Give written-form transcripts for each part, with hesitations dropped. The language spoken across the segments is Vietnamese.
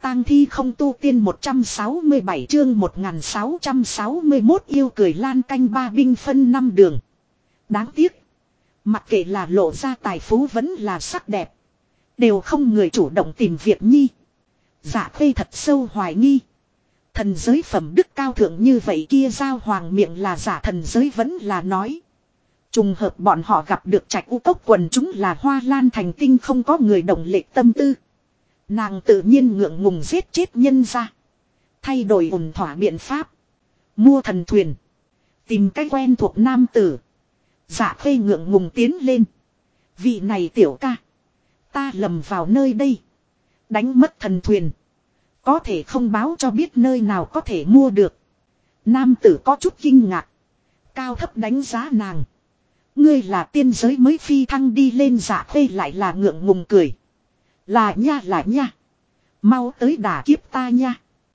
tang thi không tu tiên 167 chương 1661 yêu cười lan canh ba binh phân năm đường. Đáng tiếc. Mặc kệ là lộ ra tài phú vẫn là sắc đẹp. Đều không người chủ động tìm việc nhi. Dạ Khê thật sâu hoài nghi. Thần giới phẩm đức cao thượng như vậy kia giao hoàng miệng là giả thần giới vẫn là nói. Trùng hợp bọn họ gặp được trạch u cốc quần chúng là Hoa Lan thành tinh không có người đồng lệch tâm tư. Nàng tự nhiên ngượng ngùng giết chết nhân ra. Thay đổi ổn thỏa biện pháp. Mua thần thuyền. Tìm cách quen thuộc nam tử. Dạ Khê ngượng ngùng tiến lên. Vị này tiểu ca. Ta lầm vào nơi đây. Đánh mất thần thuyền. Có thể không báo cho biết nơi nào có thể mua được. Nam tử có chút kinh ngạc. Cao thấp đánh giá nàng. Ngươi là tiên giới mới phi thăng đi lên. Dạ Khê lại là ngượng ngùng cười. Là nha. Mau tới đả kiếp ta nha.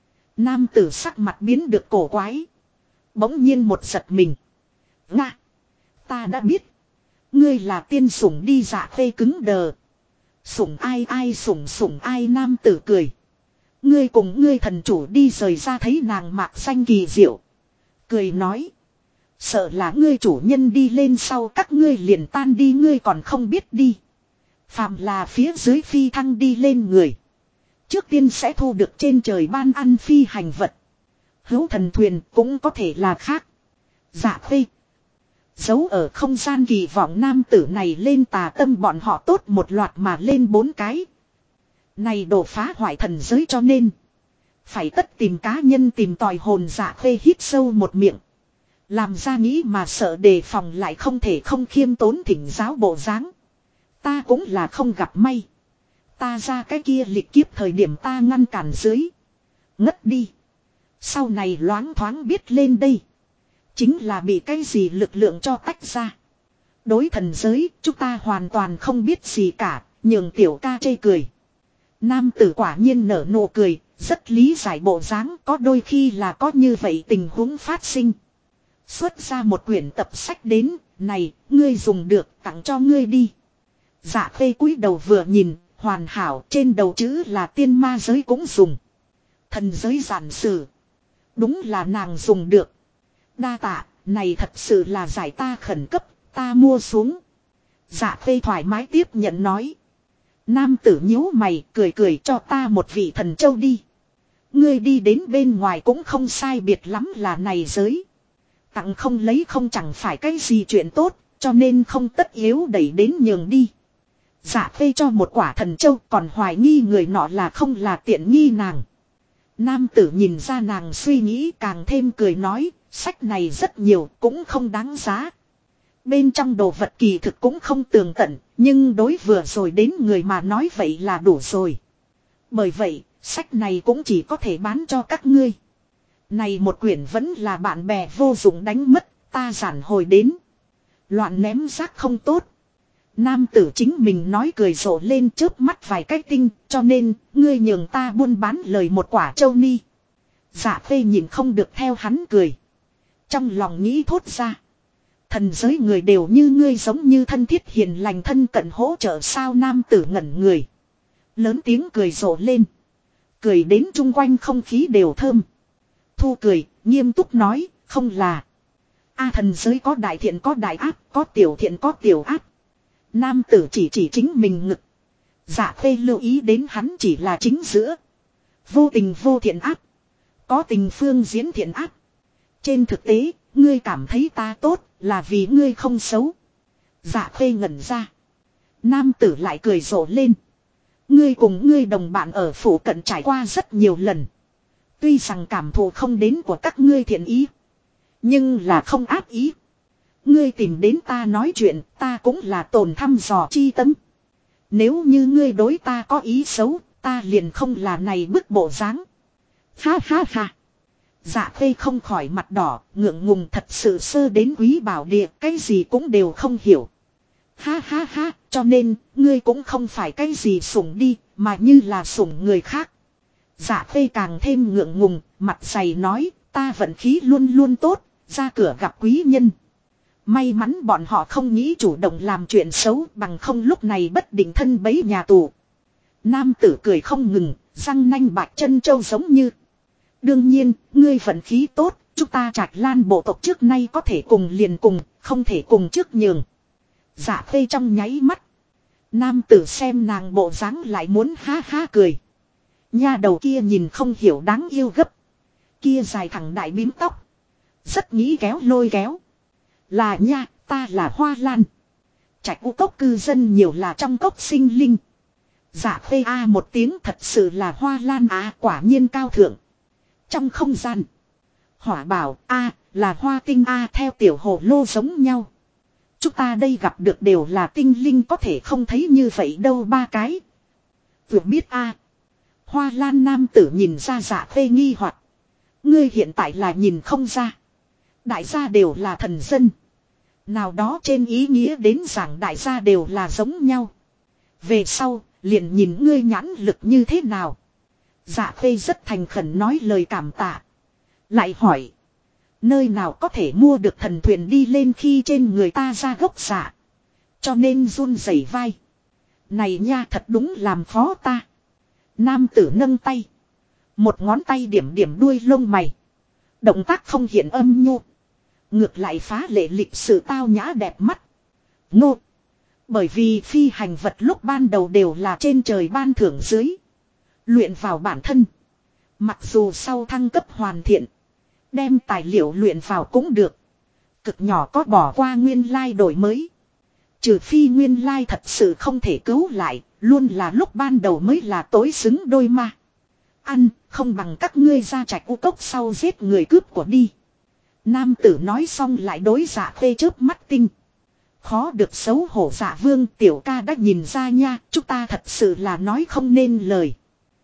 Nam tử sắc mặt biến được cổ quái. Bỗng nhiên một giật mình. Nga. Ta đã biết. Ngươi là tiên sủng đi. Dạ Khê cứng đờ. Sủng ai sủng ai. Nam tử cười. Ngươi cùng ngươi thần chủ đi rời ra thấy nàng mạc xanh kỳ diệu. Cười nói. Sợ là ngươi chủ nhân đi lên sau các ngươi liền tan đi. Ngươi còn không biết đi. Phàm là phía dưới phi thăng đi lên người. Trước tiên sẽ thu được trên trời ban ăn phi hành vật. Hữu thần thuyền cũng có thể là khác. Dạ Khê. Giấu ở không gian kỳ vọng nam tử này lên tà tâm bọn họ tốt một loạt mà lên 4 cái. Này đổ phá hoại thần giới cho nên. Phải tất tìm cá nhân tìm tòi hồn. Dạ Khê hít sâu một miệng. Làm ra nghĩ mà sợ đề phòng lại không thể không khiêm tốn thỉnh giáo bộ dáng. Ta cũng là không gặp may. Ta ra cái kia lịch kiếp thời điểm ta ngăn cản dưới. Ngất đi. Sau này loáng thoáng biết lên đây. Chính là bị cái gì lực lượng cho tách ra. Đối thần giới chúng ta hoàn toàn không biết gì cả. Nhường tiểu ca chê cười. Nam tử quả nhiên nở nụ cười. Rất lý giải bộ dáng. Có đôi khi là có như vậy tình huống phát sinh. Xuất ra một quyển tập sách đến. Này ngươi dùng được tặng cho ngươi đi. Dạ Khê cúi đầu vừa nhìn. Hoàn hảo trên đầu chữ là tiên ma giới cũng dùng. Thần giới giản sử. Đúng là nàng dùng được. Đa tạ, này thật sự là giải ta khẩn cấp, ta mua xuống. Dạ Khê thoải mái tiếp nhận nói. Nam tử nhíu mày cười cho ta một vị thần châu đi. Ngươi đi đến bên ngoài cũng không sai biệt lắm là này giới. Tặng không lấy không chẳng phải cái gì chuyện tốt, cho nên không tất yếu đẩy đến nhường đi. Dạ Khê cho một quả thần châu còn hoài nghi người nọ là không là tiện nghi nàng. Nam tử nhìn ra nàng suy nghĩ càng thêm cười nói, sách này rất nhiều cũng không đáng giá. Bên trong đồ vật kỳ thực cũng không tường tận, nhưng đối vừa rồi đến người mà nói vậy là đủ rồi. Bởi vậy, sách này cũng chỉ có thể bán cho các ngươi. Này một quyển vẫn là bạn bè vô dụng đánh mất, ta giản hồi đến. Loạn ném rác không tốt. Nam tử chính mình nói cười rộ lên chớp mắt vài cái tinh, cho nên, ngươi nhường ta buôn bán lời một quả châu ni. Dạ Khê nhìn không được theo hắn cười. Trong lòng nghĩ thốt ra. Thần giới người đều như ngươi giống như thân thiết hiền lành thân cận hỗ trợ sao. Nam tử ngẩn người. Lớn tiếng cười rộ lên. Cười đến chung quanh không khí đều thơm. Thu cười, nghiêm túc nói, không là. Thần giới có đại thiện có đại ác, có tiểu thiện có tiểu ác. Nam tử chỉ chính mình ngực. Dạ Khê lưu ý đến hắn chỉ là chính giữa. Vô tình vô thiện ác. Có tình phương diễn thiện ác. Trên thực tế, ngươi cảm thấy ta tốt là vì ngươi không xấu. Dạ Khê ngẩn ra. Nam tử lại cười rộ lên. Ngươi cùng ngươi đồng bạn ở phủ cận trải qua rất nhiều lần. Tuy rằng cảm thụ không đến của các ngươi thiện ý. Nhưng là không ác ý. Ngươi tìm đến ta nói chuyện, ta cũng là tồn thăm dò chi tâm. Nếu như ngươi đối ta có ý xấu, ta liền không là này bức bộ dáng. Ha ha ha. Dạ Khê không khỏi mặt đỏ, ngượng ngùng thật sự sơ đến quý bảo địa, cái gì cũng đều không hiểu. Ha ha ha, cho nên, ngươi cũng không phải cái gì sủng đi, mà như là sủng người khác. Dạ Khê càng thêm ngượng ngùng, mặt dày nói, ta vận khí luôn luôn tốt, ra cửa gặp quý nhân. May mắn bọn họ không nghĩ chủ động làm chuyện xấu bằng không lúc này bất định thân bấy nhà tù. Nam tử cười không ngừng, răng nanh bạch chân châu giống như. Đương nhiên, ngươi vận khí tốt, chúng ta Trạch Lan bộ tộc trước nay có thể cùng liền cùng, không thể cùng trước nhường. Dạ Khê trong nháy mắt. Nam tử xem nàng bộ dáng lại muốn ha ha cười. Nha đầu kia nhìn không hiểu đáng yêu gấp. Kia dài thẳng đại bím tóc. Rất nghĩ kéo lôi kéo. Là nha, ta là Hoa Lan. Trạch U cốc cư dân nhiều là trong cốc sinh linh. Dạ Khê a một tiếng thật sự là Hoa Lan á quả nhiên cao thượng. Trong không gian. Hỏa bảo a là Hoa Tinh a theo tiểu hồ lô giống nhau. Chúng ta đây gặp được đều là tinh linh có thể không thấy như vậy đâu ba cái. Vừa biết a Hoa Lan nam tử nhìn ra Dạ Khê nghi hoặc. Ngươi hiện tại là nhìn không ra. Đại gia đều là thần dân. Nào đó trên ý nghĩa đến rằng đại gia đều là giống nhau. Về sau, liền nhìn ngươi nhãn lực như thế nào. Dạ Khê rất thành khẩn nói lời cảm tạ. Lại hỏi. Nơi nào có thể mua được thần thuyền đi lên khi trên người ta ra gốc dạ. Cho nên run rẩy vai. Này nha thật đúng làm khó ta. Nam tử nâng tay. Một ngón tay điểm điểm đuôi lông mày. Động tác không hiện âm nhu. Ngược lại phá lệ lịch sự tao nhã đẹp mắt. Ngô. Bởi vì phi hành vật lúc ban đầu đều là trên trời ban thưởng dưới. Luyện vào bản thân. Mặc dù sau thăng cấp hoàn thiện. Đem tài liệu luyện vào cũng được. Cực nhỏ có bỏ qua nguyên lai đổi mới. Trừ phi nguyên lai thật sự không thể cứu lại. Luôn là lúc ban đầu mới là tối xứng đôi ma. Ăn không bằng các ngươi ra Trạch U cốc sau giết người cướp của đi. Nam tử nói xong lại đối Dạ Khê chớp mắt tinh. Khó được xấu hổ Dạ Vương tiểu ca đã nhìn ra nha. Chúng ta thật sự là nói không nên lời.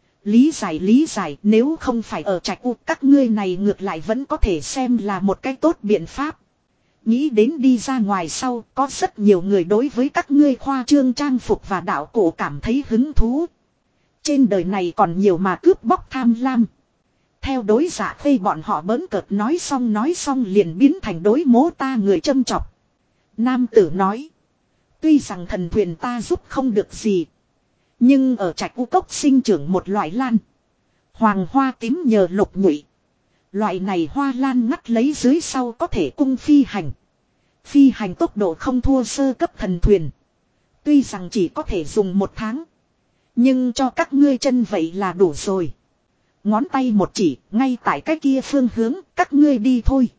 Lý giải nếu không phải ở Trạch U các ngươi này ngược lại vẫn có thể xem là một cái tốt biện pháp. Nghĩ đến đi ra ngoài sau có rất nhiều người đối với các ngươi khoa trương trang phục và đạo cổ cảm thấy hứng thú. Trên đời này còn nhiều mà cướp bóc tham lam. Theo đối Dạ Khê bọn họ bỡn cợt nói xong liền biến thành đối mố ta người châm chọc. Nam tử nói. Tuy rằng thần thuyền ta giúp không được gì. Nhưng ở Trạch U cốc sinh trưởng một loại lan. Hoàng hoa tím nhờ lục nhụy. Loại này hoa lan ngắt lấy dưới sau có thể cung phi hành. Phi hành tốc độ không thua sơ cấp thần thuyền. Tuy rằng chỉ có thể dùng 1 tháng. Nhưng cho các ngươi chân vậy là đủ rồi. Ngón tay một chỉ, ngay tại cái kia phương hướng, các ngươi đi thôi.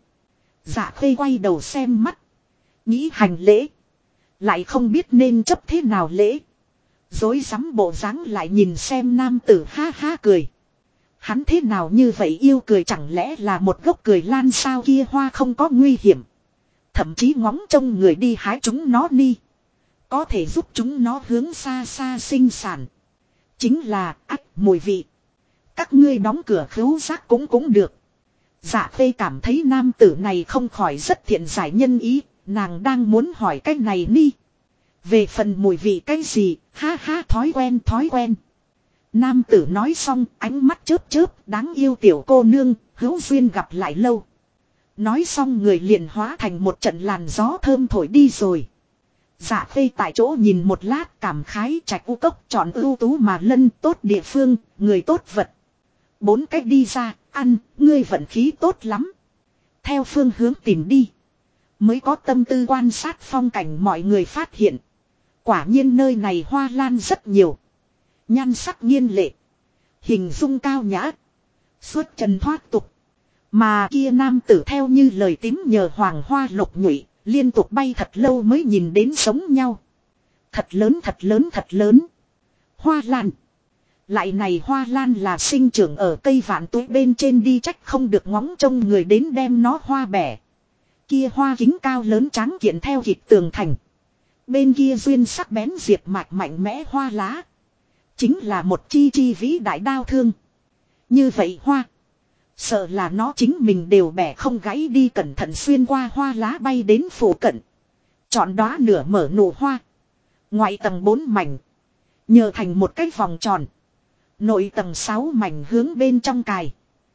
Dạ Khê quay đầu xem mắt. Nghĩ hành lễ. Lại không biết nên chấp thế nào lễ. Dối rắm bộ dáng lại nhìn xem nam tử ha ha cười. Hắn thế nào như vậy yêu cười chẳng lẽ là một gốc cười lan sao kia hoa không có nguy hiểm. Thậm chí ngóng trông người đi hái chúng nó đi. Có thể giúp chúng nó hướng xa xa sinh sản. Chính là ắt mùi vị. Các ngươi đóng cửa khứu giác cũng được. Dạ Khê cảm thấy nam tử này không khỏi rất thiện giải nhân ý. Nàng đang muốn hỏi cái này đi. Về phần mùi vị cái gì, ha ha thói quen. Nam tử nói xong ánh mắt chớp đáng yêu tiểu cô nương, hữu duyên gặp lại lâu. Nói xong người liền hóa thành một trận làn gió thơm thổi đi rồi. Dạ Khê tại chỗ nhìn một lát cảm khái Trạch U cốc chọn ưu tú mà lân tốt địa phương, người tốt vật. 4 cách đi ra, ăn, ngươi vận khí tốt lắm. Theo phương hướng tìm đi. Mới có tâm tư quan sát phong cảnh mọi người phát hiện. Quả nhiên nơi này hoa lan rất nhiều. Nhan sắc nghiên lệ. Hình dung cao nhã. Xuất trần thoát tục. Mà kia nam tử theo như lời tím nhờ hoàng hoa lục nhụy. Liên tục bay thật lâu mới nhìn đến sống nhau. Thật lớn. Hoa lan. Lại này hoa lan là sinh trưởng ở cây vạn tuế bên trên đi trách không được ngóng trông người đến đem nó hoa bẻ. Kia hoa kính cao lớn tráng kiện theo kịp tường thành. Bên kia duyên sắc bén diệp mạch mạnh mẽ hoa lá. Chính là một chi vĩ đại đao thương. Như vậy hoa. Sợ là nó chính mình đều bẻ không gãy đi cẩn thận xuyên qua hoa lá bay đến phủ cận. Chọn đóa nửa mở nụ hoa. Ngoại tầng 4 mảnh. Nhờ thành một cái vòng tròn. Nội tầng 6 mảnh hướng bên trong cài.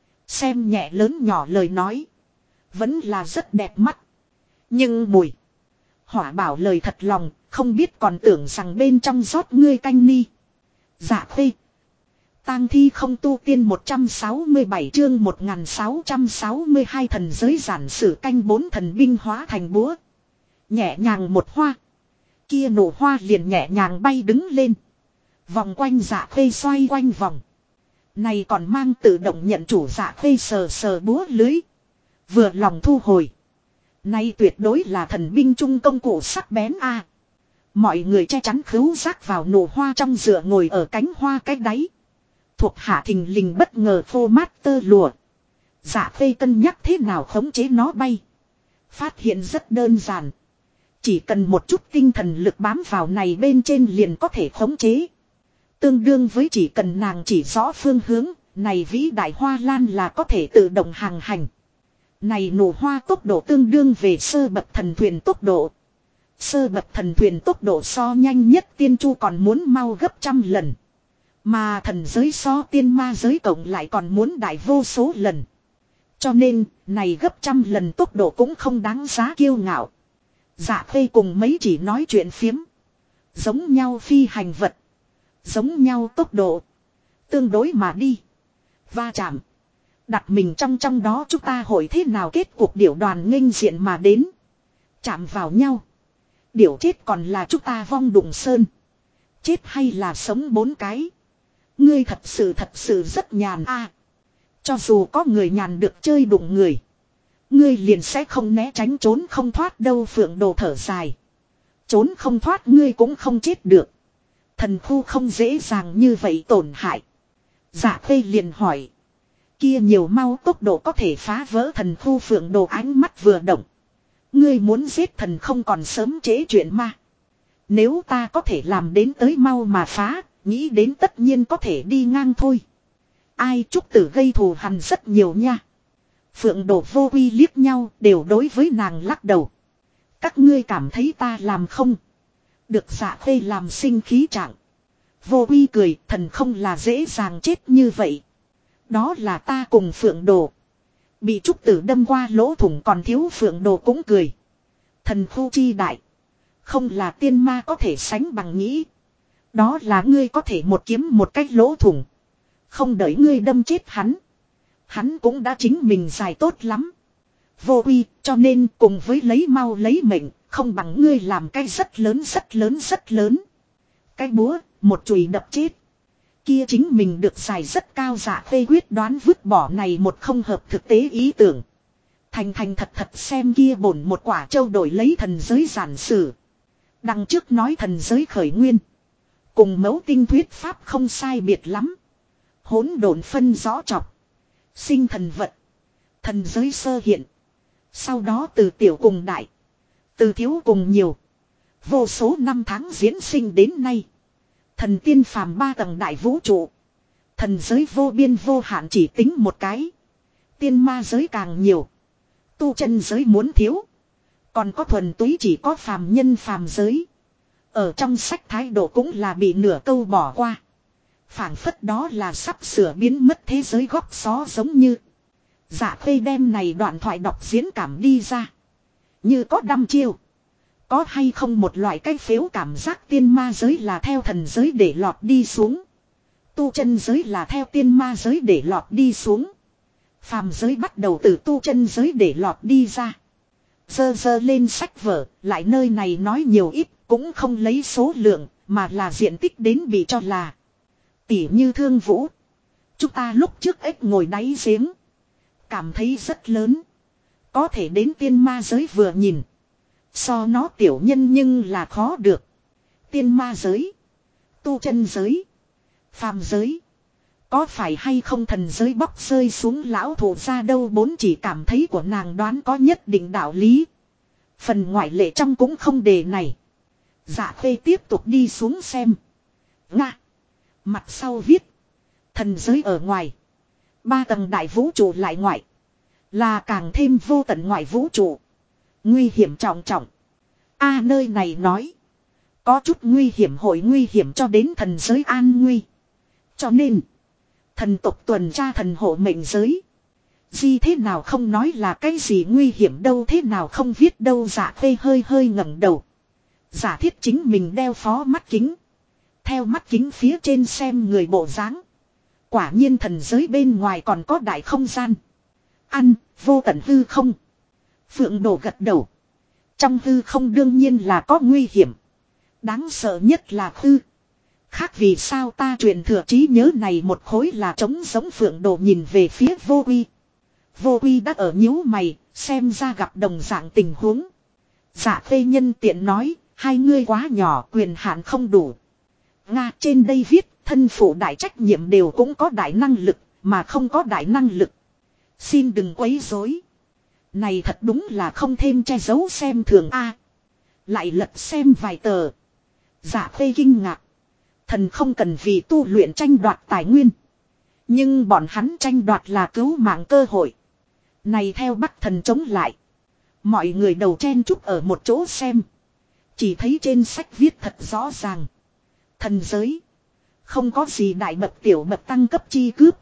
Xem nhẹ lớn nhỏ lời nói. Vẫn là rất đẹp mắt. Nhưng mùi. Hỏa bảo lời thật lòng. Không biết còn tưởng rằng bên trong rót ngươi canh ni. Dạ khê. Tang thi không tu tiên 167 chương 1662 thần giới giản sử canh 4 thần binh hóa thành búa. Nhẹ nhàng một hoa. Kia nổ hoa liền nhẹ nhàng bay đứng lên. Vòng quanh dạ khê xoay quanh vòng. Này còn mang tự động nhận chủ dạ khê sờ sờ búa lưới. Vừa lòng thu hồi. Này tuyệt đối là thần binh trung công cụ sắc bén a. Mọi người che chắn khứu giác vào nổ hoa trong dựa ngồi ở cánh hoa cách đáy. Thuộc hạ thình lình bất ngờ phô mát tơ lụa. Dạ khê cân nhắc thế nào khống chế nó bay. Phát hiện rất đơn giản. Chỉ cần một chút tinh thần lực bám vào này bên trên liền có thể khống chế. Tương đương với chỉ cần nàng chỉ rõ phương hướng, này vĩ đại hoa lan là có thể tự động hàng hành. Này nổ hoa tốc độ tương đương về sơ bậc thần thuyền tốc độ. Sơ bậc thần thuyền tốc độ so nhanh nhất tiên chu còn muốn mau gấp 100 lần. Mà thần giới so tiên ma giới cộng lại còn muốn đại vô số lần. Cho nên, này gấp 100 lần tốc độ cũng không đáng giá kiêu ngạo. Dạ khê cùng mấy chỉ nói chuyện phiếm. Giống nhau phi hành vật. Giống nhau tốc độ. Tương đối mà đi. Va chạm. Đặt mình trong đó chúng ta hội thế nào kết cuộc điểu đoàn nghênh diện mà đến. Chạm vào nhau. Điểu chết còn là chúng ta vong đụng sơn. Chết hay là sống 4 cái. Ngươi thật sự rất nhàn a. Cho dù có người nhàn được chơi đụng người. Ngươi liền sẽ không né tránh trốn không thoát đâu. Phượng Đồ thở dài. Trốn không thoát ngươi cũng không chết được. Thần khu không dễ dàng như vậy tổn hại. Dạ khê liền hỏi. Kia nhiều mau tốc độ có thể phá vỡ thần khu. Phượng Đồ ánh mắt vừa động. Ngươi muốn giết thần không còn sớm trễ chuyện ma. Nếu ta có thể làm đến tới mau mà phá, nghĩ đến tất nhiên có thể đi ngang thôi. Ai Trúc Tử gây thù hằn rất nhiều nha. Phượng Đồ Vô Uy liếc nhau đều đối với nàng lắc đầu. Các ngươi cảm thấy ta làm không? Được Dạ khê làm sinh khí trạng. Vô Uy cười, thần không là dễ dàng chết như vậy. Đó là ta cùng Phượng Đồ. Bị Trúc Tử đâm qua lỗ thủng còn thiếu. Phượng Đồ cũng cười. Thần khu chi đại. Không là tiên ma có thể sánh bằng nghĩ. Đó là ngươi có thể một kiếm một cách lỗ thủng. Không đợi ngươi đâm chết hắn. Hắn cũng đã chính mình dài tốt lắm. Vô Uy, cho nên cùng với lấy mau lấy mệnh, không bằng ngươi làm cái rất lớn. Cái búa, một chùy đập chết. Kia chính mình được dài rất cao. Dạ khê quyết đoán vứt bỏ này một không hợp thực tế ý tưởng. Thành thật xem kia bổn một quả châu đổi lấy thần giới giản sử. Đằng trước nói thần giới khởi nguyên. Cùng mẫu tinh thuyết pháp không sai biệt lắm. Hỗn độn phân rõ chọc. Sinh thần vật. Thần giới sơ hiện. Sau đó từ tiểu cùng đại. Từ thiếu cùng nhiều. Vô số năm tháng diễn sinh đến nay. Thần tiên phàm 3 tầng đại vũ trụ. Thần giới vô biên vô hạn chỉ tính một cái. Tiên ma giới càng nhiều. Tu chân giới muốn thiếu. Còn có thuần túy chỉ có phàm nhân phàm giới. Ở trong sách thái độ cũng là bị nửa câu bỏ qua. Phảng phất đó là sắp sửa biến mất thế giới góc xó giống như. Dạ khê đem này đoạn thoại đọc diễn cảm đi ra. Như có đăm chiêu. Có hay không một loại cái phếu cảm giác tiên ma giới là theo thần giới để lọt đi xuống. Tu chân giới là theo tiên ma giới để lọt đi xuống. Phàm giới bắt đầu từ tu chân giới để lọt đi ra. Dơ lên sách vở, lại nơi này nói nhiều ít, cũng không lấy số lượng, mà là diện tích đến bị cho là. Tỉ như Thương Vũ. Chúng ta lúc trước ếch ngồi đáy giếng. Cảm thấy rất lớn. Có thể đến tiên ma giới vừa nhìn. So nó tiểu nhân nhưng là khó được. Tiên ma giới. Tu chân giới. Phàm giới. Có phải hay không thần giới bóc rơi xuống lão thổ ra đâu. Bốn chỉ cảm thấy của nàng đoán có nhất định đạo lý. Phần ngoại lệ trong cũng không đề này. Dạ khê tiếp tục đi xuống xem. Nga. Mặt sau viết. Thần giới ở ngoài. 3 tầng đại vũ trụ lại ngoại. Là càng thêm vô tận ngoại vũ trụ. Nguy hiểm trọng trọng. Nơi này nói. Có chút nguy hiểm hội nguy hiểm cho đến thần giới an nguy. Cho nên. Thần tộc tuần tra thần hộ mệnh giới. Gì thế nào không nói là cái gì nguy hiểm đâu thế nào không viết đâu. Dạ khê hơi ngẩng đầu. Giả thiết chính mình đeo phó mắt kính. Theo mắt kính phía trên xem người bộ dáng. Quả nhiên thần giới bên ngoài còn có đại không gian. Ăn, vô tận hư không. Phượng Đồ gật đầu. Trong hư không đương nhiên là có nguy hiểm. Đáng sợ nhất là hư. Khác vì sao ta truyền thừa trí nhớ này một khối là trống giống Phượng Đồ nhìn về phía Vô Uy. Vô Uy đã ở nhíu mày, xem ra gặp đồng dạng tình huống. Dạ Khê nhân tiện nói, hai ngươi quá nhỏ, quyền hạn không đủ. Nga trên đây viết, thân phụ đại trách nhiệm đều cũng có đại năng lực, mà không có đại năng lực. Xin đừng quấy rối. Này thật đúng là không thêm che giấu xem thường a. Lại lật xem vài tờ. Dạ Khê kinh ngạc. Thần không cần vì tu luyện tranh đoạt tài nguyên. Nhưng bọn hắn tranh đoạt là cứu mạng cơ hội. Này theo Bắc thần chống lại. Mọi người đầu chen chúc ở một chỗ xem. Chỉ thấy trên sách viết thật rõ ràng. Thần giới. Không có gì đại bậc tiểu bậc tăng cấp chi cướp.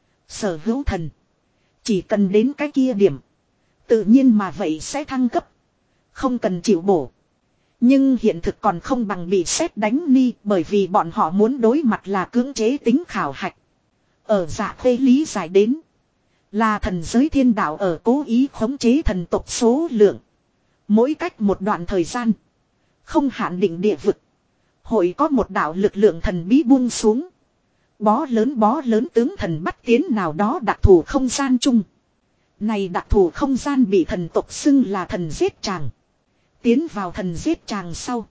Sở hữu thần. Chỉ cần đến cái kia điểm. Tự nhiên mà vậy sẽ thăng cấp. Không cần chịu bổ. Nhưng hiện thực còn không bằng bị sét đánh ni, bởi vì bọn họ muốn đối mặt là cưỡng chế tính khảo hạch. Ở Dạ Khê lý giải đến. Là thần giới thiên đạo ở cố ý khống chế thần tộc số lượng. Mỗi cách một đoạn thời gian. Không hạn định địa vực. Hội có một đạo lực lượng thần bí buông xuống. Bó lớn tướng thần bắt tiến nào đó đặc thù không gian chung. Này đặc thù không gian bị thần tộc xưng là thần giết tràng. Tiến vào thần giết tràng sau.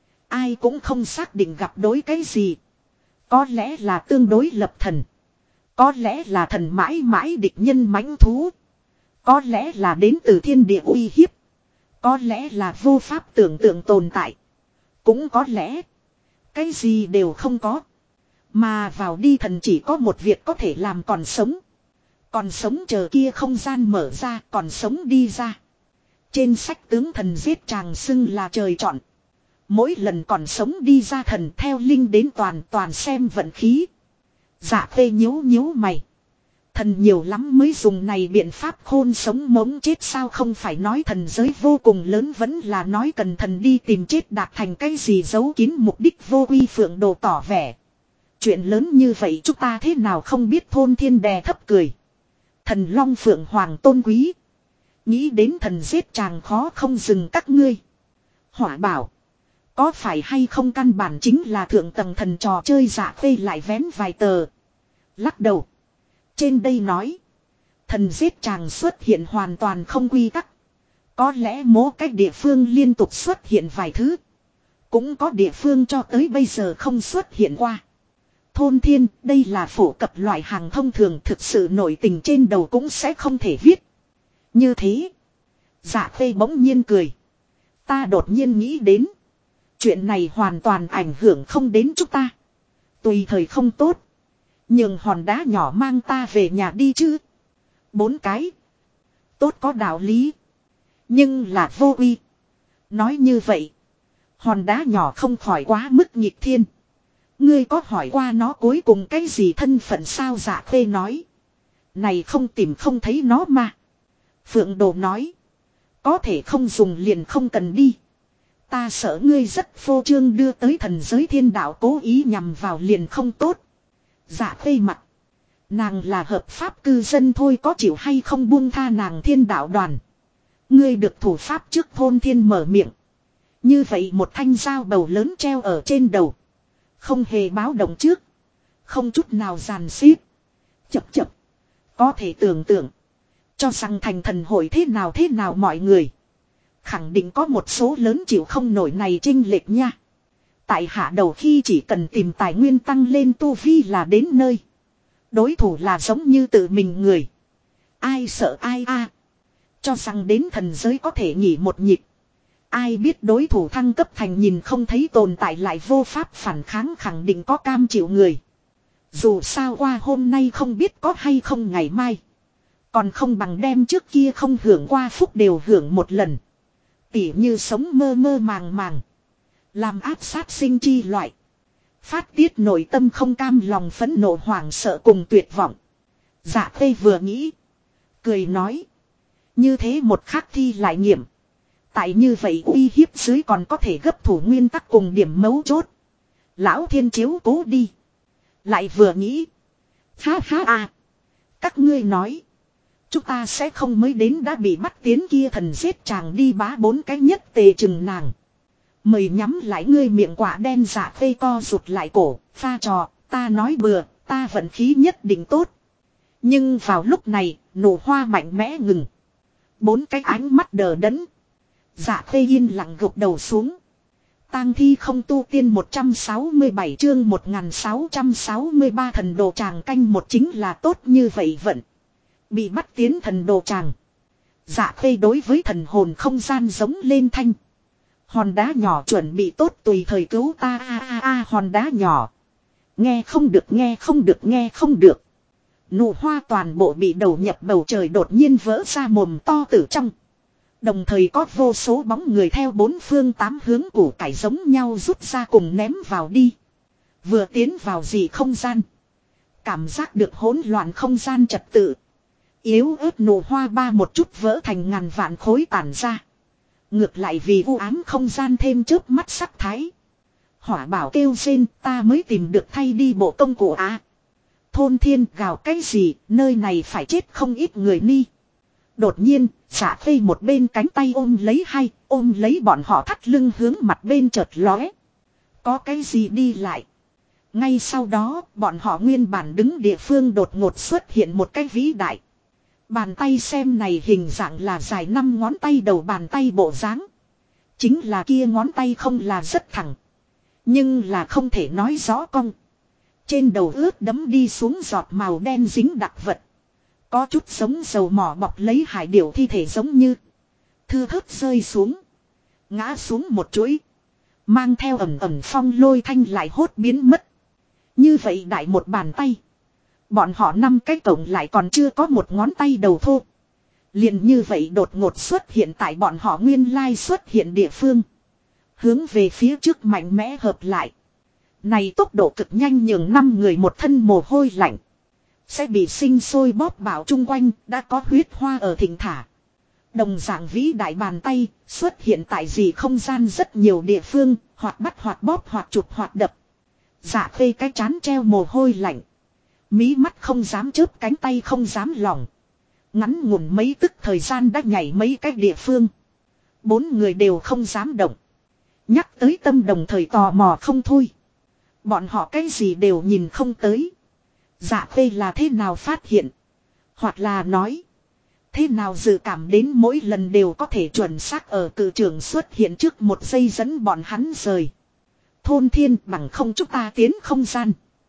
Ai cũng không xác định gặp đối cái gì. Có lẽ là tương đối lập thần. Có lẽ là thần mãi mãi địch nhân mãnh thú. Có lẽ là đến từ thiên địa uy hiếp. Có lẽ là vô pháp tưởng tượng tồn tại. Cũng có lẽ. Cái gì đều không có. Mà vào đi thần chỉ có một việc có thể làm còn sống. Còn sống chờ kia không gian mở ra còn sống đi ra. Trên sách tướng thần giết chàng xưng là trời chọn. Mỗi lần còn sống đi ra thần theo linh đến toàn xem vận khí. Dạ Khê nhíu mày. Thần nhiều lắm mới dùng này biện pháp khôn sống mống chết sao không phải nói thần giới vô cùng lớn vẫn là nói cần thần đi tìm chết đạt thành cái gì giấu kín mục đích Vô Uy Phượng Đồ tỏ vẻ. Chuyện lớn như vậy chúng ta thế nào không biết thôn thiên đè thấp cười. Thần Long Phượng Hoàng tôn quý. Nghĩ đến thần giết chàng khó không dừng các ngươi. Hỏa bảo. Có phải hay không căn bản chính là thượng tầng thần trò chơi Dạ Khê lại vén vài tờ. Lắc đầu. Trên đây nói. Thần giết chàng xuất hiện hoàn toàn không quy tắc. Có lẽ mỗi cách địa phương liên tục xuất hiện vài thứ. Cũng có địa phương cho tới bây giờ không xuất hiện qua. Thôn thiên đây là phổ cập loại hàng thông thường thực sự nổi tình trên đầu cũng sẽ không thể viết. Như thế. Dạ Khê bỗng nhiên cười. Ta đột nhiên nghĩ đến. Chuyện này hoàn toàn ảnh hưởng không đến chúng ta. Tùy thời không tốt. Nhưng hòn đá nhỏ mang ta về nhà đi chứ. 4 cái. Tốt có đạo lý. Nhưng là Vô Uy. Nói như vậy. Hòn đá nhỏ không khỏi quá mức nghịch thiên. Ngươi có hỏi qua nó cuối cùng cái gì thân phận sao Dạ Khê nói. Này không tìm không thấy nó mà. Phượng Đồ nói. Có thể không dùng liền không cần đi. Ta sợ ngươi rất phô trương đưa tới thần giới thiên đạo cố ý nhằm vào liền không tốt. Dạ Khê mặt. Nàng là hợp pháp cư dân thôi có chịu hay không buông tha nàng thiên đạo đoàn. Ngươi được thủ pháp trước thôn thiên mở miệng. Như vậy một thanh dao bầu lớn treo ở trên đầu. Không hề báo động trước. Không chút nào giàn xếp. Chập. Có thể tưởng tượng. Cho rằng thành thần hội thế nào mọi người. Khẳng định có một số lớn chịu không nổi này chênh lệch nha. Tại hạ đầu khi chỉ cần tìm tài nguyên tăng lên tu vi là đến nơi. Đối thủ là giống như tự mình người. Ai sợ ai a. Cho rằng đến thần giới có thể nghỉ một nhịp. Ai biết đối thủ thăng cấp thành nhìn không thấy tồn tại lại vô pháp phản kháng khẳng định có cam chịu người. Dù sao qua hôm nay không biết có hay không ngày mai. Còn không bằng đem trước kia không hưởng qua phúc đều hưởng một lần. Tỉ như sống mơ màng. Làm áp sát sinh chi loại. Phát tiết nội tâm không cam lòng phẫn nộ hoảng sợ cùng tuyệt vọng. Dạ Khê vừa nghĩ. Cười nói. Như thế một khắc thi lại nghiệm. Tại như vậy uy hiếp dưới còn có thể gấp thủ nguyên tắc cùng điểm mấu chốt. Lão thiên chiếu cố đi. Lại vừa nghĩ. Ha ha à. Các ngươi nói. Chúng ta sẽ không mới đến đã bị bắt tiến kia thần giết chàng đi bá 4 cái nhất tề chừng nàng. Mời nhắm lại ngươi miệng quả đen dạ phê co rụt lại cổ. Pha trò, ta nói bừa, ta vận khí nhất định tốt. Nhưng vào lúc này, nổ hoa mạnh mẽ ngừng. 4 cái ánh mắt đờ đẫn. Dạ phê yên lặng gục đầu xuống. Tang thi không tu tiên 167 chương 1663 thần đồ tràng canh một chính là tốt như vậy vận. Bị bắt tiến thần đồ tràng. Dạ phê đối với thần hồn không gian giống lên thanh. Hòn đá nhỏ chuẩn bị tốt tùy thời cứu ta hòn đá nhỏ. Nghe không được nghe không được nghe không được. Nụ hoa toàn bộ bị đầu nhập bầu trời đột nhiên vỡ ra mồm to từ trong. Đồng thời có vô số bóng người theo 4 phương 8 hướng củ cải giống nhau rút ra cùng ném vào đi. Vừa tiến vào gì không gian. Cảm giác được hỗn loạn không gian trật tự. Yếu ớt nụ hoa ba một chút vỡ thành ngàn vạn khối tản ra. Ngược lại vì u ám không gian thêm chớp mắt sắc thái. Hỏa bảo kêu rên ta mới tìm được thay đi bộ công cụ Thôn thiên gào cái gì nơi này phải chết không ít người ni. Đột nhiên, Dạ Phê một bên cánh tay ôm lấy bọn họ thắt lưng hướng mặt bên chợt lóe. Có cái gì đi lại. Ngay sau đó, bọn họ nguyên bản đứng địa phương đột ngột xuất hiện một cái vĩ đại. Bàn tay xem này hình dạng là dài 5 ngón tay đầu bàn tay bộ dáng. Chính là kia ngón tay không là rất thẳng. Nhưng là không thể nói rõ cong. Trên đầu ướt đấm đi xuống giọt màu đen dính đặc vật. Có chút giống dầu mỏ bọc lấy hải điểu thi thể giống như. Thưa thớt rơi xuống. Ngã xuống một chuỗi. Mang theo ẩm ẩm phong lôi thanh lại hốt biến mất. Như vậy đại một bàn tay. Bọn họ 5 cái tổng lại còn chưa có một ngón tay đầu thô. Liền như vậy đột ngột xuất hiện tại bọn họ nguyên lai xuất hiện địa phương. Hướng về phía trước mạnh mẽ hợp lại. Này tốc độ cực nhanh nhường 5 người một thân mồ hôi lạnh. Sẽ bị sinh sôi bóp bảo chung quanh đã có huyết hoa ở thỉnh thả. Đồng dạng vĩ đại bàn tay xuất hiện tại gì không gian rất nhiều địa phương. Hoặc bắt hoặc bóp hoặc chụp hoặc đập. Dạ phê cái chán treo mồ hôi lạnh. Mí mắt không dám chớp cánh tay không dám lỏng. Ngắn ngủn mấy tức thời gian đã nhảy mấy cái địa phương. 4 người đều không dám động. Nhắc tới tâm đồng thời tò mò không thôi. Bọn họ cái gì đều nhìn không tới. Dạ phê là thế nào phát hiện. Hoặc là nói. Thế nào dự cảm đến mỗi lần đều có thể chuẩn xác ở cự trường xuất hiện trước 1 giây dẫn bọn hắn rời. Thôn thiên bằng không chúng ta tiến không gian.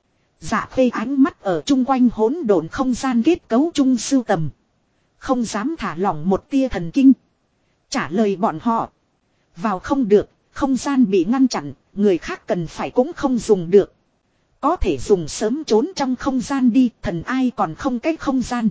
Dạ phê ánh mắt ở chung quanh hỗn độn không gian kết cấu chung sưu tầm. Không dám thả lỏng một tia thần kinh. Trả lời bọn họ. Vào không được, không gian bị ngăn chặn, người khác cần phải cũng không dùng được. Có thể dùng sớm trốn trong không gian đi, thần ai còn không cái không gian.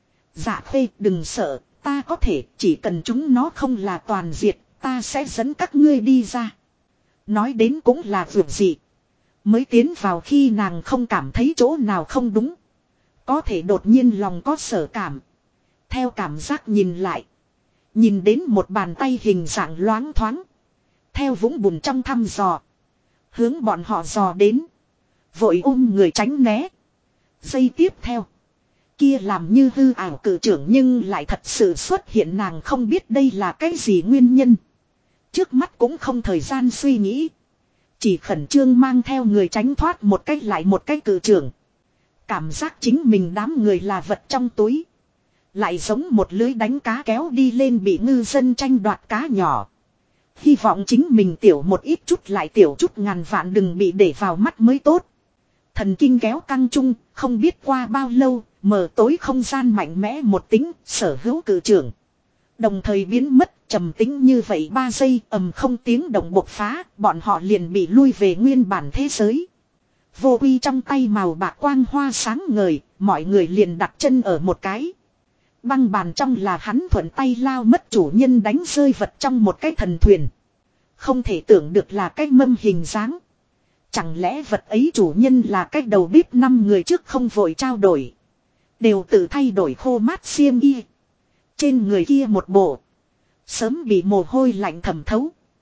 Dạ phê đừng sợ, ta có thể, chỉ cần chúng nó không là toàn diệt, ta sẽ dẫn các ngươi đi ra. Nói đến cũng là vượt gì. Mới tiến vào khi nàng không cảm thấy chỗ nào không đúng. Có thể đột nhiên lòng có sở cảm. Theo cảm giác nhìn lại. Nhìn đến một bàn tay hình dạng loáng thoáng. Theo vũng bùn trong thăm dò. Hướng bọn họ dò đến. Vội ôm người tránh né. Giây tiếp theo. Kia làm như hư ảo cử trưởng nhưng lại thật sự xuất hiện nàng không biết đây là cái gì nguyên nhân. Trước mắt cũng không thời gian suy nghĩ. Chỉ khẩn trương mang theo người tránh thoát một cách lại một cách cử trưởng. Cảm giác chính mình đám người là vật trong túi. Lại giống một lưới đánh cá kéo đi lên bị ngư dân tranh đoạt cá nhỏ. Hy vọng chính mình tiểu một ít chút lại tiểu chút ngàn vạn đừng bị để vào mắt mới tốt. Thần kinh kéo căng chung, không biết qua bao lâu, mở tối không gian mạnh mẽ một tính, sở hữu cử trưởng. Đồng thời biến mất, trầm tính như vậy 3 giây, không tiếng động bộc phá, bọn họ liền bị lui về nguyên bản thế giới. Vô uy trong tay màu bạc quang hoa sáng ngời, mọi người liền đặt chân ở một cái. Băng bàn trong là hắn thuận tay lao mất chủ nhân đánh rơi vật trong một cái thần thuyền. Không thể tưởng được là cái mâm hình dáng. Chẳng lẽ vật ấy chủ nhân là cái đầu bếp 5 người trước không vội trao đổi. Đều tự thay đổi khô mát xiêm y. Trên người kia một bộ. Sớm bị mồ hôi lạnh thẩm thấu.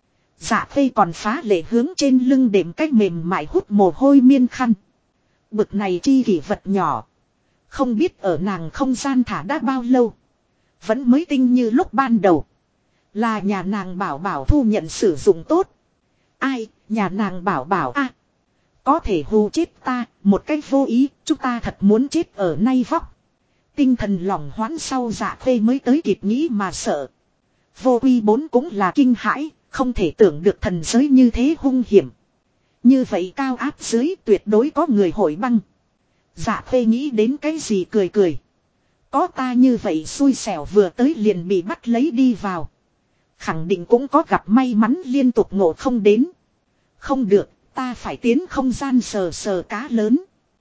Dạ Khê còn phá lệ hướng trên lưng đệm cách mềm mại hút mồ hôi miên khăn. Bực này chi kỷ vật nhỏ. Không biết ở nàng không gian thả đã bao lâu. Vẫn mới tinh như lúc ban đầu. Là nhà nàng bảo bảo thu nhận sử dụng tốt. Ai, nhà nàng bảo bảo a có thể hù chết ta, một cách vô ý, chúng ta thật muốn chết ở nay vóc. Tinh thần lỏng hoãn sau Dạ Khê mới tới kịp nghĩ mà sợ. Vô Quy 4 cũng là kinh hãi, không thể tưởng được thần giới như thế hung hiểm. Như vậy cao áp dưới tuyệt đối có người hội băng. Dạ Khê nghĩ đến cái gì cười cười. Có ta như vậy xui xẻo vừa tới liền bị bắt lấy đi vào. Khẳng định cũng có gặp may mắn liên tục ngộ không đến. Không được, ta phải tiến không gian sờ sờ cá lớn.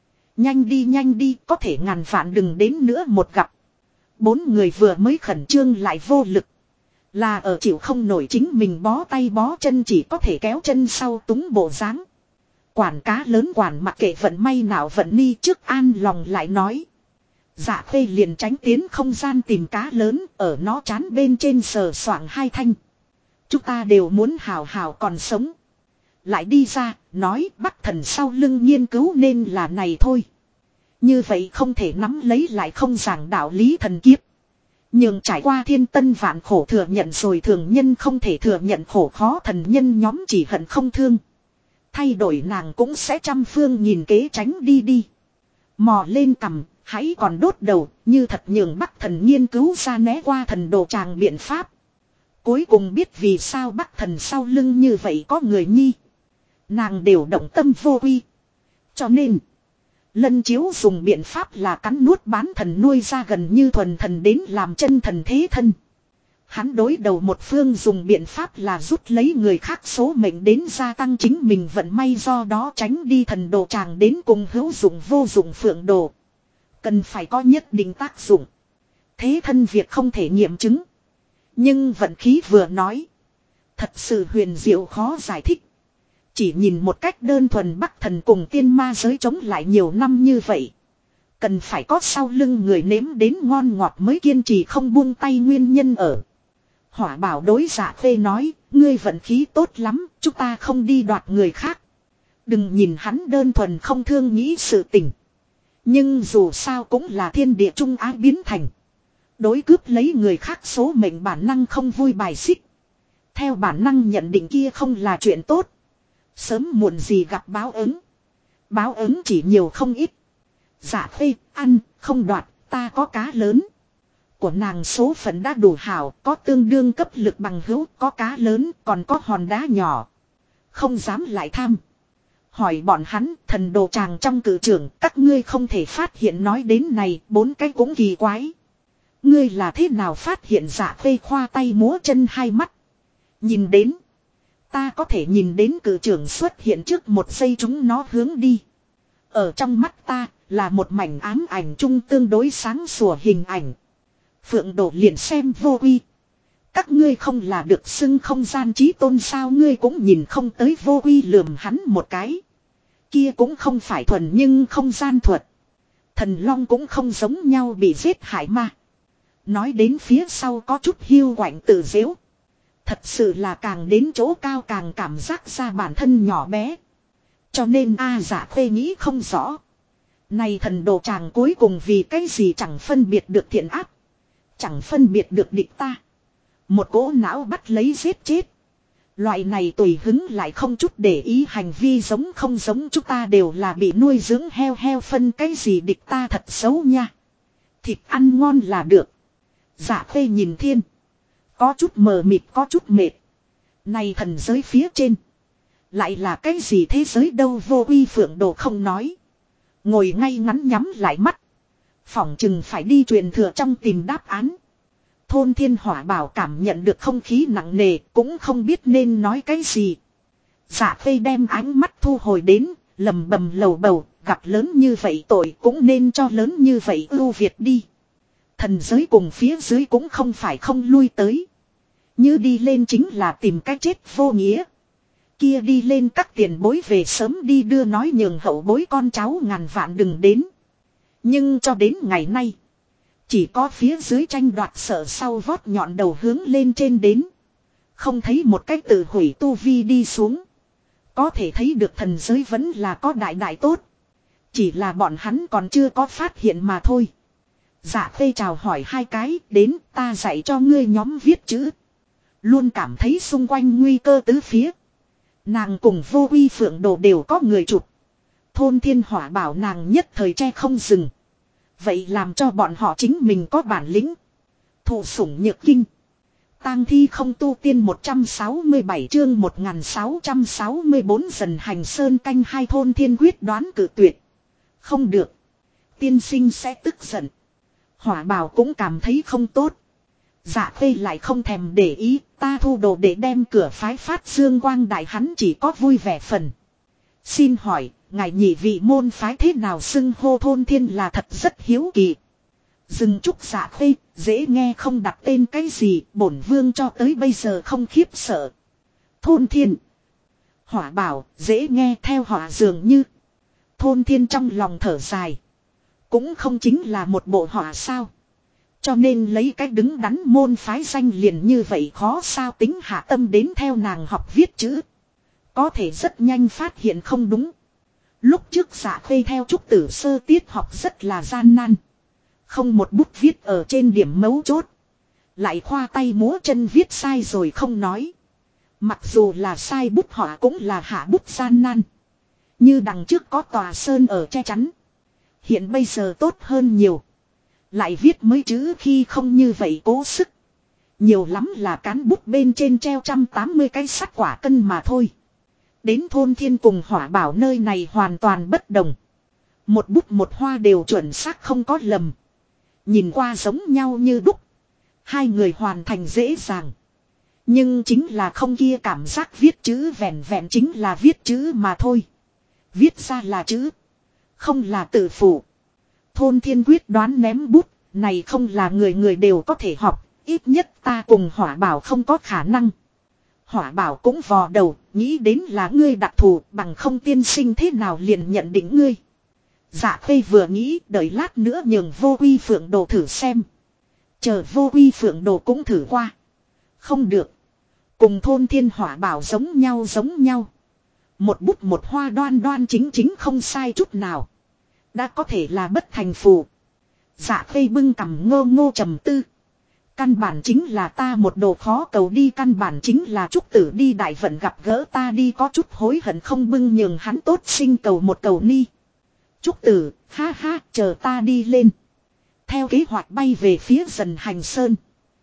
Nhanh đi, có thể ngàn vạn đừng đến nữa một gặp. 4 người vừa mới khẩn trương lại vô lực. Là ở chịu không nổi chính mình bó tay bó chân chỉ có thể kéo chân sau túng bộ dáng. Quản cá lớn quản mặc kệ vận may nào vận ni trước an lòng lại nói. Dạ Khê liền tránh tiến không gian tìm cá lớn ở nó chán bên trên sờ soạng 2 thanh. Chúng ta đều muốn hào hào còn sống. Lại đi ra, nói Bắc Thần sau lưng nghiên cứu nên là này thôi. Như vậy không thể nắm lấy lại không giảng đạo lý thần kiếp. Nhưng trải qua thiên tân vạn khổ thừa nhận rồi thường nhân không thể thừa nhận khổ khó thần nhân nhóm chỉ hận không thương. Thay đổi nàng cũng sẽ trăm phương nhìn kế tránh đi. Mò lên cằm, hãy còn đốt đầu, như thật nhường Bắc Thần nghiên cứu ra né qua thần đồ tràng biện pháp. Cuối cùng biết vì sao Bắc Thần sau lưng như vậy có người nhi. Nàng đều động tâm vô quy. Cho nên, Lân Chiếu dùng biện pháp là cắn nuốt bán thần nuôi ra gần như thuần thần đến làm chân thần thế thân. Hắn đối đầu một phương dùng biện pháp là rút lấy người khác số mệnh đến gia tăng chính mình vận may, do đó tránh đi thần đồ tràng đến cùng hữu dụng vô dụng phượng đồ. Cần phải có nhất định tác dụng. Thế thân việc không thể nghiệm chứng. Nhưng vận khí vừa nói. Thật sự huyền diệu khó giải thích. Chỉ nhìn một cách đơn thuần Bắc Thần cùng tiên ma giới chống lại nhiều năm như vậy. Cần phải có sau lưng người nếm đến ngon ngọt mới kiên trì không buông tay nguyên nhân ở. Hỏa Bảo đối Dạ Khê nói, ngươi vận khí tốt lắm, chúng ta không đi đoạt người khác. Đừng nhìn hắn đơn thuần không thương nghĩ sự tình. Nhưng dù sao cũng là thiên địa trung ái biến thành. Đối cướp lấy người khác số mệnh bản năng không vui bài xích. Theo bản năng nhận định kia không là chuyện tốt. Sớm muộn gì gặp báo ứng. Báo ứng chỉ nhiều không ít. Dạ Khê, ăn, không đoạt, ta có cá lớn. Của nàng số phận đã đủ hảo, có tương đương cấp lực bằng hữu, có cá lớn, còn có hòn đá nhỏ. Không dám lại tham. Hỏi bọn hắn, thần đồ tràng trong cử trưởng, các ngươi không thể phát hiện nói đến này, 4 cái cũng kỳ quái. Ngươi là thế nào phát hiện? Dạ Khê khoa tay múa chân hai mắt. Nhìn đến. Ta có thể nhìn đến cử trưởng xuất hiện trước một giây chúng nó hướng đi. Ở trong mắt ta, là một mảnh ám ảnh chung tương đối sáng sủa hình ảnh. Phượng Đồ liền xem vô quy. Các ngươi không là được xưng không gian trí tôn sao? Ngươi cũng nhìn không tới vô quy lườm hắn một cái. Kia cũng không phải thuần nhưng không gian thuật. Thần long cũng không giống nhau bị giết hại ma. Nói đến phía sau có chút hiu quạnh tự dễu. Thật sự là càng đến chỗ cao càng cảm giác ra bản thân nhỏ bé. Cho nên Dạ Khê nghĩ không rõ. Này thần đồ tràng cuối cùng vì cái gì chẳng phân biệt được thiện ác. Chẳng phân biệt được địch ta. Một cỗ não bắt lấy giết chết. Loại này tùy hứng lại không chút để ý hành vi giống không giống chúng ta đều là bị nuôi dưỡng heo phân cái gì địch ta thật xấu nha. Thịt ăn ngon là được. Dạ Khê nhìn thiên. Có chút mờ mịt có chút mệt. Này thần giới phía trên. Lại là cái gì thế giới đâu? Vô Quy Phượng Đồ không nói. Ngồi ngay ngắn nhắm lại mắt. Phỏng chừng phải đi truyền thừa trong tìm đáp án. Thôn Thiên Hỏa Bảo cảm nhận được không khí nặng nề, cũng không biết nên nói cái gì. Dạ Khê đem ánh mắt thu hồi đến, lầm bầm lầu bầu, gặp lớn như vậy tội cũng nên cho lớn như vậy ưu việt đi. Thần giới cùng phía dưới cũng không phải không lui tới. Như đi lên chính là tìm cái chết vô nghĩa. Kia đi lên các tiền bối về sớm đi đưa nói nhường hậu bối con cháu ngàn vạn đừng đến. Nhưng cho đến ngày nay. Chỉ có phía dưới tranh đoạt sợ sau vót nhọn đầu hướng lên trên đến. Không thấy một cách tự hủy tu vi đi xuống. Có thể thấy được thần giới vẫn là có đại đại tốt. Chỉ là bọn hắn còn chưa có phát hiện mà thôi. Dạ Khê chào hỏi hai cái, đến ta dạy cho ngươi nhóm viết chữ. Luôn cảm thấy xung quanh nguy cơ tứ phía. Nàng cùng Vô Uy Phượng Đồ đều có người chụp. Thôn Thiên Hỏa bảo nàng nhất thời che không dừng. Vậy làm cho bọn họ chính mình có bản lĩnh. Thụ sủng nhược kinh. Tang thi không tu tiên 167 chương 1664 dần hành sơn canh hai thôn thiên quyết đoán cử tuyệt. Không được. Tiên sinh sẽ tức giận. Hỏa bào cũng cảm thấy không tốt. Dạ Khê lại không thèm để ý, ta thu đồ để đem cửa phái phát dương quang đại, hắn chỉ có vui vẻ phần. Xin hỏi, ngài nhị vị môn phái thế nào xưng hô thôn thiên là thật rất hiếu kỳ. Dừng chút Dạ Khê, dễ nghe không đặt tên cái gì, bổn vương cho tới bây giờ không khiếp sợ. Thôn thiên. Hỏa bảo, dễ nghe theo hỏa dường như. Thôn thiên trong lòng thở dài. Cũng không chính là một bộ hỏa sao. Cho nên lấy cái đứng đắn môn phái danh liền như vậy khó sao tính hạ tâm đến theo nàng học viết chữ. Có thể rất nhanh phát hiện không đúng. Lúc trước Dạ Khê theo Trúc Tử Sơ tiết học rất là gian nan. Không một bút viết ở trên điểm mấu chốt. Lại khoa tay múa chân viết sai rồi không nói. Mặc dù là sai bút họa cũng là hạ bút gian nan. Như đằng trước có tòa sơn ở che chắn. Hiện bây giờ tốt hơn nhiều. Lại viết mấy chữ khi không như vậy cố sức. Nhiều lắm là cán bút bên trên treo 180 cái sắt quả cân mà thôi. Đến thôn thiên cùng hỏa bảo nơi này hoàn toàn bất đồng. Một bút một hoa đều chuẩn xác không có lầm. Nhìn qua giống nhau như đúc. Hai người hoàn thành dễ dàng. Nhưng chính là không kia cảm giác viết chữ vẹn vẹn chính là viết chữ mà thôi. Viết ra là chữ. Không là tự phụ. Thôn thiên quyết đoán ném bút. Này không là người người đều có thể học. Ít nhất ta cùng hỏa bảo không có khả năng. Hỏa bảo cũng vò đầu. Nghĩ đến là ngươi đặc thù. Bằng không tiên sinh thế nào liền nhận định ngươi. Dạ Khê vừa nghĩ đợi lát nữa nhường Vô Uy Phượng Đồ thử xem. Chờ Vô Uy Phượng Đồ cũng thử qua. Không được. Cùng thôn thiên hỏa bảo giống nhau. Một bút một hoa đoan đoan chính không sai chút nào. Đã có thể là bất thành phù. Dạ Khê bưng cằm ngô ngô trầm tư. Căn bản chính là ta một đồ khó cầu đi. Căn bản chính là Trúc Tử đi đại vận gặp gỡ ta đi có chút hối hận không bưng nhường hắn tốt sinh cầu một cầu ni. Trúc Tử, ha ha, chờ ta đi lên. Theo kế hoạch bay về phía dần hành sơn.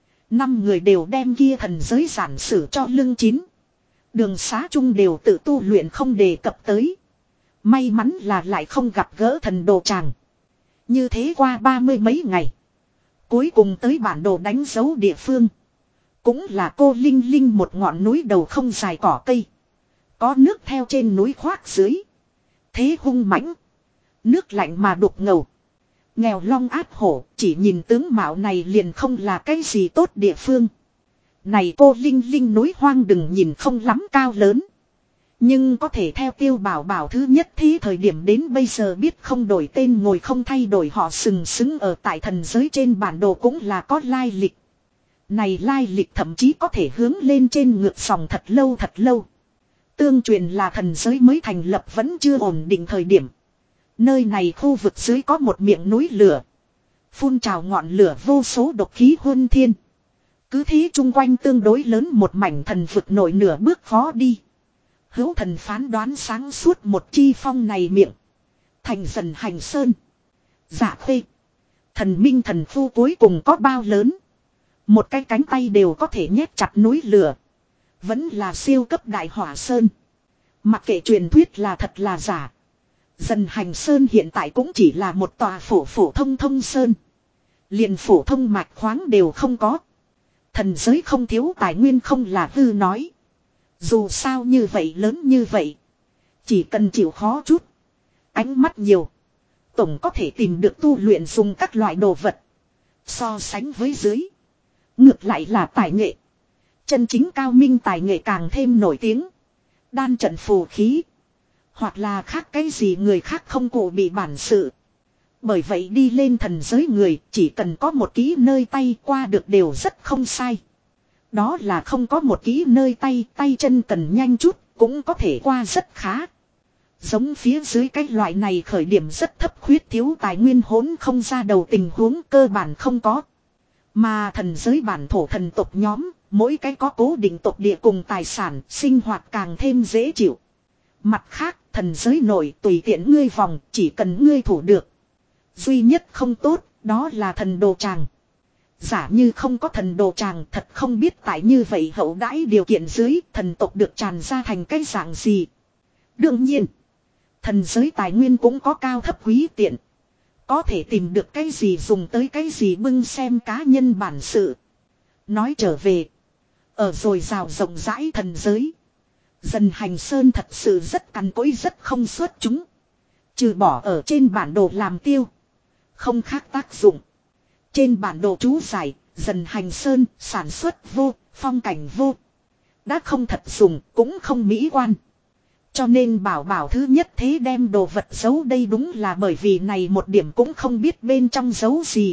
5 người đều đem kia thần giới giản sử cho lưng chín. Đường xá chung đều tự tu luyện không đề cập tới. May mắn là lại không gặp gỡ thần đồ tràng. Như thế qua 30 mấy ngày. Cuối cùng tới bản đồ đánh dấu địa phương. Cũng là cô Linh Linh một ngọn núi đầu không dài cỏ cây. Có nước theo trên núi khoác dưới. Thế hung mãnh. Nước lạnh mà đục ngầu. Nghèo long áp hổ, chỉ nhìn tướng mạo này liền không là cái gì tốt địa phương. Này cô Linh Linh núi hoang đừng nhìn không lắm cao lớn. Nhưng có thể theo Tiêu Bảo Bảo thứ nhất thế thời điểm đến bây giờ biết không đổi tên ngồi không thay đổi họ sừng sững ở tại thần giới trên bản đồ cũng là có lai lịch. Này lai lịch thậm chí có thể hướng lên trên ngược dòng thật lâu. Tương truyền là thần giới mới thành lập vẫn chưa ổn định thời điểm. Nơi này khu vực dưới có một miệng núi lửa. Phun trào ngọn lửa vô số độc khí huân thiên. Cứ thế chung quanh tương đối lớn một mảnh thần vực nổi nửa bước khó đi. Hữu thần phán đoán sáng suốt một chi phong này miệng. Thành dần hành sơn. Dạ Khê. Thần minh thần phu cuối cùng có bao lớn. Một cái cánh tay đều có thể nhét chặt núi lửa. Vẫn là siêu cấp đại hỏa sơn. Mặc kệ truyền thuyết là thật là giả. Dần hành sơn hiện tại cũng chỉ là một tòa phổ thông sơn. Liền phổ thông mạch khoáng đều không có. Thần giới không thiếu tài nguyên không là hư nói. Dù sao như vậy lớn như vậy. Chỉ cần chịu khó chút. Ánh mắt nhiều. Tổng có thể tìm được tu luyện dùng các loại đồ vật. So sánh với dưới. Ngược lại là tài nghệ. Chân chính cao minh tài nghệ càng thêm nổi tiếng. Đan trận phù khí. Hoặc là khác cái gì người khác không cụ bị bản sự. Bởi vậy đi lên thần giới người chỉ cần có một ký nơi tay qua được đều rất không sai. Đó là không có một kỹ nơi tay chân cần nhanh chút, cũng có thể qua rất khá. Giống phía dưới cái loại này khởi điểm rất thấp, khuyết thiếu tài nguyên hỗn không ra đầu tình huống cơ bản không có. Mà thần giới bản thổ thần tộc nhóm, mỗi cái có cố định tộc địa cùng tài sản, sinh hoạt càng thêm dễ chịu. Mặt khác, thần giới nội tùy tiện ngươi vòng, chỉ cần ngươi thủ được. Duy nhất không tốt, đó là thần đồ tràng. Giả như không có thần đồ tràng, thật không biết tại như vậy hậu đãi điều kiện dưới, thần tộc được tràn ra thành cái dạng gì. Đương nhiên, thần giới tài nguyên cũng có cao thấp quý tiện. Có thể tìm được cái gì dùng tới cái gì bưng xem cá nhân bản sự. Nói trở về, ở dồi dào rộng rãi thần giới, Dần Hành Sơn thật sự rất cằn cỗi, rất không xuất chúng. Trừ bỏ ở trên bản đồ làm tiêu, không khác tác dụng. Trên bản đồ chú giải, Dần Hành Sơn sản xuất vô, phong cảnh vô. Đã không thật dùng, cũng không mỹ quan. Cho nên bảo thứ nhất thế đem đồ vật giấu đây, đúng là bởi vì này một điểm cũng không biết bên trong giấu gì.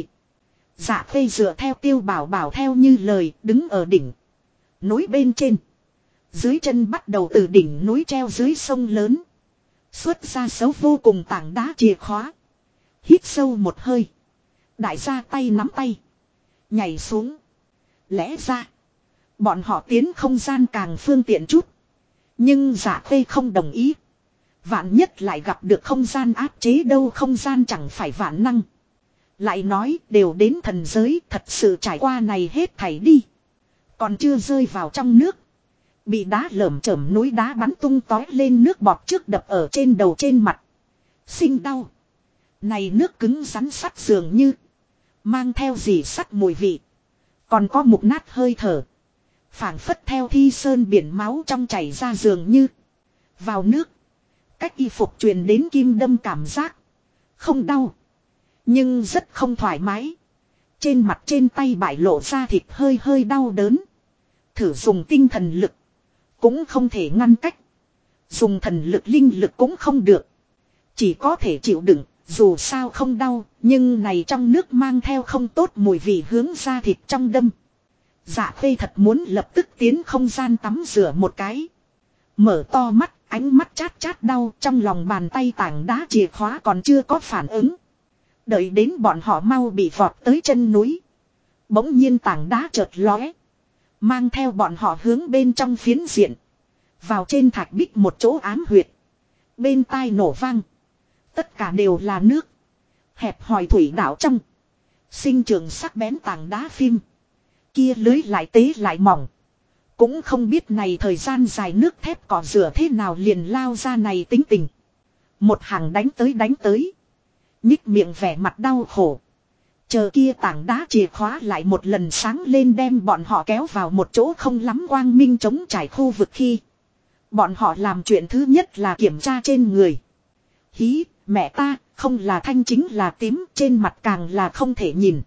Dạ Khê dựa theo Tiêu Bảo theo như lời, đứng ở đỉnh núi bên trên. Dưới chân bắt đầu từ đỉnh núi treo dưới sông lớn. Xuất ra xấu vô cùng tảng đá chìa khóa. Hít sâu một hơi. Đại gia tay nắm tay. Nhảy xuống. Lẽ ra, bọn họ tiến không gian càng phương tiện chút. Nhưng Dạ Khê không đồng ý. Vạn nhất lại gặp được không gian áp chế đâu, không gian chẳng phải vạn năng. Lại nói đều đến thần giới, thật sự trải qua này hết thảy đi. Còn chưa rơi vào trong nước, bị đá lởm chởm núi đá bắn tung tói lên, nước bọt trước đập ở trên đầu trên mặt. Sinh đau. Này nước cứng rắn sắt dường như mang theo gì sắt mùi vị. Còn có mục nát hơi thở. Phảng phất theo thi sơn biển máu trong chảy ra dường như. Vào nước, cách y phục truyền đến kim đâm cảm giác. Không đau, nhưng rất không thoải mái. Trên mặt trên tay bại lộ ra thịt hơi hơi đau đớn. Thử dùng tinh thần lực, cũng không thể ngăn cách. Dùng thần lực linh lực cũng không được. Chỉ có thể chịu đựng, dù sao không đau. Nhưng này trong nước mang theo không tốt mùi vị hướng ra thịt trong đâm. Dạ Khê thật muốn lập tức tiến không gian tắm rửa một cái. Mở to mắt, ánh mắt chát chát đau, trong lòng bàn tay tảng đá chìa khóa còn chưa có phản ứng. Đợi đến bọn họ mau bị vọt tới chân núi. Bỗng nhiên tảng đá chợt lóe, mang theo bọn họ hướng bên trong phiến diện. Vào trên thạch bích một chỗ ám huyệt. Bên tai nổ vang. Tất cả đều là nước. Hẹp hòi thủy đảo trong. Sinh trưởng sắc bén tảng đá phim. Kia lưới lại tế lại mỏng. Cũng không biết này thời gian dài nước thép cỏ rửa thế nào liền lao ra này tính tình. Một hàng đánh tới. Nhích miệng vẻ mặt đau khổ. Chờ kia tảng đá chìa khóa lại một lần sáng lên đem bọn họ kéo vào một chỗ không lắm quang minh trống trải khu vực khi. Bọn họ làm chuyện thứ nhất là kiểm tra trên người. Hí, mẹ ta, không là thanh chính là tím, trên mặt càng là không thể nhìn.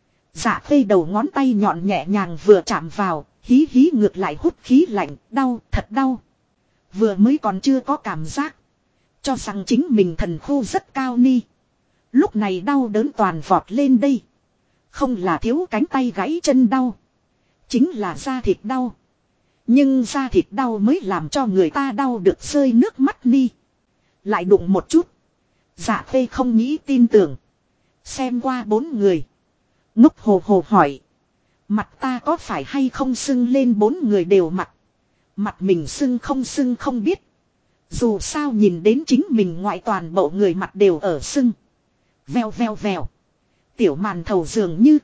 Dạ Khê đầu ngón tay nhọn nhẹ nhàng vừa chạm vào, hí hí ngược lại hút khí lạnh, đau, thật đau. Vừa mới còn chưa có cảm giác. Cho rằng chính mình thần khu rất cao ni. Lúc này đau đớn toàn vọt lên đây. Không là thiếu cánh tay gãy chân đau. Chính là da thịt đau. Nhưng da thịt đau mới làm cho người ta đau được rơi nước mắt ni. Lại đụng một chút. Dạ Khê không nghĩ tin tưởng. Xem qua 4 người. Ngốc hồ hồ hỏi. Mặt ta có phải hay không sưng lên? 4 người đều mặt. Mặt mình sưng không biết. Dù sao nhìn đến chính mình ngoại toàn bộ người mặt đều ở sưng. Vèo vèo vèo. Tiểu màn thầu dường như.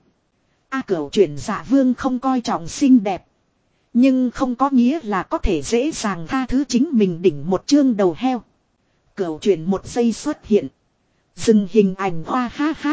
Cửu chuyển Dạ Vương không coi trọng xinh đẹp. Nhưng không có nghĩa là có thể dễ dàng tha thứ chính mình đỉnh một chương đầu heo. Cửu chuyển một giây xuất hiện. Dừng hình ảnh hoa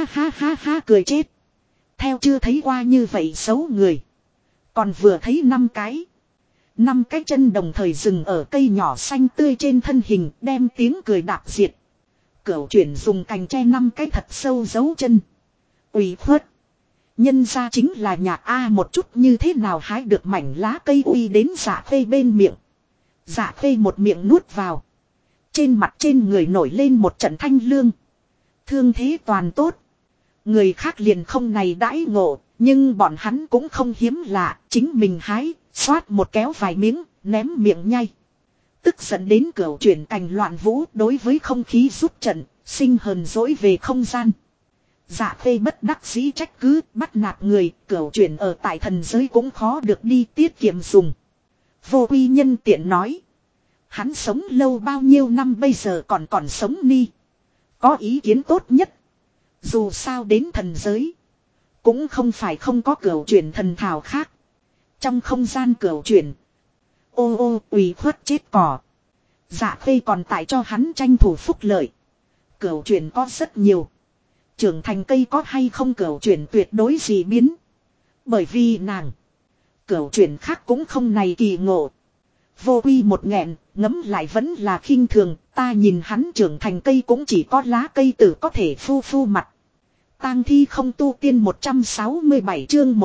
ha cười chết. Theo chưa thấy qua như vậy xấu người. Còn vừa thấy 5 cái. 5 cái chân đồng thời dừng ở cây nhỏ xanh tươi trên thân hình, đem tiếng cười đạp diệt. Cửu chuyển dùng cành tre 5 cái thật sâu giấu chân. Ủy khuất. Nhân ra chính là nhạc A một chút như thế nào hái được mảnh lá cây uy đến Dạ Khê bên miệng. Dạ Khê một miệng nuốt vào. Trên mặt trên người nổi lên một trận thanh lương. Thương thế toàn tốt. Người khác liền không này đãi ngộ, Nhưng bọn hắn cũng không hiếm lạ, chính mình hái, xoát một kéo vài miếng, ném miệng nhai. Tức giận đến cửu chuyển cành loạn vũ đối với không khí rút trận, sinh hờn dỗi về không gian. Dạ khê bất đắc dĩ trách cứ, bắt nạt người, cửu chuyển ở tại thần giới cũng khó được đi tiết kiệm dùng. Vô Quy nhân tiện nói. Hắn sống lâu bao nhiêu năm bây giờ còn sống ni. Có ý kiến tốt nhất. Dù sao đến thần giới. Cũng không phải không có cửu chuyển thần thảo khác. Trong không gian cửu chuyển. Ô ô ủy khuất chết cỏ. Dạ khê còn tại cho hắn tranh thủ phúc lợi. Cửu chuyển có rất nhiều. Trưởng thành cây có hay không cửu chuyển tuyệt đối gì biến. Bởi vì nàng. Cửu chuyển khác cũng không này kỳ ngộ. Vô Quy một nghẹn, ngấm lại vẫn là khinh thường, ta nhìn hắn trưởng thành cây cũng chỉ có lá cây tử có thể phu mặt. Tang thi không tu tiên 167 chương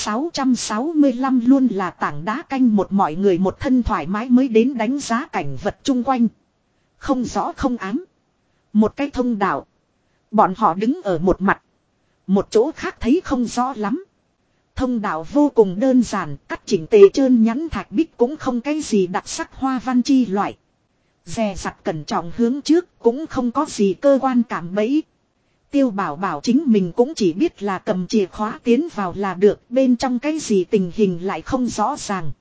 1665 luôn là tảng đá canh một mọi người một thân thoải mái mới đến đánh giá cảnh vật chung quanh. Không rõ không ám. Một cái thông đạo. Bọn họ đứng ở một mặt. Một chỗ khác thấy không rõ lắm. Thông đạo vô cùng đơn giản, cắt chỉnh tề trơn nhẵn thạch bích cũng không cái gì đặc sắc hoa văn chi loại. Dè dặt cẩn trọng hướng trước cũng không có gì cơ quan cảm bẫy. Tiêu Bảo Bảo chính mình cũng chỉ biết là cầm chìa khóa tiến vào là được, bên trong cái gì tình hình lại không rõ ràng.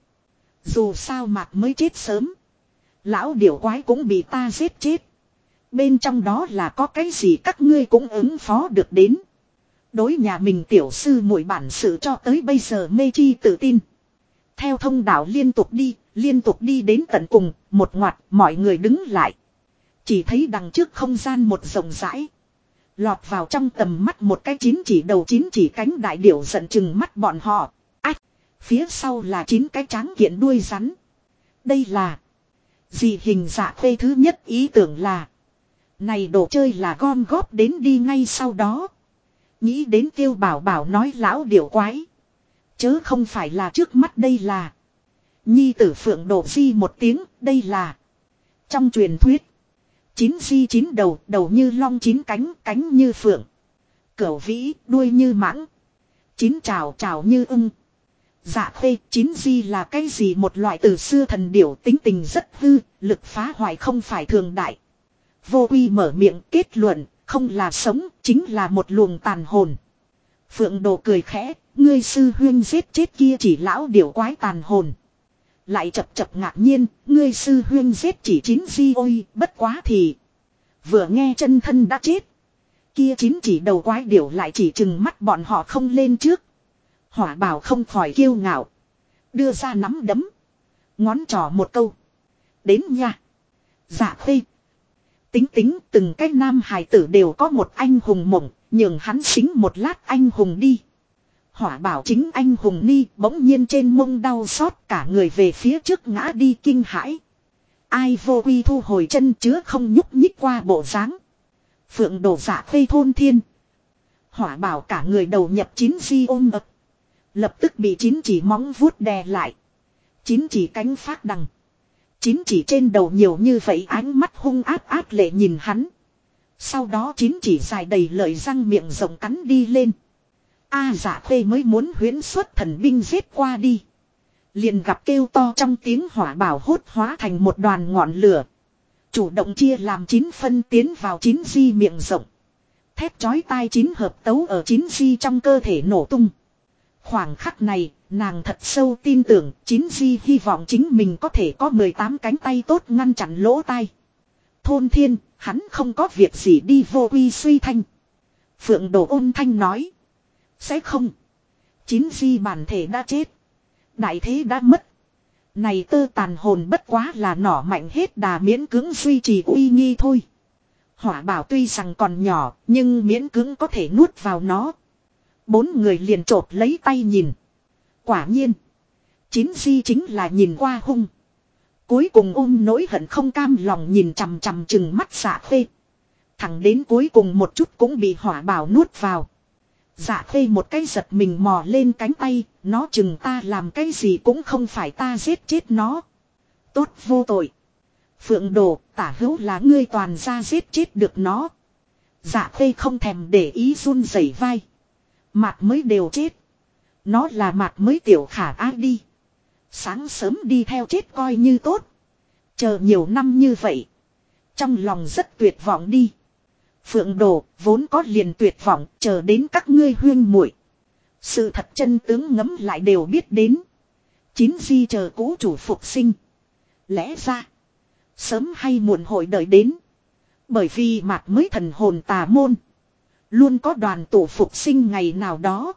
Dù sao Mạc mới chết sớm. Lão điểu quái cũng bị ta giết chết. Bên trong đó là có cái gì các ngươi cũng ứng phó được đến. Đối nhà mình tiểu sư muội bản sự cho tới bây giờ mê chi tự tin. Theo thông đạo liên tục đi đến tận cùng, một ngoặt mọi người đứng lại. Chỉ thấy đằng trước không gian một rộng rãi. Lọt vào trong tầm mắt một cái chín chỉ đầu chín chỉ cánh đại điểu giận chừng mắt bọn họ. Ách! Phía sau là 9 cái tráng kiện đuôi rắn. Đây là... Gì hình dạ phê thứ nhất ý tưởng là... Này đồ chơi là gom góp đến đi ngay sau đó. Nghĩ đến Tiêu Bảo Bảo nói lão điểu quái. Chớ không phải là trước mắt đây là. Nhi tử Phượng đổ di một tiếng, đây là. Trong truyền thuyết. 9 di 9 đầu, đầu như long 9 cánh, cánh như phượng. Cửu vĩ, đuôi như mãng. 9 trào trào như ưng. Dạ khê, 9 di là cái gì một loại từ xưa thần điểu tính tình rất hư, lực phá hoại không phải thường đại. Vô Quy mở miệng kết luận, không là sống, chính là một luồng tàn hồn. Phượng Đồ cười khẽ, ngươi sư huyên giết chết kia chỉ lão điểu quái tàn hồn. Lại chập ngạc nhiên, ngươi sư huyên giết chỉ 9 di ôi, bất quá thì. Vừa nghe chân thân đã chết. Kia 9 chỉ đầu quái điểu lại chỉ chừng mắt bọn họ không lên trước. Hỏa Bảo không khỏi kiêu ngạo. Đưa ra nắm đấm. Ngón trỏ một câu. Đến nha. Dạ khê. Tính từng cái nam hài tử đều có một anh hùng mộng, nhường hắn xính một lát anh hùng đi. Hỏa Bảo chính anh hùng ni bỗng nhiên trên mông đau xót cả người về phía trước ngã đi kinh hãi. Ai Vô Quy thu hồi chân chứa không nhúc nhích qua bộ dáng. Phượng đổ dạ khê thôn thiên. Hỏa Bảo cả người đầu nhập 9 di ôm ập. Lập tức bị 9 chỉ móng vuốt đè lại. 9 chỉ cánh phát đằng. 9 chỉ trên đầu nhiều như vậy ánh mắt hung ác lệ nhìn hắn. Sau đó 9 chỉ dài đầy lợi răng miệng rộng cắn đi lên. Dạ khê mới muốn huyễn xuất thần binh giết qua đi. Liền gặp kêu to trong tiếng Hỏa Bảo hốt hóa thành một đoàn ngọn lửa. Chủ động chia làm 9 phân tiến vào 9 di miệng rộng. Thép chói tai 9 hợp tấu ở 9 di trong cơ thể nổ tung. Khoảng khắc này, nàng thật sâu tin tưởng 9 di hy vọng chính mình có thể có 18 cánh tay tốt ngăn chặn lỗ tai. Thôn thiên, hắn không có việc gì đi. Vô Quy suy thanh. Phượng Đồ ôn thanh nói. Sẽ không. 9 di bản thể đã chết. Đại thế đã mất. Này tơ tàn hồn bất quá là nỏ mạnh hết đà miễn cưỡng duy trì uy nghi thôi. Hỏa Bảo tuy rằng còn nhỏ, nhưng miễn cưỡng có thể nuốt vào nó. 4 người liền chộp lấy tay nhìn. Quả nhiên. 9 di chính là nhìn qua hung. Cuối cùng ôm nỗi hận không cam lòng nhìn chằm chằm chừng mắt Dạ khê. Thẳng đến cuối cùng một chút cũng bị Hỏa Bảo nuốt vào. Dạ khê một cái giật mình mò lên cánh tay. Nó chừng ta làm cái gì cũng không phải ta giết chết nó. Tốt vô tội. Phượng Đồ, tả hữu là ngươi toàn ra giết chết được nó. Dạ khê không thèm để ý run rẩy vai. Mặt mới đều chết. Nó là mặt mới tiểu khả ai đi. Sáng sớm đi theo chết coi như tốt. Chờ nhiều năm như vậy. Trong lòng rất tuyệt vọng đi. Phượng Đồ vốn có liền tuyệt vọng chờ đến các ngươi huyên muội. Sự thật chân tướng ngấm lại đều biết đến. Chín di chờ cũ chủ phục sinh. Lẽ ra. Sớm hay muộn hội đợi đến. Bởi vì mạc mới thần hồn tà môn. Luôn có đoàn tụ phục sinh ngày nào đó.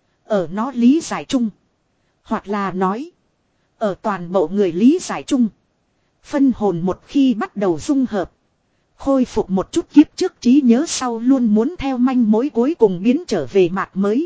Ở nó lý giải chung. Hoặc là nói. Ở toàn bộ người lý giải chung. Phân hồn một khi bắt đầu dung hợp. Khôi phục một chút kiếp trước trí nhớ sau luôn muốn theo manh mối cuối cùng biến trở về mạc mới.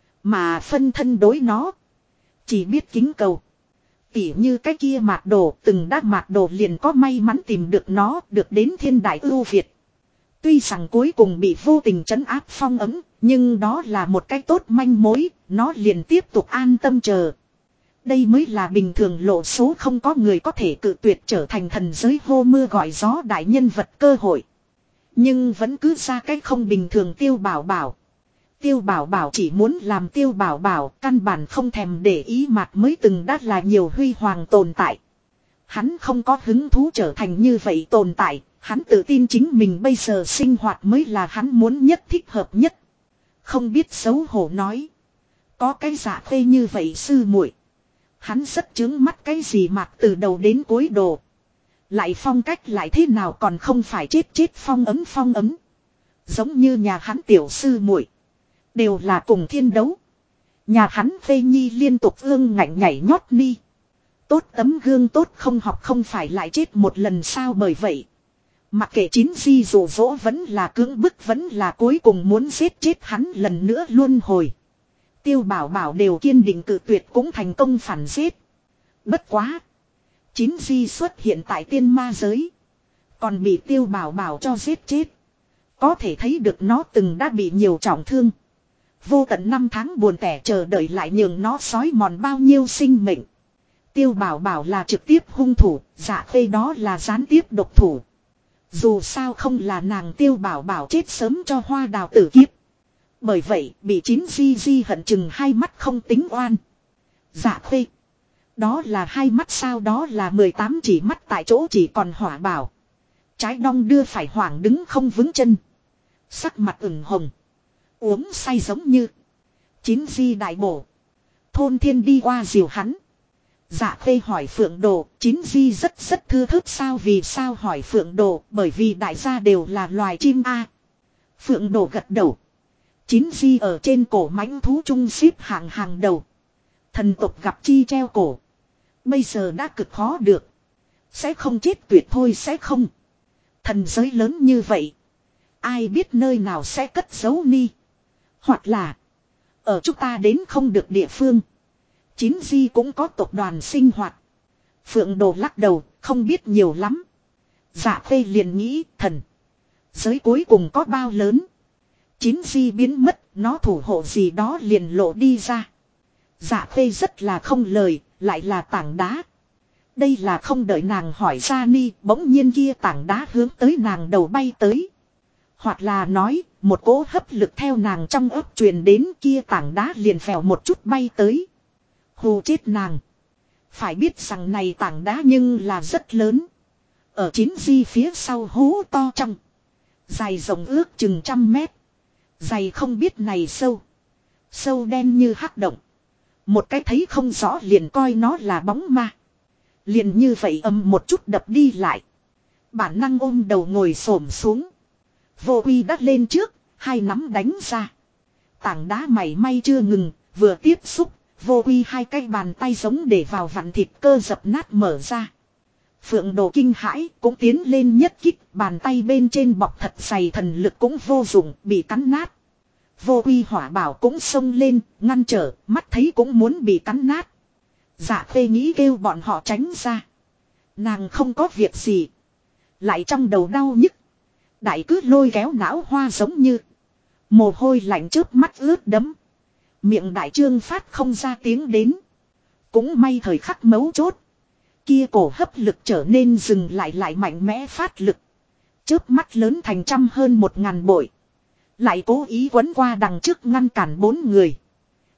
Mà phân thân đối nó. Chỉ biết kính cầu. Tỉ như cái kia mạc đồ từng đã mạc đồ liền có may mắn tìm được nó được đến thiên đại ưu việt. Tuy rằng cuối cùng bị vô tình trấn áp phong ấm. Nhưng đó là một cái tốt manh mối. Nó liền tiếp tục an tâm chờ. Đây mới là bình thường lộ số không có người có thể cự tuyệt trở thành thần giới hô mưa gọi gió đại nhân vật cơ hội. Nhưng vẫn cứ ra cái không bình thường Tiêu Bảo Bảo. Tiêu Bảo Bảo chỉ muốn làm Tiêu Bảo Bảo, căn bản không thèm để ý mặt mới từng đã là nhiều huy hoàng tồn tại. Hắn không có hứng thú trở thành như vậy tồn tại, hắn tự tin chính mình bây giờ sinh hoạt mới là hắn muốn nhất thích hợp nhất. Không biết xấu hổ nói. Có cái dạ khê như vậy sư muội. Hắn rất chướng mắt cái gì mạc từ đầu đến cuối đồ. Lại phong cách lại thế nào còn không phải chết phong ấm. Giống như nhà hắn tiểu sư muội đều là cùng thiên đấu. Nhà hắn phê nhi liên tục ương ngạnh nhảy nhót ni. Tốt tấm gương tốt không học không phải lại chết một lần sao bởi vậy. Mặc kệ chín di dụ dỗ vẫn là cưỡng bức vẫn là cuối cùng muốn giết chết hắn lần nữa luân hồi. Tiêu Bảo Bảo đều kiên định cự tuyệt cũng thành công phản giết. Bất quá. Chín di xuất hiện tại tiên ma giới. Còn bị Tiêu Bảo Bảo cho giết chết. Có thể thấy được nó từng đã bị nhiều trọng thương. Vô tận năm tháng buồn tẻ chờ đợi lại nhường nó xói mòn bao nhiêu sinh mệnh. Tiêu Bảo Bảo là trực tiếp hung thủ, Dạ Khê đó là gián tiếp độc thủ. Dù sao không là nàng Tiêu Bảo Bảo chết sớm cho hoa đào tử kiếp. Bởi vậy bị chín di hận chừng hai mắt không tính oan. Dạ Khê. Đó là hai mắt sao đó là 18 chỉ mắt tại chỗ chỉ còn hỏa bảo. Trái đong đưa phải hoảng đứng không vững chân. Sắc mặt ửng hồng. Uống say giống như. Chín di đại bổ. Thôn thiên đi qua diều hắn. Dạ Khê hỏi Phượng Đồ. Chín di rất thưa thớt sao vì sao hỏi Phượng Đồ. Bởi vì đại gia đều là loài chim A. Phượng Đồ gật đầu. Chín di ở trên cổ mãnh thú trung xếp hàng đầu. Thần tộc gặp chi treo cổ. Bây giờ đã cực khó được. Sẽ không chết tuyệt thôi sẽ không. Thần giới lớn như vậy. Ai biết nơi nào sẽ cất giấu ni. Hoặc là. Ở chúng ta đến không được địa phương. Chín di cũng có tộc đoàn sinh hoạt. Phượng Đồ lắc đầu. Không biết nhiều lắm. Dạ Khê liền nghĩ thần. Giới cuối cùng có bao lớn. Chín di biến mất. Nó thủ hộ gì đó liền lộ đi ra. Dạ Khê rất là không lời. Lại là tảng đá. Đây là không đợi nàng hỏi ra ni. Bỗng nhiên kia tảng đá hướng tới nàng đầu bay tới. Hoặc là nói. Một cỗ hấp lực theo nàng trong ấp truyền đến kia tảng đá liền phèo một chút bay tới. Hù chết nàng. Phải biết rằng này tảng đá nhưng là rất lớn. Ở chín di phía sau hố to trong. Dài rộng ước chừng 100 mét. Dày không biết này sâu. Sâu đen như hắc động. Một cái thấy không rõ liền coi nó là bóng ma. Liền như vậy ầm một chút đập đi lại. Bản năng ôm đầu ngồi xổm xuống. Vô Uy đắt lên trước, hai nắm đánh ra. Tảng đá mảy may chưa ngừng, vừa tiếp xúc, Vô Uy hai cái bàn tay giống để vào vặn thịt cơ dập nát mở ra. Phượng Đồ kinh hãi cũng tiến lên nhất kích, bàn tay bên trên bọc thật dày thần lực cũng vô dụng, bị cắn nát. Vô Uy hỏa bảo cũng xông lên, ngăn trở, mắt thấy cũng muốn bị cắn nát. Dạ Khê nghĩ kêu bọn họ tránh ra. Nàng không có việc gì. Lại trong đầu đau nhức. Đại cứ lôi kéo não hoa giống như. Mồ hôi lạnh chớp mắt ướt đẫm. Miệng đại trương phát không ra tiếng đến. Cũng may thời khắc mấu chốt. Kia cổ hấp lực trở nên dừng lại mạnh mẽ phát lực. Chớp mắt lớn thành trăm hơn 1000 bội. Lại cố ý quấn qua đằng trước ngăn cản 4 người.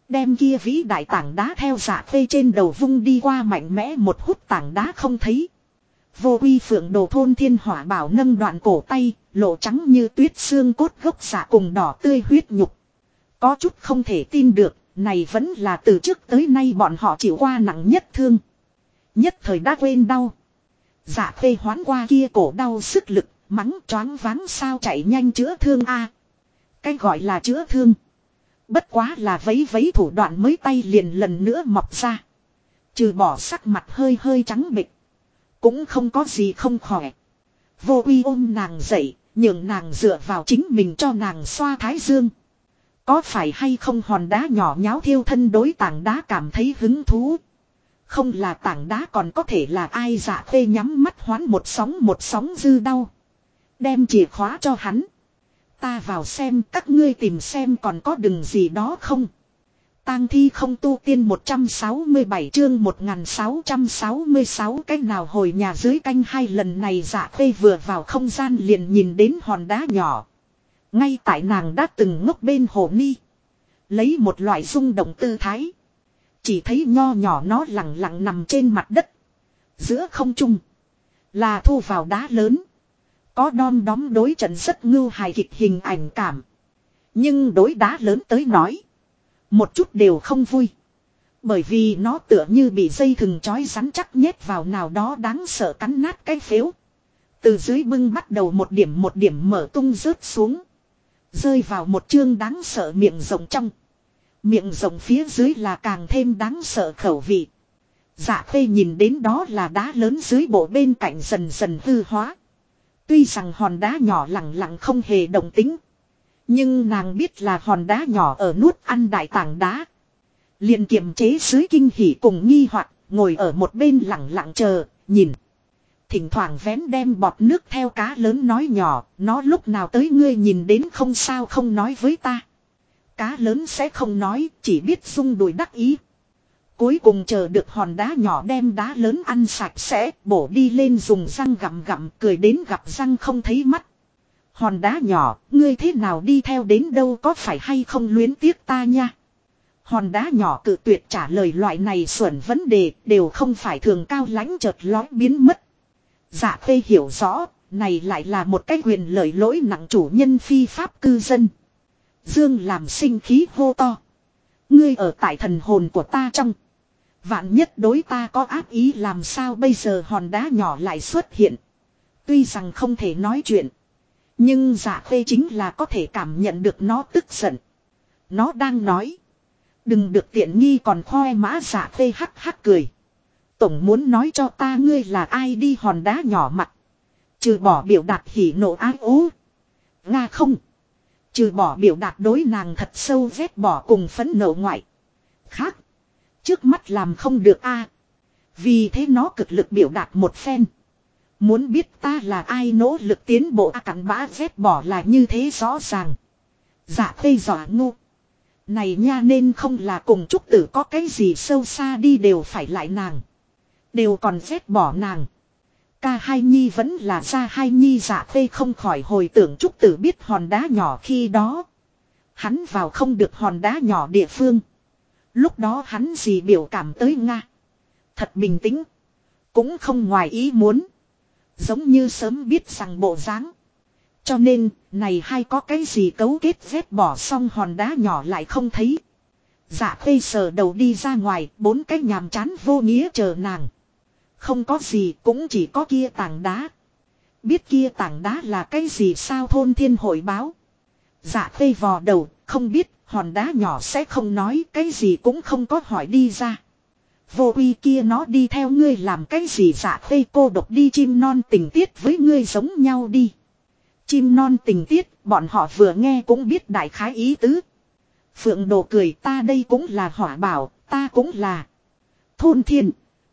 Đem kia vĩ đại tảng đá theo Dạ Khê trên đầu vung đi qua mạnh mẽ một hút tảng đá không thấy. Vô Uy Phượng Đồ thôn thiên hỏa bảo nâng đoạn cổ tay, lộ trắng như tuyết xương cốt gốc dạ cùng đỏ tươi huyết nhục. Có chút không thể tin được, này vẫn là từ trước tới nay bọn họ chịu qua nặng nhất thương. Nhất thời đã quên đau. Dạ Khê hoán qua kia cổ đau sức lực, mắng choáng váng sao chạy nhanh chữa thương a. Cái gọi là chữa thương. Bất quá là vấy vấy thủ đoạn mới tay liền lần nữa mọc ra. Trừ bỏ sắc mặt hơi hơi trắng bệch, cũng không có gì không khỏe. Vô Uy ôm nàng dậy, nhường nàng dựa vào chính mình cho nàng xoa thái dương. Có phải hay không hòn đá nhỏ nháo thiêu thân đối tảng đá cảm thấy hứng thú. Không là tảng đá còn có thể là ai. Dạ Khê nhắm mắt hoán một sóng dư đau. Đem chìa khóa cho hắn. Ta vào xem các ngươi tìm xem còn có đừng gì đó không. Tang thi không tu tiên 167 chương 1666 cách nào hồi nhà dưới canh hai lần này Dạ Khê vừa vào không gian liền nhìn đến hòn đá nhỏ. Ngay tại nàng đã từng ngốc bên hồ ni. Lấy một loại rung động tư thái. Chỉ thấy nho nhỏ nó lặng lặng nằm trên mặt đất. Giữa không trung là thu vào đá lớn. Có đom đóm đối trận rất ngưu hài kịch hình ảnh cảm. Nhưng đối đá lớn tới nói, một chút đều không vui. Bởi vì nó tựa như bị dây thừng trói rắn chắc nhét vào nào đó đáng sợ cắn nát cái phếu. Từ dưới bưng bắt đầu một điểm mở tung rớt xuống. Rơi vào một chương đáng sợ miệng rộng trong. Miệng rộng phía dưới là càng thêm đáng sợ khẩu vị. Dạ Khê nhìn đến đó là đá lớn dưới bộ bên cạnh dần dần hư hóa. Tuy rằng hòn đá nhỏ lặng lặng không hề động tính. Nhưng nàng biết là hòn đá nhỏ ở nuốt ăn đại tảng đá. Liền kiềm chế dưới kinh hỉ cùng nghi hoặc ngồi ở một bên lặng lặng chờ, nhìn. Thỉnh thoảng vén đem bọt nước theo cá lớn nói nhỏ, nó lúc nào tới ngươi nhìn đến không sao không nói với ta. Cá lớn sẽ không nói, chỉ biết rung đùi đắc ý. Cuối cùng chờ được hòn đá nhỏ đem đá lớn ăn sạch sẽ, bổ đi lên dùng răng gặm gặm, cười đến gặp răng không thấy mắt. Hòn đá nhỏ, ngươi thế nào đi theo đến đâu có phải hay không luyến tiếc ta nha. Hòn đá nhỏ cự tuyệt trả lời loại này xuẩn vấn đề, đều không phải thường cao lãnh chợt lói biến mất. Dạ Khê hiểu rõ, này lại là một cái quyền lợi lỗi nặng chủ nhân phi pháp cư dân. Dương làm sinh khí hô to. Ngươi ở tại thần hồn của ta trong. Vạn nhất đối ta có ác ý làm sao bây giờ hòn đá nhỏ lại xuất hiện. Tuy rằng không thể nói chuyện. Nhưng Dạ Khê chính là có thể cảm nhận được nó tức giận. Nó đang nói. Đừng được tiện nghi còn khoe mã. Dạ Khê hắc hắc cười. Tổng muốn nói cho ta ngươi là ai đi hòn đá nhỏ mặt. Trừ bỏ biểu đạt hỉ nộ ái ố. Nga không. Trừ bỏ biểu đạt đối nàng thật sâu ghét bỏ cùng phẫn nộ ngoại. Khác. Trước mắt làm không được a. Vì thế nó cực lực biểu đạt một phen. Muốn biết ta là ai nỗ lực tiến bộ cặn bã ghét bỏ là như thế rõ ràng. Dạ Khê dọa ngu. Này nha nên không là cùng trúc tử có cái gì sâu xa đi đều phải lại nàng. Đều còn ghét bỏ nàng. Ca hai nhi vẫn là ra hai nhi. Dạ Khê không khỏi hồi tưởng trúc tử biết hòn đá nhỏ khi đó. Hắn vào không được hòn đá nhỏ địa phương. Lúc đó hắn gì biểu cảm tới Nga. Thật bình tĩnh. Cũng không ngoài ý muốn. Giống như sớm biết rằng bộ dáng. Cho nên, này hay có cái gì cấu kết ghét bỏ xong hòn đá nhỏ lại không thấy. Dạ Khê sờ đầu đi ra ngoài, bốn cái nhàm chán vô nghĩa chờ nàng. Không có gì, cũng chỉ có kia tảng đá. Biết kia tảng đá là cái gì sao thôn thiên hội báo. Dạ Khê vò đầu, không biết, hòn đá nhỏ sẽ không nói, cái gì cũng không có hỏi đi ra. Vô Uy kia nó đi theo ngươi làm cái gì. Dạ Khê cô độc đi chim non tình tiết với ngươi giống nhau đi. Chim non tình tiết, bọn họ vừa nghe cũng biết đại khái ý tứ. Phượng Đồ cười ta đây cũng là hỏa bảo, ta cũng là. Thôn thiên.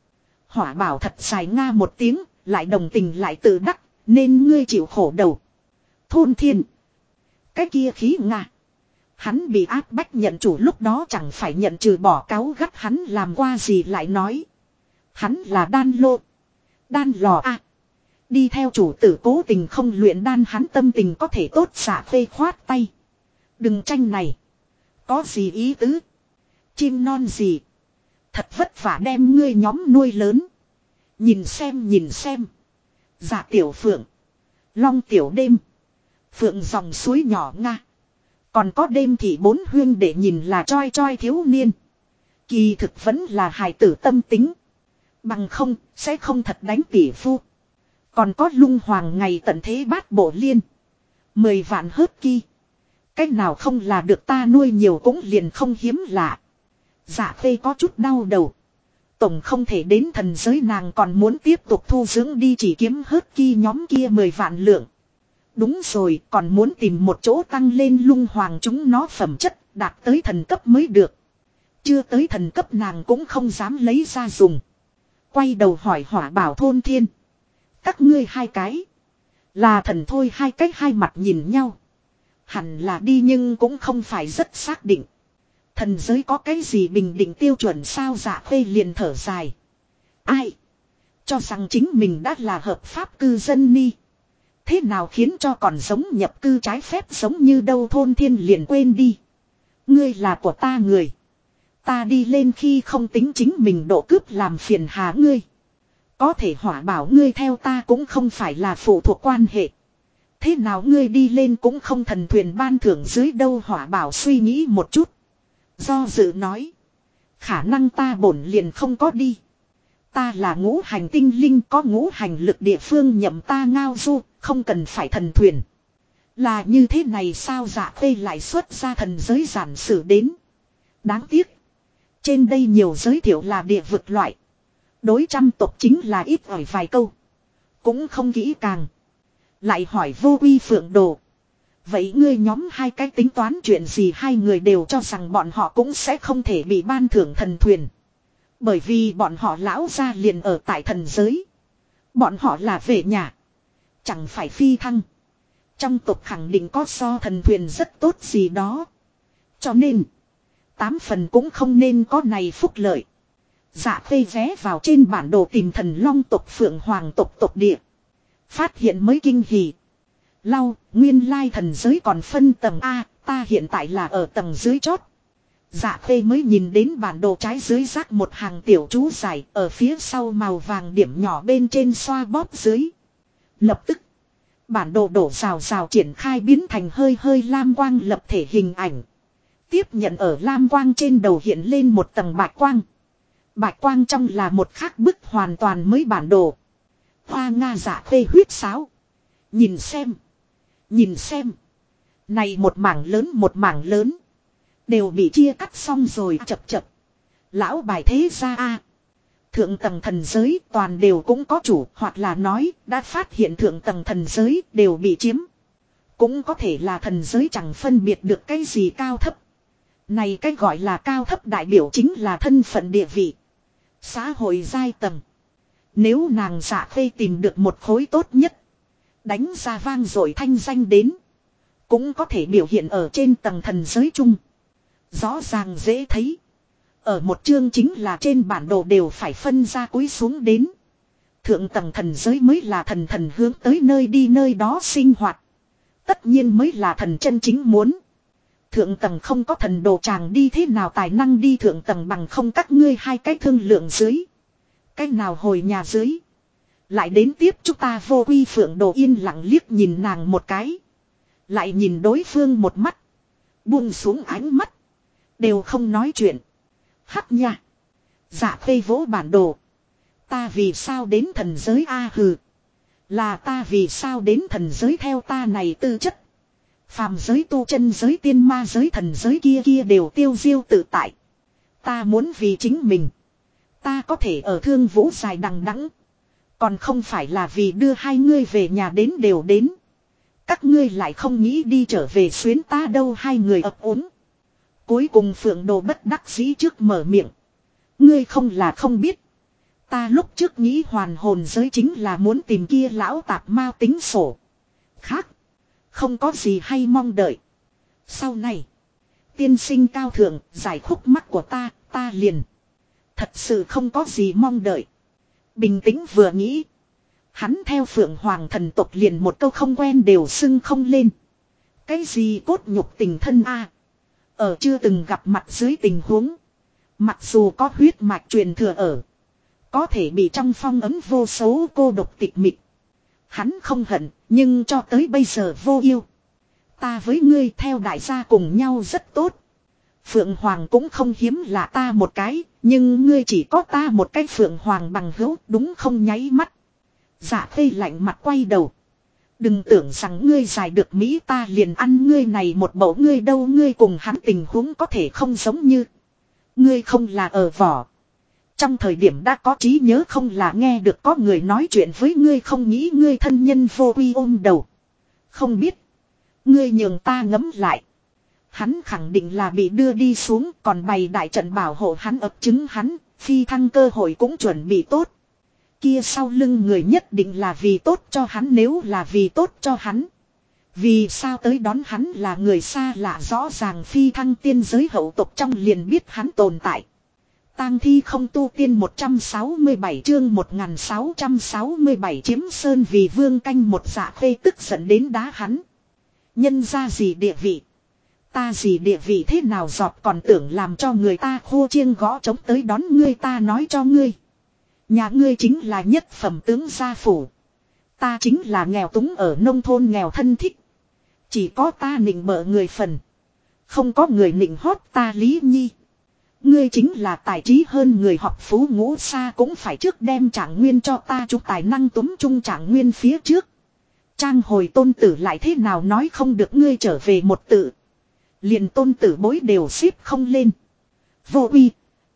Hỏa bảo thật dài nga một tiếng, lại đồng tình lại tự đắc, nên ngươi chịu khổ đầu. Thôn thiên. Cái kia khí nga. Hắn bị áp bách nhận chủ lúc đó chẳng phải nhận trừ bỏ cáu gắt hắn làm qua gì lại nói. Hắn là đan lô. Đan lò a. Đi theo chủ tử cố tình không luyện đan hắn tâm tình có thể tốt. Dạ Khê khoát tay. Đừng tranh này. Có gì ý tứ. Chim non gì. Thật vất vả đem ngươi nhóm nuôi lớn. Nhìn xem. Dạ tiểu phượng. Long tiểu đêm. Phượng dòng suối nhỏ nga. Còn có đêm thì bốn huyên để nhìn là choi choi thiếu niên. Kỳ thực vẫn là hài tử tâm tính. Bằng không, sẽ không thật đánh tỷ phu. Còn có lung hoàng ngày tận thế bát bộ liên. 10 vạn hớt ki. Cách nào không là được ta nuôi nhiều cũng liền không hiếm lạ. Dạ khê có chút đau đầu. Tổng không thể đến thần giới nàng còn muốn tiếp tục thu dưỡng đi chỉ kiếm hớt ki nhóm kia 10 vạn lượng. Đúng rồi, còn muốn tìm một chỗ tăng lên lung hoàng chúng nó phẩm chất, đạt tới thần cấp mới được. Chưa tới thần cấp nàng cũng không dám lấy ra dùng. Quay đầu hỏi Hỏa Bảo thôn thiên. Các ngươi hai cái. Là thần thôi, hai cách hai mặt nhìn nhau. Hẳn là đi nhưng cũng không phải rất xác định. Thần giới có cái gì bình định tiêu chuẩn sao? Dạ khê liền thở dài. Ai? Cho rằng chính mình đã là hợp pháp cư dân ni. Thế nào khiến cho còn giống nhập cư trái phép giống như đâu? Thôn thiên liền quên đi. Ngươi là của ta người. Ta đi lên khi không tính chính mình độ cướp làm phiền hà ngươi. Có thể Hỏa Bảo ngươi theo ta cũng không phải là phụ thuộc quan hệ. Thế nào ngươi đi lên cũng không thần thuyền ban thưởng dưới đâu? Hỏa Bảo suy nghĩ một chút. Do dự nói. Khả năng ta bổn liền không có đi. Ta là ngũ hành tinh linh, có ngũ hành lực địa phương nhậm ta ngao du, không cần phải thần thuyền. Là như thế này sao? Dạ khê lại xuất ra thần giới giản sử đến. Đáng tiếc. Trên đây nhiều giới thiệu là địa vực loại. Đối trăm tộc chính là ít ỏi vài câu. Cũng không kỹ càng. Lại hỏi Vô Quy Phượng Đồ. Vậy ngươi nhóm hai cái tính toán chuyện gì? Hai người đều cho rằng bọn họ cũng sẽ không thể bị ban thưởng thần thuyền. Bởi vì bọn họ lão gia liền ở tại thần giới. Bọn họ là về nhà. Chẳng phải phi thăng. Trong tộc khẳng định có so thần thuyền rất tốt gì đó. Cho nên 8 phần cũng không nên có này phúc lợi. Dạ khê vé vào trên bản đồ tìm thần long tộc Phượng Hoàng tộc tộc địa. Phát hiện mới kinh hỉ. Nguyên lai thần giới còn phân tầng A, ta hiện tại là ở tầng dưới chót. Dạ khê mới nhìn đến bản đồ trái dưới rác một hàng tiểu chú dài, ở phía sau màu vàng điểm nhỏ bên trên xoa bóp dưới. Lập tức, bản đồ đổ rào rào triển khai biến thành hơi hơi lam quang lập thể hình ảnh. Tiếp nhận ở lam quang trên đầu hiện lên một tầng bạch quang. Bạch quang trong là một khác bức hoàn toàn mới bản đồ. Hoa nga dạ khê huyết sáo. Nhìn xem. Này một mảng lớn. Đều bị chia cắt xong rồi chập. Lão bài thế ra a. Thượng tầng thần giới toàn đều cũng có chủ, hoặc là nói đã phát hiện thượng tầng thần giới đều bị chiếm. Cũng có thể là thần giới chẳng phân biệt được cái gì cao thấp. Này cái gọi là cao thấp đại biểu chính là thân phận địa vị. Xã hội giai tầng. Nếu nàng Dạ khê tìm được một khối tốt nhất. Đánh ra vang dội thanh danh đến. Cũng có thể biểu hiện ở trên tầng thần giới chung. Rõ ràng dễ thấy. Ở một chương chính là trên bản đồ đều phải phân ra cúi xuống đến. Thượng tầng thần giới mới là thần hướng tới nơi đi nơi đó sinh hoạt. Tất nhiên mới là thần chân chính muốn. Thượng tầng không có thần đồ chàng đi thế nào tài năng đi thượng tầng bằng không các ngươi hai cái thương lượng dưới. Cái nào hồi nhà dưới. Lại đến tiếp chúng ta Vô Quy Phượng Đồ yên lặng liếc nhìn nàng một cái. Lại nhìn đối phương một mắt. Buông xuống ánh mắt. Đều không nói chuyện. Hắc nha. Dạ khê vỗ bản đồ. Ta vì sao đến thần giới a hừ. Là ta vì sao đến thần giới theo ta này tư chất. Phàm giới tu chân giới tiên ma giới thần giới kia đều tiêu diêu tự tại. Ta muốn vì chính mình. Ta có thể ở thương vũ dài đằng đẵng. Còn không phải là vì đưa hai ngươi về nhà đến đều đến. Các ngươi lại không nghĩ đi trở về xuyến ta đâu hai người ấp úng. Cuối cùng Phượng Đồ bất đắc dĩ trước mở miệng. Ngươi không là không biết. Ta lúc trước nghĩ hoàn hồn giới chính là muốn tìm kia lão tạp mao tính sổ. Khác. Không có gì hay mong đợi. Sau này. Tiên sinh cao thượng giải khúc mắc của ta liền. Thật sự không có gì mong đợi. Bình tĩnh vừa nghĩ. Hắn theo Phượng Hoàng thần tộc liền một câu không quen đều xưng không lên. Cái gì cốt nhục tình thân a. Ở chưa từng gặp mặt dưới tình huống. Mặc dù có huyết mạch truyền thừa ở. Có thể bị trong phong ấn vô số cô độc tịch mịch. Hắn không hận, nhưng cho tới bây giờ vô yêu. Ta với ngươi theo đại gia cùng nhau rất tốt. Phượng Hoàng cũng không hiếm là ta một cái, nhưng ngươi chỉ có ta một cái Phượng Hoàng bằng hữu, đúng không nháy mắt. Dạ Khê lạnh mặt quay đầu. Đừng tưởng rằng ngươi giải được Mỹ ta liền ăn ngươi này một bầu, ngươi đâu, ngươi cùng hắn tình huống có thể không giống như. Ngươi không là ở vỏ. Trong thời điểm đã có trí nhớ, không là nghe được có người nói chuyện với ngươi, không nghĩ ngươi thân nhân vô uy ôm đầu. Không biết. Ngươi nhường ta ngẫm lại. Hắn khẳng định là bị đưa đi xuống, còn bày đại trận bảo hộ hắn, ập chứng hắn, phi thăng cơ hội cũng chuẩn bị tốt. Kia sau lưng người nhất định là vì tốt cho hắn, nếu là vì tốt cho hắn. Vì sao tới đón hắn là người xa lạ, rõ ràng phi thăng tiên giới hậu tộc trong liền biết hắn tồn tại. Tang thi không tu tiên 167 chương 1667 chiếm sơn vì vương canh một. Dạ Khê tức giận đến đá hắn. Nhân ra gì địa vị. Ta gì địa vị thế nào giọt còn tưởng làm cho người ta khô chiêng gõ trống tới đón ngươi, ta nói cho ngươi. Nhà ngươi chính là nhất phẩm tướng gia phủ. Ta chính là nghèo túng ở nông thôn nghèo thân thích. Chỉ có ta nịnh bợ người phần. Không có người nịnh hót ta Lý Nhi. Ngươi chính là tài trí hơn người, học phú ngũ xa cũng phải trước đem Trạng Nguyên cho ta, chúc tài năng túm chung Trạng Nguyên phía trước. Trang hồi tôn tử lại thế nào nói không được, ngươi trở về một tự. Liền tôn tử bối đều xếp không lên. Vô uy.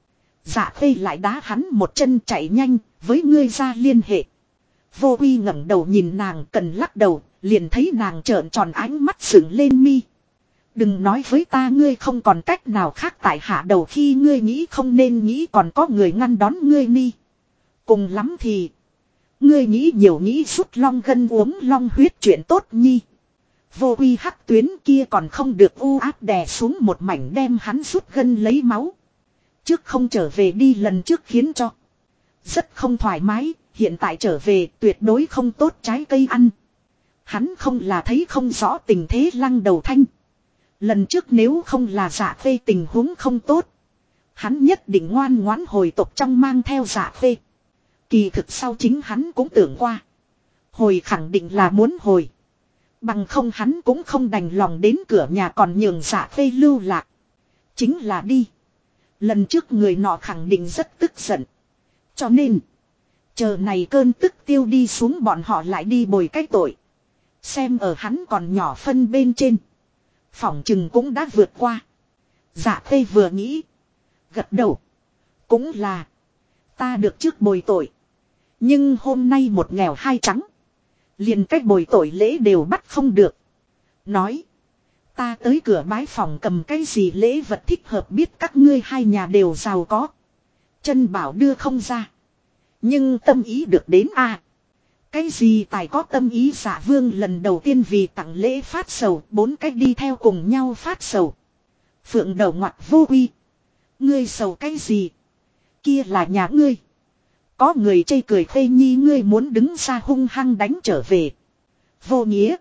Dạ Khê lại đá hắn một chân, chạy nhanh, với ngươi ra liên hệ. Vô uy ngẩng đầu nhìn nàng, cần lắc đầu, liền thấy nàng trợn tròn ánh mắt sững lên mi. Đừng nói với ta ngươi không còn cách nào khác, tại hạ đầu khi ngươi nghĩ không nên nghĩ còn có người ngăn đón ngươi ni. Cùng lắm thì ngươi nghĩ nhiều, nghĩ rút long gân uống long huyết chuyện tốt nhi. Vô uy hắc tuyến kia còn không được u áp đè xuống một mảnh, đem hắn rút gân lấy máu. Trước không trở về đi, lần trước khiến cho rất không thoải mái, hiện tại trở về tuyệt đối không tốt trái cây ăn. Hắn không là thấy không rõ tình thế lăng đầu thanh. Lần trước nếu không là Dạ Khê tình huống không tốt, hắn nhất định ngoan ngoãn hồi tộc trong mang theo Dạ Khê. Kỳ thực sau chính hắn cũng tưởng qua. Hồi khẳng định là muốn hồi. Bằng không hắn cũng không đành lòng đến cửa nhà còn nhường Dạ Khê lưu lạc. Chính là đi. Lần trước người nọ khẳng định rất tức giận. Cho nên chờ này cơn tức tiêu đi xuống, bọn họ lại đi bồi cái tội. Xem ở hắn còn nhỏ phân bên trên, phỏng chừng cũng đã vượt qua. Dạ Khê vừa nghĩ, gật đầu. Cũng là, ta được trước bồi tội. Nhưng hôm nay một nghèo hai trắng, liền cách bồi tội lễ đều bắt không được. Nói, ta tới cửa bái phòng cầm cái gì lễ vật thích hợp, biết các ngươi hai nhà đều giàu có. Chân bảo đưa không ra, nhưng tâm ý được đến a. Cái gì tài có tâm ý. Dạ Vương lần đầu tiên vì tặng lễ phát sầu, 4 cách đi theo cùng nhau phát sầu. Phượng đầu ngoặt Vô uy. Ngươi sầu cái gì? Kia là nhà ngươi. Có người chê cười Khê Nhi ngươi muốn đứng ra hung hăng đánh trở về. Vô nghĩa.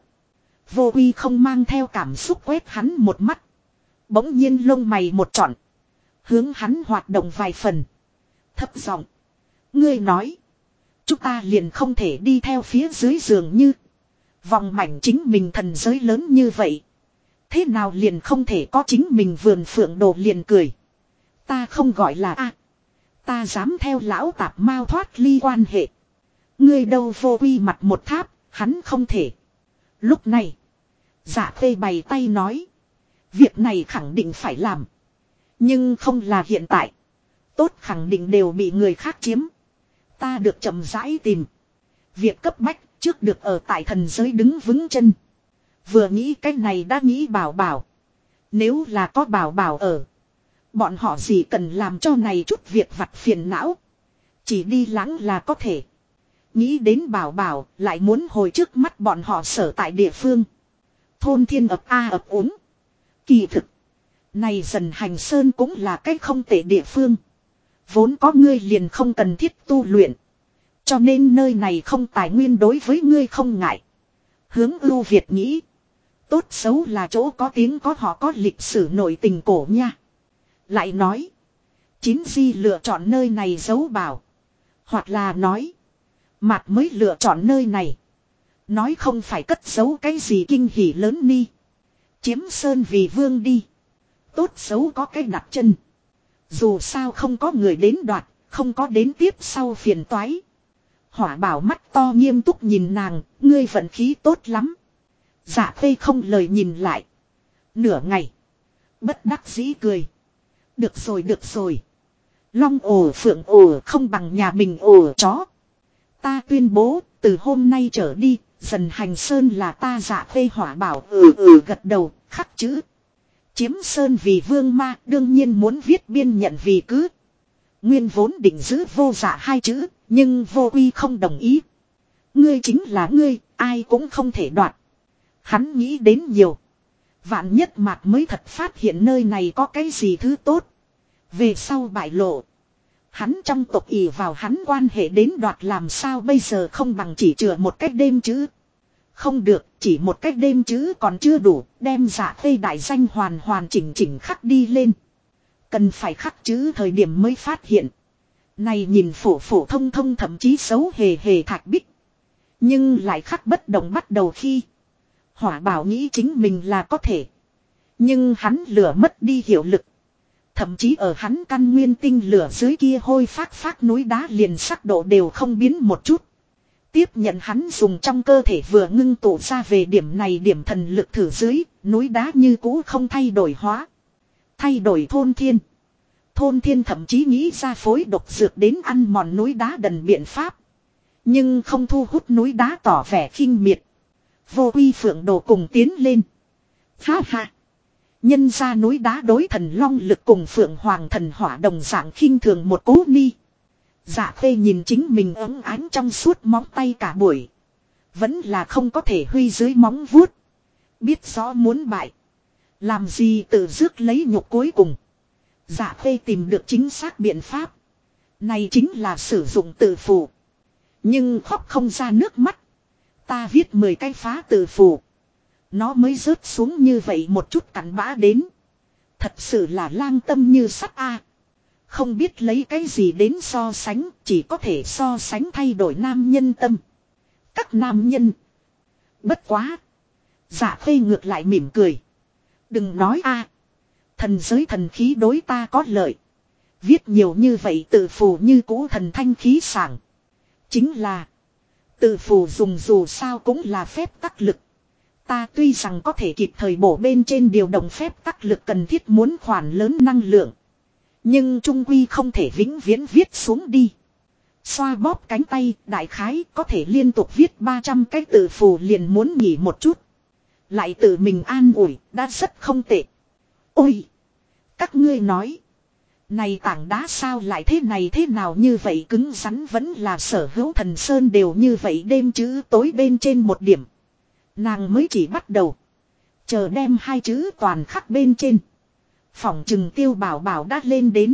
Vô uy không mang theo cảm xúc quét hắn một mắt. Bỗng nhiên lông mày một trọn. Hướng hắn hoạt động vài phần. Thấp giọng. Ngươi nói. Chúng ta liền không thể đi theo phía dưới giường như. Vòng mảnh chính mình thần giới lớn như vậy. Thế nào liền không thể có chính mình vườn phượng đồ, liền cười. Ta không gọi là a. Ta dám theo lão tạp mao thoát ly quan hệ. Ngươi đâu. Vô uy mặt một tháp, hắn không thể. Lúc này, Dạ Khê bày tay nói. Việc này khẳng định phải làm. Nhưng không là hiện tại. Tốt khẳng định đều bị người khác chiếm. Ta được chậm rãi tìm. Việc cấp bách trước được ở tại thần giới đứng vững chân. Vừa nghĩ cách này đã nghĩ bảo bảo. Nếu là có bảo bảo ở, bọn họ gì cần làm cho này chút việc vặt phiền não. Chỉ đi lãng là có thể. Nghĩ đến bảo bảo lại muốn hồi trước mắt bọn họ sở tại địa phương. Thôn thiên ập a ập ốm. Kỳ thực, này Dần Hành Sơn cũng là cách không tệ địa phương. Vốn có ngươi liền không cần thiết tu luyện. Cho nên nơi này không tài nguyên đối với ngươi không ngại. Hướng ưu Việt nghĩ. Tốt xấu là chỗ có tiếng có họ có lịch sử nội tình cổ nha. Lại nói. Chín di lựa chọn nơi này giấu bảo. Hoặc là nói. Mạt mới lựa chọn nơi này. Nói không phải cất giấu cái gì kinh hỉ lớn ni. Chiếm sơn vì vương đi. Tốt xấu có cái đặt chân. Dù sao không có người đến đoạt. Không có đến tiếp sau phiền toái. Hỏa bảo mắt to nghiêm túc nhìn nàng. Ngươi vận khí tốt lắm. Dạ Khê không lời nhìn lại. Nửa ngày. Bất đắc dĩ cười. Được rồi được rồi. Long ổ phượng ổ không bằng nhà mình ổ chó. Ta tuyên bố từ hôm nay trở đi. Dần hành sơn là ta. Dạ Khê hỏa bảo gật đầu khắc chữ. Chiếm sơn vì vương ma đương nhiên muốn viết biên nhận vì cứ. Nguyên vốn định giữ vô dạ hai chữ. Nhưng vô uy không đồng ý. Ngươi chính là ngươi. Ai cũng không thể đoạt. Hắn nghĩ đến nhiều. Vạn nhất mạc mới thật phát hiện nơi này có cái gì thứ tốt. Về sau bại lộ. Hắn trong tộc ỷ vào hắn quan hệ đến đoạt làm sao bây giờ không bằng chỉ chừa một cách đêm chữ. Không được, chỉ một cách đêm chữ còn chưa đủ, đem Dạ Khê đại danh hoàn chỉnh khắc đi lên. Cần phải khắc chữ thời điểm mới phát hiện. Này nhìn phổ thông thậm chí xấu hề thạch bích. Nhưng lại khắc bất động bắt đầu khi. Hỏa bảo nghĩ chính mình là có thể. Nhưng hắn lửa mất đi hiệu lực. Thậm chí ở hắn căn nguyên tinh lửa dưới kia hôi phát núi đá liền sắc độ đều không biến một chút. Tiếp nhận hắn dùng trong cơ thể vừa ngưng tụ ra về điểm này điểm thần lực thử dưới, núi đá như cũ không thay đổi hóa. Thay đổi thôn thiên. Thôn thiên thậm chí nghĩ ra phối độc dược đến ăn mòn núi đá đần biện pháp. Nhưng không thu hút núi đá tỏ vẻ khinh miệt. Vô uy phượng đồ cùng tiến lên. Ha ha. Nhân ra núi đá đối thần long lực cùng phượng hoàng thần hỏa đồng dạng khinh thường một cố ni. Dạ Khê nhìn chính mình ấm ánh trong suốt móng tay cả buổi. Vẫn là không có thể huy dưới móng vuốt. Biết rõ muốn bại. Làm gì tự rước lấy nhục cuối cùng. Dạ Khê tìm được chính xác biện pháp. Này chính là sử dụng tự phù. Nhưng khóc không ra nước mắt. Ta viết 10 cái phá tự phù. Nó mới rớt xuống như vậy một chút cặn bã đến. Thật sự là lang tâm như sắt a. Không biết lấy cái gì đến so sánh. Chỉ có thể so sánh thay đổi nam nhân tâm. Các nam nhân. Bất quá. Dạ Khê ngược lại mỉm cười. Đừng nói a. Thần giới thần khí đối ta có lợi. Viết nhiều như vậy tự phù như cũ thần thanh khí sảng. Chính là. Tự phù dùng dù sao cũng là phép tắc lực. Ta tuy rằng có thể kịp thời bổ bên trên điều động phép tắc lực cần thiết muốn khoản lớn năng lượng. Nhưng trung quy không thể vĩnh viễn viết xuống đi. Xoa bóp cánh tay, đại khái có thể liên tục viết 300 cái tự phù liền muốn nghỉ một chút. Lại tự mình an ủi, đã rất không tệ. Ôi! Các ngươi nói. Này tảng đá sao lại thế nào như vậy cứng rắn vẫn là Sở Hữu Thần Sơn đều như vậy đêm chữ tối bên trên một điểm. Nàng mới chỉ bắt đầu. Chờ đem hai chữ toàn khắc bên trên. Phỏng chừng Tiêu Bảo Bảo đã lên đến.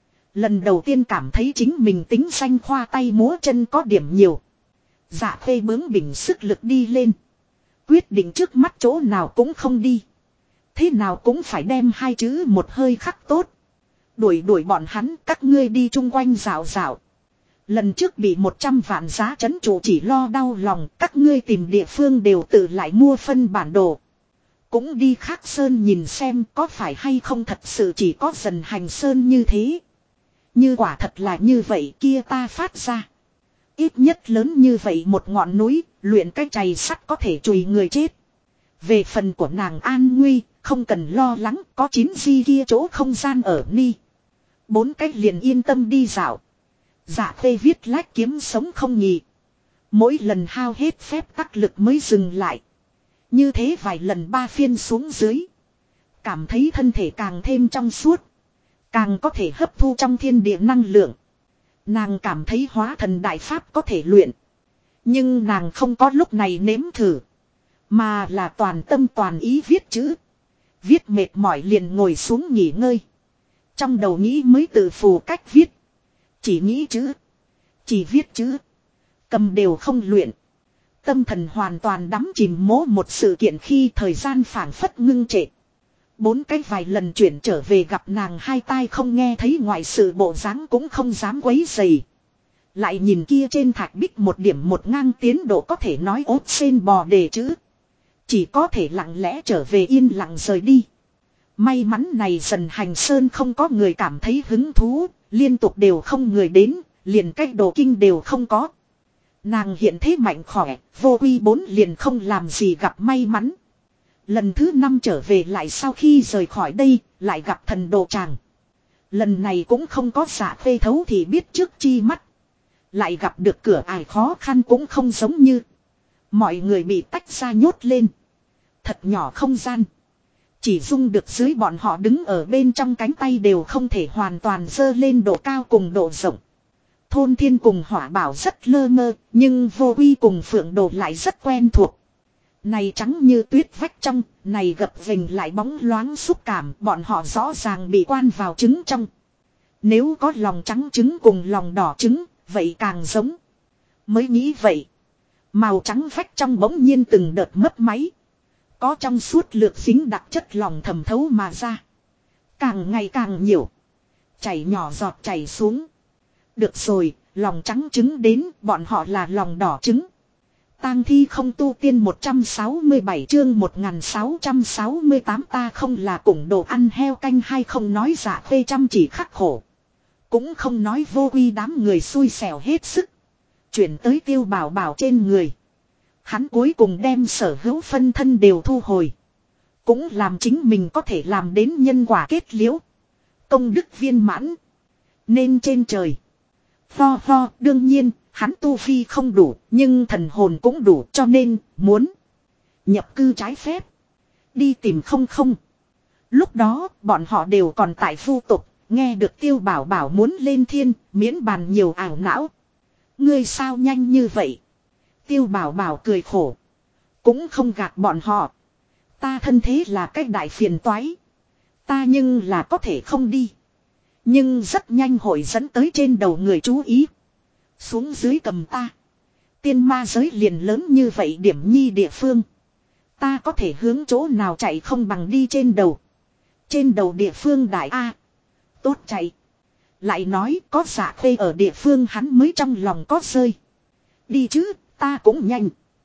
Lần đầu tiên cảm thấy chính mình tính danh khoa tay múa chân có điểm nhiều. Dạ Khê bướng bỉnh sức lực đi lên. Quyết định trước mắt chỗ nào cũng không đi. Thế nào cũng phải đem hai chữ một hơi khắc tốt. Đuổi bọn hắn các ngươi đi chung quanh dạo dạo. Lần trước bị 100 vạn giá trấn trụ chỉ lo đau lòng. Các ngươi tìm địa phương đều tự lại mua phân bản đồ. Cũng đi khác sơn nhìn xem có phải hay không thật sự chỉ có dần hành sơn như thế. Như quả thật là như vậy kia ta phát ra. Ít nhất lớn như vậy một ngọn núi, luyện cái chày sắt có thể chùi người chết. Về phần của nàng an nguy, không cần lo lắng có 9 di kia chỗ không gian ở ni. 4 cách liền yên tâm đi dạo. Dạ Khê viết lách kiếm sống không nhì. Mỗi lần hao hết phép tắc lực mới dừng lại. Như thế vài lần 3 phiên xuống dưới. Cảm thấy thân thể càng thêm trong suốt. Càng có thể hấp thu trong thiên địa năng lượng. Nàng cảm thấy hóa thần đại pháp có thể luyện. Nhưng nàng không có lúc này nếm thử. Mà là toàn tâm toàn ý viết chữ. Viết mệt mỏi liền ngồi xuống nghỉ ngơi. Trong đầu nghĩ mới tự phù cách viết. Chỉ nghĩ chữ. Chỉ viết chữ. Cầm đều không luyện. Tâm thần hoàn toàn đắm chìm mố một sự kiện khi thời gian phảng phất ngưng trệ. 4 cái vài lần chuyển trở về gặp nàng hai tai không nghe thấy ngoại sự bộ dáng cũng không dám quấy rầy. Lại nhìn kia trên thạch bích một điểm một ngang tiến độ có thể nói ốt sen bò đề chữ. Chỉ có thể lặng lẽ trở về yên lặng rời đi. May mắn này dần hành sơn không có người cảm thấy hứng thú, liên tục đều không người đến, liền cách đồ kinh đều không có. Nàng hiện thế mạnh khỏe, vô quy 4 liền không làm gì gặp may mắn. Lần thứ 5 trở về lại sau khi rời khỏi đây, lại gặp thần đồ tràng. Lần này cũng không có giả phê thấu thì biết trước chi mắt. Lại gặp được cửa ải khó khăn cũng không giống như. Mọi người bị tách ra nhốt lên. Thật nhỏ không gian. Chỉ dung được dưới bọn họ đứng ở bên trong cánh tay đều không thể hoàn toàn dơ lên độ cao cùng độ rộng. Thôn thiên cùng hỏa bảo rất lơ mơ, nhưng vô quy cùng phượng đồ lại rất quen thuộc. Này trắng như tuyết vách trong, này gập vềnh lại bóng loáng xúc cảm, bọn họ rõ ràng bị quan vào trứng trong. Nếu có lòng trắng trứng cùng lòng đỏ trứng, vậy càng giống. Mới nghĩ vậy. Màu trắng vách trong bỗng nhiên từng đợt mất máy. Có trong suốt lược dính đặc chất lòng thẩm thấu mà ra. Càng ngày càng nhiều. Chảy nhỏ giọt chảy xuống. Được rồi, lòng trắng trứng đến, bọn họ là lòng đỏ trứng. Tang thi không tu tiên 167 chương 1668 ta không là cùng đồ ăn heo canh hay không nói giả phê chăm chỉ khắc khổ. Cũng không nói vô quy đám người xui xẻo hết sức. Chuyển tới Tiêu Bảo Bảo trên người. Hắn cuối cùng đem sở hữu phân thân đều thu hồi. Cũng làm chính mình có thể làm đến nhân quả kết liễu. Công đức viên mãn. Nên trên trời. Ho đương nhiên, hắn tu vi không đủ, nhưng thần hồn cũng đủ cho nên, muốn. Nhập cư trái phép. Đi tìm không. Lúc đó, bọn họ đều còn tại phu tục, nghe được Tiêu Bảo Bảo muốn lên thiên, miễn bàn nhiều ảo não. Ngươi sao nhanh như vậy? Tiêu Bảo Bảo cười khổ. Cũng không gạt bọn họ. Ta thân thế là cách đại phiền toái. Ta nhưng là có thể không đi. Nhưng rất nhanh hội dẫn tới trên đầu người chú ý. Xuống dưới cầm ta. Tiên ma giới liền lớn như vậy điểm nhi địa phương. Ta có thể hướng chỗ nào chạy không bằng đi trên đầu. Trên đầu địa phương đại A. Tốt chạy. Lại nói có giả khê ở địa phương hắn mới trong lòng có rơi. Đi chứ, ta cũng nhanh.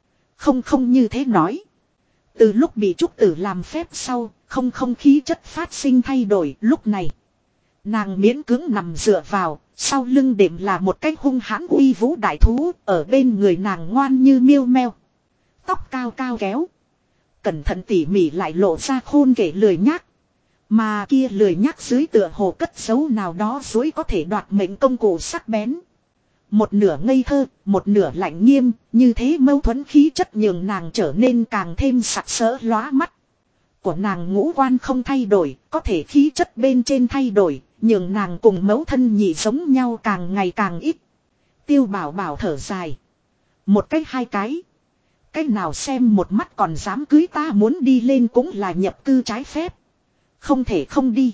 Không như thế nói. Từ lúc bị trúc tử làm phép sau, không khí chất phát sinh thay đổi lúc này. Nàng miễn cưỡng nằm dựa vào, sau lưng đệm là một cái hung hãn uy vũ đại thú, ở bên người nàng ngoan như miêu meo. Tóc cao cao kéo. Cẩn thận tỉ mỉ lại lộ ra khôn kể lười nhác. Mà kia lười nhác dưới tựa hồ cất giấu nào đó dối có thể đoạt mệnh công cụ sắc bén. Một nửa ngây thơ, một nửa lạnh nghiêm, như thế mâu thuẫn khí chất nhường nàng trở nên càng thêm sặc sỡ lóa mắt. Của nàng ngũ quan không thay đổi, có thể khí chất bên trên thay đổi, nhường nàng cùng mẫu thân nhị giống nhau càng ngày càng ít. Tiêu Bảo Bảo thở dài. Một cái hai cái. Cái nào xem một mắt còn dám cưới ta muốn đi lên cũng là nhập cư trái phép. Không thể không đi.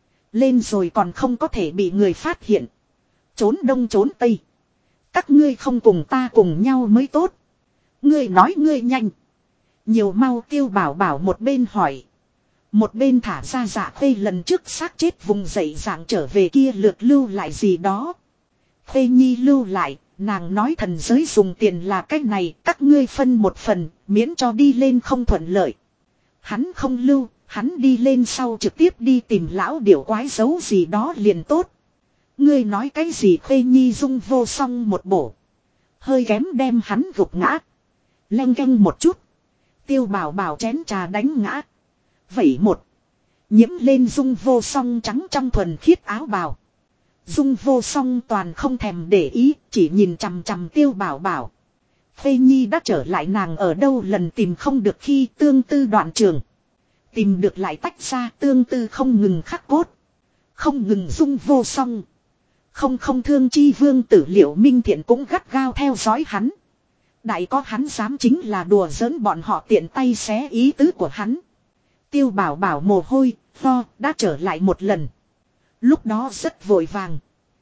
Lên rồi còn không có thể bị người phát hiện. Trốn đông trốn tây. Các ngươi không cùng ta cùng nhau mới tốt. Ngươi nói ngươi nhanh. Nhiều mau Tiêu Bảo Bảo một bên hỏi. Một bên thả ra dạ khê lần trước xác chết vùng dậy dạng trở về kia lượt lưu lại gì đó. Khê Nhi lưu lại, nàng nói thần giới dùng tiền là cách này, các ngươi phân một phần, miễn cho đi lên không thuận lợi. Hắn không lưu, hắn đi lên sau trực tiếp đi tìm lão điểu quái giấu gì đó liền tốt. Ngươi nói cái gì Khê Nhi dung vô song một bổ. Hơi kém đem hắn gục ngã. Leng keng một chút. Tiêu Bảo Bảo chén trà đánh ngã. Vẩy một. Nhiễm lên dung vô song trắng trong thuần khiết áo bào. Dung vô song toàn không thèm để ý, chỉ nhìn chằm chằm Tiêu Bảo Bảo. Phê Nhi đã trở lại nàng ở đâu lần tìm không được khi tương tư đoạn trường. Tìm được lại tách ra tương tư không ngừng khắc cốt. Không ngừng dung vô song. Không thương chi vương tử Liệu Minh Thiện cũng gắt gao theo dõi hắn. Đại có hắn dám chính là đùa giỡn bọn họ tiện tay xé ý tứ của hắn. Tiêu Bảo Bảo mồ hôi, đã trở lại một lần. Lúc đó rất vội vàng.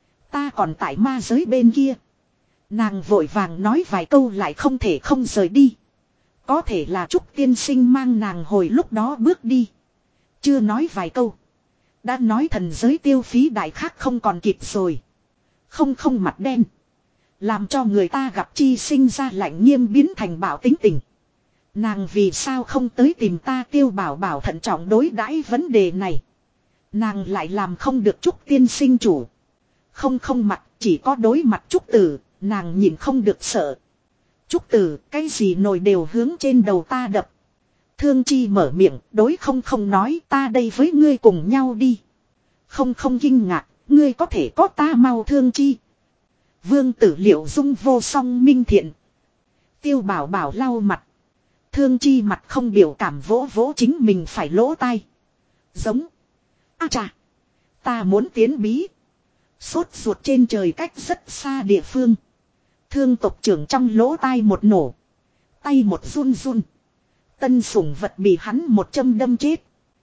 Ta còn tại ma giới bên kia. Nàng vội vàng nói vài câu lại không thể không rời đi. Có thể là Trúc tiên sinh mang nàng hồi lúc đó bước đi. Chưa nói vài câu. Đã nói thần giới tiêu phí đại khác không còn kịp rồi. Không không mặt đen. Làm cho người ta gặp chi sinh ra lạnh nghiêm biến thành bảo tính tình. Nàng vì sao không tới tìm ta Tiêu Bảo Bảo thận trọng đối đãi vấn đề này. Nàng lại làm không được Trúc tiên sinh chủ. Không không mặt chỉ có đối mặt Trúc Tử, nàng nhìn không được sợ. Trúc Tử, cái gì nồi đều hướng trên đầu ta đập. Thương Chi mở miệng, đối không không nói ta đây với ngươi cùng nhau đi. Không không kinh ngạc, ngươi có thể có ta mau Thương Chi. Vương Tử Liệu dung vô song minh thiện. Tiêu Bảo Bảo lau mặt. Thương Chi mặt không biểu cảm vỗ vỗ chính mình phải lỗ tai. Giống. A chà. Ta muốn tiến bí. Sốt ruột trên trời cách rất xa địa phương. Thương tộc trưởng trong lỗ tai một nổ. Tay một run run. Tân sủng vật bị hắn một châm đâm chết.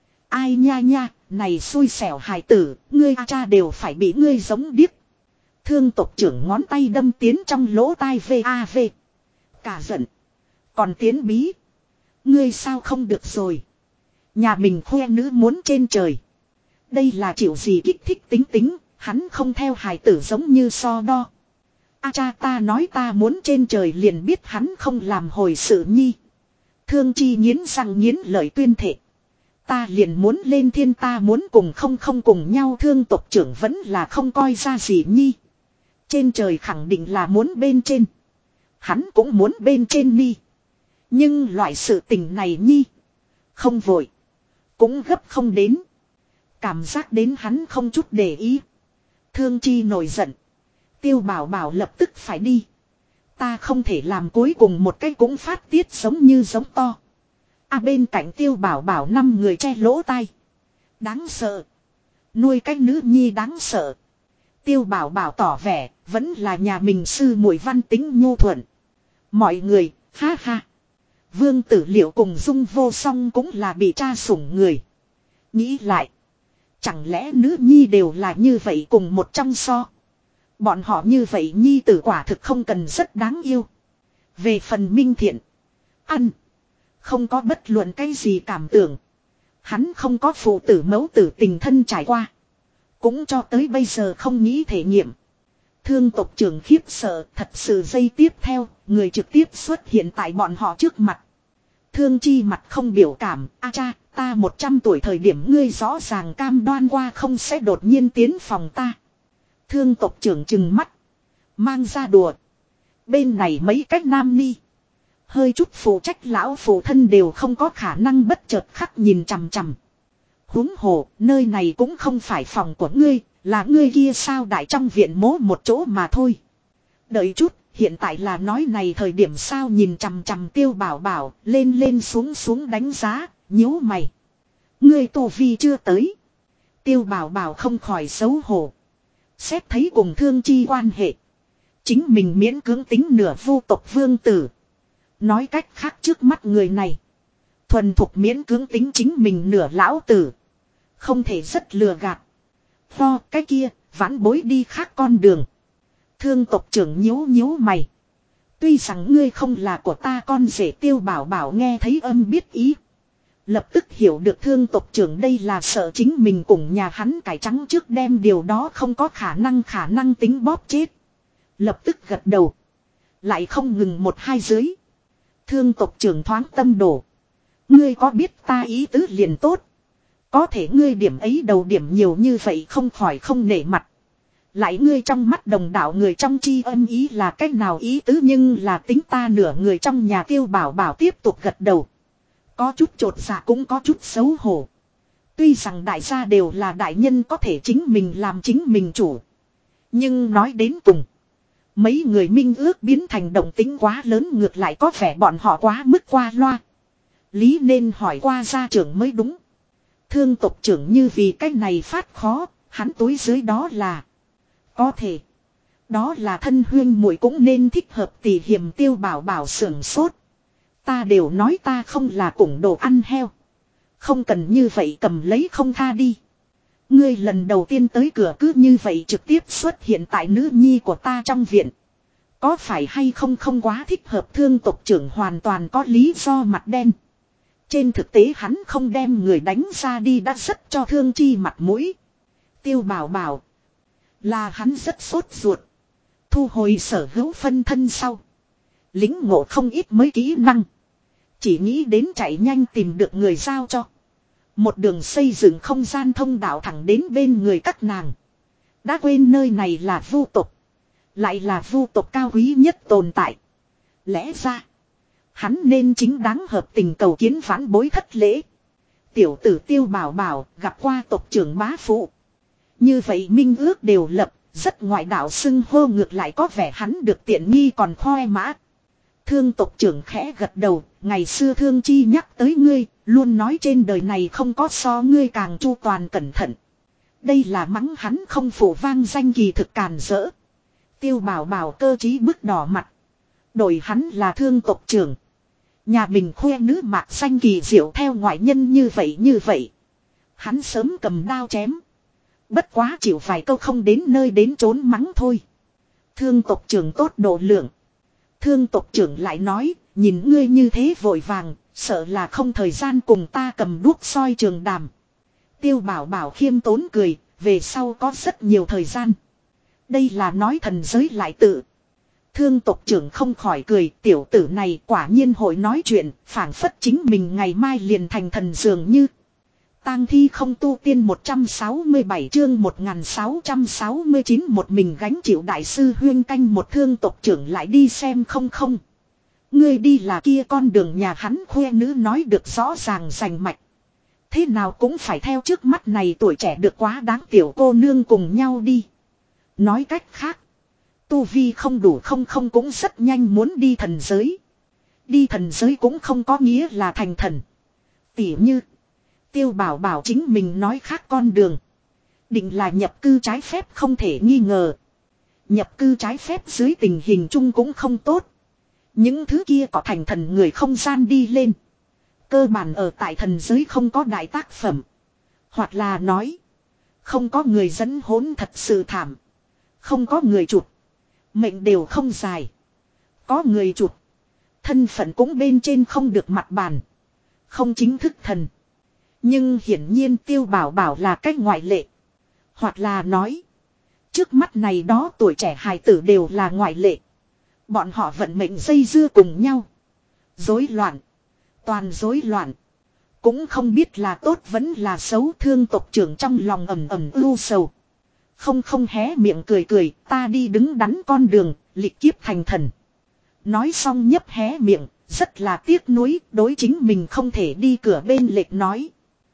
Ai nha nha, này xui xẻo hài tử, ngươi cha đều phải bị ngươi giống điếc. Thương tộc trưởng ngón tay đâm tiến trong lỗ tai VAV. Cả giận. Còn tiến bí. Ngươi sao không được rồi. Nhà mình khoe nữ muốn trên trời. Đây là chịu gì kích thích tính tính, hắn không theo hài tử giống như so đo. A cha ta nói ta muốn trên trời liền biết hắn không làm hồi sự nhi. Thương Chi nghiến răng nghiến lợi tuyên thệ. Ta liền muốn lên thiên ta muốn cùng không cùng nhau thương tộc trưởng vẫn là không coi ra gì nhi. Trên trời khẳng định là muốn bên trên. Hắn cũng muốn bên trên nhi. Nhưng loại sự tình này nhi. Không vội. Cũng gấp không đến. Cảm giác đến hắn không chút để ý. Thương Chi nổi giận. Tiêu Bảo Bảo lập tức phải đi. Ta không thể làm cuối cùng một cái cũng phát tiết giống như giống to. Bên cạnh Tiêu Bảo Bảo 5 người che lỗ tai. Đáng sợ. Nuôi cái nữ nhi đáng sợ. Tiêu Bảo Bảo tỏ vẻ vẫn là nhà mình sư muội văn tính nhu thuận. Mọi người, ha ha. Vương Tử Liệu cùng Dung Vô Song cũng là bị cha sủng người. Nghĩ lại. Chẳng lẽ nữ nhi đều là như vậy cùng một trong so. Bọn họ như vậy nhi tử quả thực không cần rất đáng yêu. Về phần Minh Thiện. Ăn. Không có bất luận cái gì cảm tưởng. Hắn không có phụ tử mẫu tử tình thân trải qua. Cũng cho tới bây giờ không nghĩ thể nghiệm. Thương tộc trưởng khiếp sợ thật sự giây tiếp theo. Người trực tiếp xuất hiện tại bọn họ trước mặt. Thương Chi mặt không biểu cảm. A cha, ta 100 tuổi thời điểm ngươi rõ ràng cam đoan qua không sẽ đột nhiên tiến phòng ta. Thương tộc trưởng trừng mắt. Mang ra đùa. Bên này mấy cách nam ni. Hơi chút phụ trách lão phụ thân đều không có khả năng bất chợt khắc nhìn chằm chằm. Huống hồ, nơi này cũng không phải phòng của ngươi, là ngươi kia sao đại trong viện mố một chỗ mà thôi. Đợi chút, hiện tại là nói này thời điểm sao nhìn chằm chằm Tiêu Bảo Bảo, lên lên xuống xuống đánh giá, nhíu mày. Ngươi tu vi chưa tới. Tiêu Bảo Bảo không khỏi xấu hổ. Xét thấy cùng Thương Chi quan hệ. Chính mình miễn cưỡng tính nửa vu tộc vương tử. Nói cách khác trước mắt người này. Thuần thục miễn cưỡng tính chính mình nửa lão tử. Không thể rất lừa gạt. Pho cái kia, vãn bối đi khác con đường. Thương tộc trưởng nhíu nhíu mày. Tuy rằng ngươi không là của ta con rể Tiêu Bảo Bảo nghe thấy âm biết ý. Lập tức hiểu được thương tộc trưởng đây là sợ chính mình cùng nhà hắn cải trắng trước đem điều đó không có khả năng tính bóp chết. Lập tức gật đầu. Lại không ngừng một hai dưới. Thương tộc trưởng thoáng tâm đổ. Ngươi có biết ta ý tứ liền tốt. Có thể ngươi điểm ấy đầu điểm nhiều như vậy không khỏi không nể mặt. Lại ngươi trong mắt đồng đạo người trong chi âm ý là cách nào ý tứ nhưng là tính ta nửa người trong nhà Tiêu Bảo Bảo tiếp tục gật đầu. Có chút chột dạ cũng có chút xấu hổ. Tuy rằng đại gia đều là đại nhân có thể chính mình làm chính mình chủ. Nhưng nói đến cùng. Mấy người minh ước biến thành động tính quá lớn ngược lại có vẻ bọn họ quá mức qua loa. Lý nên hỏi qua gia trưởng mới đúng. Thương tộc trưởng như vì cái này phát khó, hắn túi dưới đó là. Có thể. Đó là thân huyên muội cũng nên thích hợp tỷ hiểm Tiêu Bảo Bảo sưởng sốt. Ta đều nói ta không là cùng đồ ăn heo. Không cần như vậy cầm lấy không tha đi. Ngươi lần đầu tiên tới cửa cứ như vậy trực tiếp xuất hiện tại nữ nhi của ta trong viện. Có phải hay không không quá thích hợp thương tộc trưởng hoàn toàn có lý do mặt đen. Trên thực tế hắn không đem người đánh ra đi đã rất cho Thương Chi mặt mũi. Tiêu Bảo Bảo là hắn rất sốt ruột. Thu hồi sở hữu phân thân sau. Lính ngộ không ít mới kỹ năng. Chỉ nghĩ đến chạy nhanh tìm được người giao cho. Một đường xây dựng không gian thông đạo thẳng đến bên người các nàng. Đã quên nơi này là vu tộc. Lại là vu tộc cao quý nhất tồn tại. Lẽ ra hắn nên chính đáng hợp tình cầu kiến vãn bối thất lễ. Tiểu tử Tiêu Bảo Bảo gặp qua tộc trưởng bá phụ. Như vậy minh ước đều lập. Rất ngoại đạo xưng hô ngược lại có vẻ hắn được tiện nghi còn khoe mã. Thương tộc trưởng khẽ gật đầu. Ngày xưa Thương Chi nhắc tới ngươi. Luôn nói trên đời này không có so ngươi càng chu toàn cẩn thận. Đây là mắng hắn không phụ vang danh kỳ thực càn rỡ. Tiêu Bảo Bảo cơ trí bức đỏ mặt. Đổi hắn là thương tộc trưởng. Nhà mình khoe nữ mạc xanh kỳ diệu theo ngoại nhân như vậy. Hắn sớm cầm đao chém. Bất quá chịu vài câu không đến nơi đến trốn mắng thôi. Thương tộc trưởng tốt độ lượng. Thương tộc trưởng lại nói, nhìn ngươi như thế vội vàng, sợ là không thời gian cùng ta cầm đuốc soi trường đàm. Tiêu Bảo Bảo khiêm tốn cười, về sau có rất nhiều thời gian. Đây là nói thần giới lại tự. Thương tộc trưởng không khỏi cười, tiểu tử này quả nhiên hội nói chuyện, phảng phất chính mình ngày mai liền thành thần dường như. Tang thi không tu tiên 167 chương 1669 một mình gánh chịu đại sư huyên canh một thương tộc trưởng lại đi xem không. Ngươi đi là kia con đường nhà hắn khoe nữ nói được rõ ràng rành mạch. Thế nào cũng phải theo trước mắt này tuổi trẻ được quá đáng tiểu cô nương cùng nhau đi. Nói cách khác. Tu vi không đủ không cũng rất nhanh muốn đi thần giới. Đi thần giới cũng không có nghĩa là thành thần. Tỉ như. Tiêu Bảo Bảo chính mình nói khác con đường. Định là nhập cư trái phép không thể nghi ngờ. Nhập cư trái phép dưới tình hình chung cũng không tốt. Những thứ kia có thành thần người không gian đi lên. Cơ bản ở tại thần giới không có đại tác phẩm. Hoặc là nói. Không có người dẫn hỗn thật sự thảm. Không có người chụp. Mệnh đều không dài. Có người chụp. Thân phận cũng bên trên không được mặt bàn. Không chính thức thần. Nhưng hiển nhiên Tiêu Bảo Bảo là cách ngoại lệ. Hoặc là nói. Trước mắt này đó tuổi trẻ hài tử đều là ngoại lệ. Bọn họ vận mệnh dây dưa cùng nhau. Rối loạn. Toàn rối loạn. Cũng không biết là tốt vẫn là xấu thương tộc trưởng trong lòng ẩm ưu sầu. Không hé miệng cười ta đi đứng đắn con đường, lịch kiếp thành thần. Nói xong nhấp hé miệng, rất là tiếc nuối đối chính mình không thể đi cửa bên lệch nói.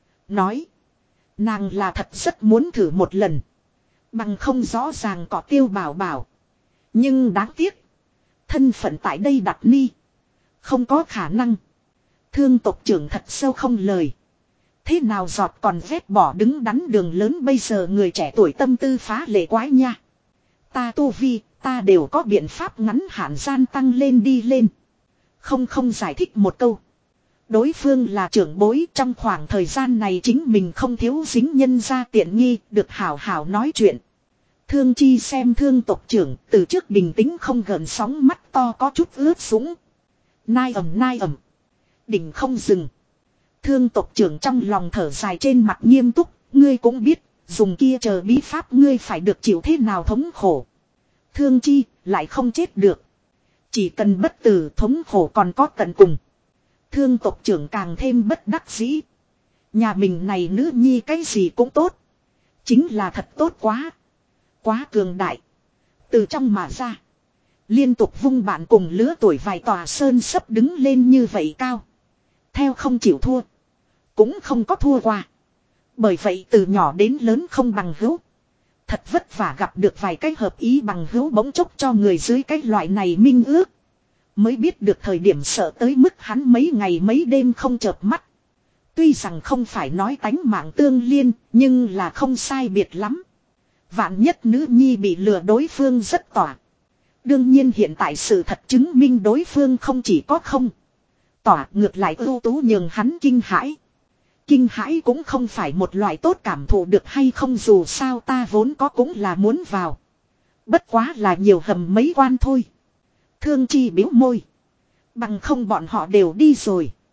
Nàng là thật rất muốn thử một lần. Bằng không rõ ràng có Tiêu Bảo Bảo. Nhưng đáng tiếc. Thân phận tại đây đặt ni. Không có khả năng. Thương tộc trưởng thật sâu không lời. Thế nào giọt còn vét bỏ đứng đắn đường lớn bây giờ người trẻ tuổi tâm tư phá lệ quái nha. Ta tu vi, ta đều có biện pháp ngắn hạn gian tăng lên đi lên. Không giải thích một câu. Đối phương là trưởng bối trong khoảng thời gian này chính mình không thiếu dính nhân ra tiện nghi, được hảo hảo nói chuyện. Thương Chi xem thương tộc trưởng từ trước bình tĩnh không gợn sóng mắt to có chút ướt sũng. Nai ẩm. Đỉnh không dừng. Thương tộc trưởng trong lòng thở dài trên mặt nghiêm túc, ngươi cũng biết, dùng kia chờ bí pháp ngươi phải được chịu thế nào thống khổ. Thương Chi, lại không chết được. Chỉ cần bất tử thống khổ còn có tận cùng. Thương tộc trưởng càng thêm bất đắc dĩ. Nhà mình này nữ nhi cái gì cũng tốt. Chính là thật tốt quá. Quá cường đại. Từ trong mà ra. Liên tục vung bạn cùng lứa tuổi vài tòa sơn sấp đứng lên như vậy cao. Theo không chịu thua. Cũng không có thua qua. Bởi vậy từ nhỏ đến lớn không bằng hữu. Thật vất vả gặp được vài cái hợp ý bằng hữu bỗng chốc cho người dưới cái loại này minh ước. Mới biết được thời điểm sợ tới mức hắn mấy ngày mấy đêm không chợp mắt. Tuy rằng không phải nói tánh mạng tương liên, nhưng là không sai biệt lắm. Vạn nhất nữ nhi bị lừa đối phương rất tỏa. Đương nhiên hiện tại sự thật chứng minh đối phương không chỉ có không. Tỏa ngược lại ưu tú nhường hắn kinh hãi. Kinh hãi cũng không phải một loại tốt cảm thụ được hay không dù sao ta vốn có cũng là muốn vào. Bất quá là nhiều hầm mấy quan thôi. Thương Chi bĩu môi. Bằng không bọn họ đều đi rồi.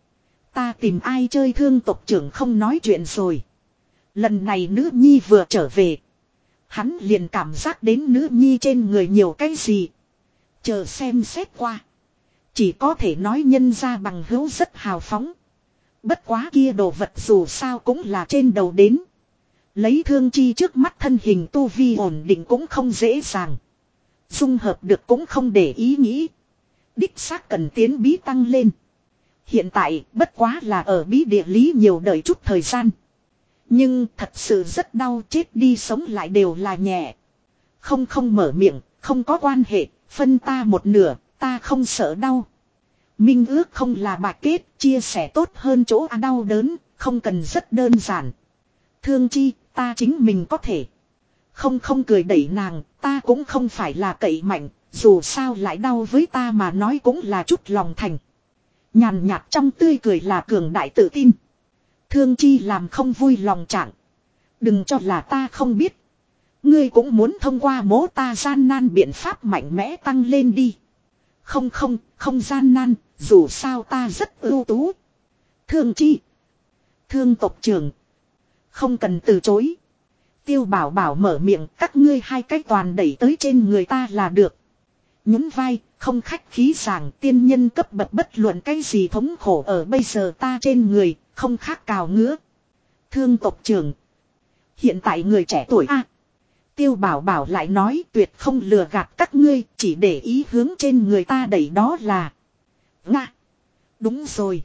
Ta tìm ai chơi thương tộc trưởng không nói chuyện rồi. Lần này nữ nhi vừa trở về. Hắn liền cảm giác đến nữ nhi trên người nhiều cái gì. Chờ xem xét qua. Chỉ có thể nói nhân ra bằng hữu rất hào phóng. Bất quá kia đồ vật dù sao cũng là trên đầu đến. Lấy Thương Chi trước mắt thân hình tu vi ổn định cũng không dễ dàng. Dung hợp được cũng không để ý nghĩ. Đích xác cần tiến bí tăng lên. Hiện tại bất quá là ở bí địa lý nhiều đợi chút thời gian. Nhưng thật sự rất đau, chết đi sống lại đều là nhẹ. Không mở miệng, không có quan hệ, phân ta một nửa, ta không sợ đau. Minh ước không là bạc kết, chia sẻ tốt hơn chỗ đau đớn, không cần rất đơn giản. Thương Chi, ta chính mình có thể. Không cười đẩy nàng, ta cũng không phải là cậy mạnh, dù sao lại đau với ta mà nói cũng là chút lòng thành. Nhàn nhạt trong tươi cười là cường đại tự tin. Thương Chi làm không vui lòng trạng. Đừng cho là ta không biết. Ngươi cũng muốn thông qua mố ta gian nan biện pháp mạnh mẽ tăng lên đi. Không gian nan, dù sao ta rất ưu tú. Thương Chi. Thương tộc trưởng. Không cần từ chối. Tiêu Bảo Bảo mở miệng, các ngươi hai cái toàn đẩy tới trên người ta là được. Nhún vai, không khách khí giảng, tiên nhân cấp bậc bất luận cái gì thống khổ ở bây giờ ta trên người, không khác cào ngứa. Thương tộc trưởng. Hiện tại người trẻ tuổi a. Tiêu Bảo Bảo lại nói tuyệt không lừa gạt các ngươi, chỉ để ý hướng trên người ta đẩy đó là. Nga. Đúng rồi.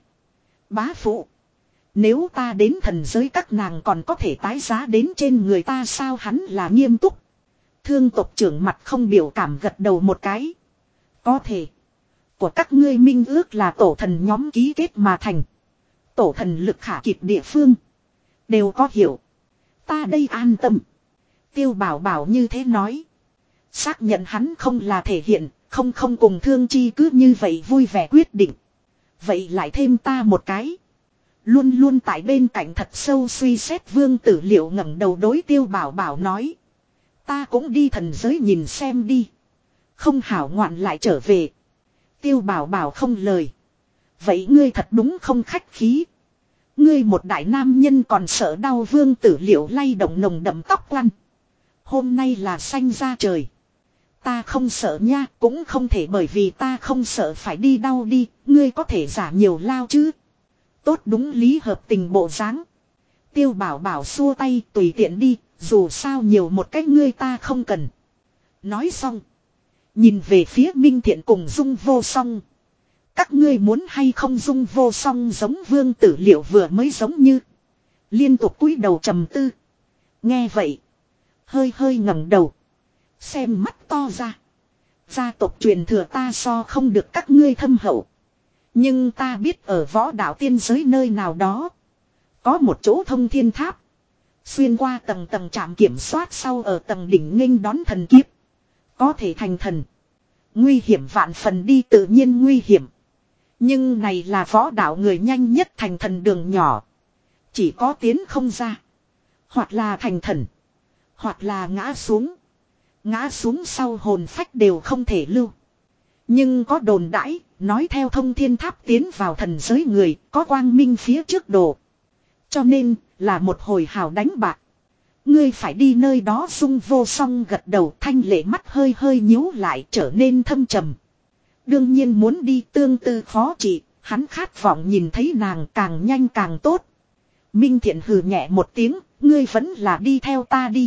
Bá phụ. Nếu ta đến thần giới các nàng còn có thể tái giá đến trên người ta sao, hắn là nghiêm túc. Thương tộc trưởng mặt không biểu cảm gật đầu một cái. Có thể. Của các ngươi minh ước là tổ thần nhóm ký kết mà thành. Tổ thần lực khả kịp địa phương. Đều có hiểu. Ta đây an tâm. Tiêu Bảo Bảo như thế nói. Xác nhận hắn không là thể hiện. Không cùng Thương Chi cứ như vậy vui vẻ quyết định. Vậy lại thêm ta một cái. Luôn luôn tại bên cạnh thật sâu suy xét Vương Tử Liệu ngẩng đầu đối Tiêu Bảo Bảo nói. Ta cũng đi thần giới nhìn xem đi. Không hảo ngoạn lại trở về. Tiêu Bảo Bảo không lời. Vậy ngươi thật đúng không khách khí. Ngươi một đại nam nhân còn sợ đau. Vương Tử Liệu lay động nồng đậm tóc quăn. Hôm nay là xanh ra trời. Ta không sợ nha, cũng không thể bởi vì ta không sợ phải đi đau đi, ngươi có thể giả nhiều lao chứ. Tốt đúng lý hợp tình bộ dáng. Tiêu Bảo Bảo xua tay tùy tiện đi, dù sao nhiều một cách ngươi ta không cần. Nói xong. Nhìn về phía Minh Thiện cùng Dung Vô Song. Các ngươi muốn hay không? Dung Vô Song giống Vương Tử Liệu vừa mới giống như. Liên tục cúi đầu trầm tư. Nghe vậy. Hơi ngẩng đầu. Xem mắt to ra. Gia tộc truyền thừa ta so không được các ngươi thâm hậu. Nhưng ta biết ở võ đạo tiên giới nơi nào đó. Có một chỗ thông thiên tháp. Xuyên qua tầng trạm kiểm soát sau ở tầng đỉnh nghênh đón thần kiếp. Có thể thành thần. Nguy hiểm vạn phần đi, tự nhiên nguy hiểm. Nhưng này là võ đạo người nhanh nhất thành thần đường nhỏ. Chỉ có tiến không ra. Hoặc là thành thần. Hoặc là ngã xuống. Ngã xuống sau hồn phách đều không thể lưu. Nhưng có đồn đãi, nói theo thông thiên tháp tiến vào thần giới người, có quang minh phía trước đồ. Cho nên, là một hồi hào đánh bạc. Ngươi phải đi nơi đó. Dung Vô Song gật đầu, thanh lệ mắt hơi nhíu lại trở nên thâm trầm. Đương nhiên muốn đi, tương tư khó trị, hắn khát vọng nhìn thấy nàng càng nhanh càng tốt. Minh Thiện hừ nhẹ một tiếng, ngươi vẫn là đi theo ta đi.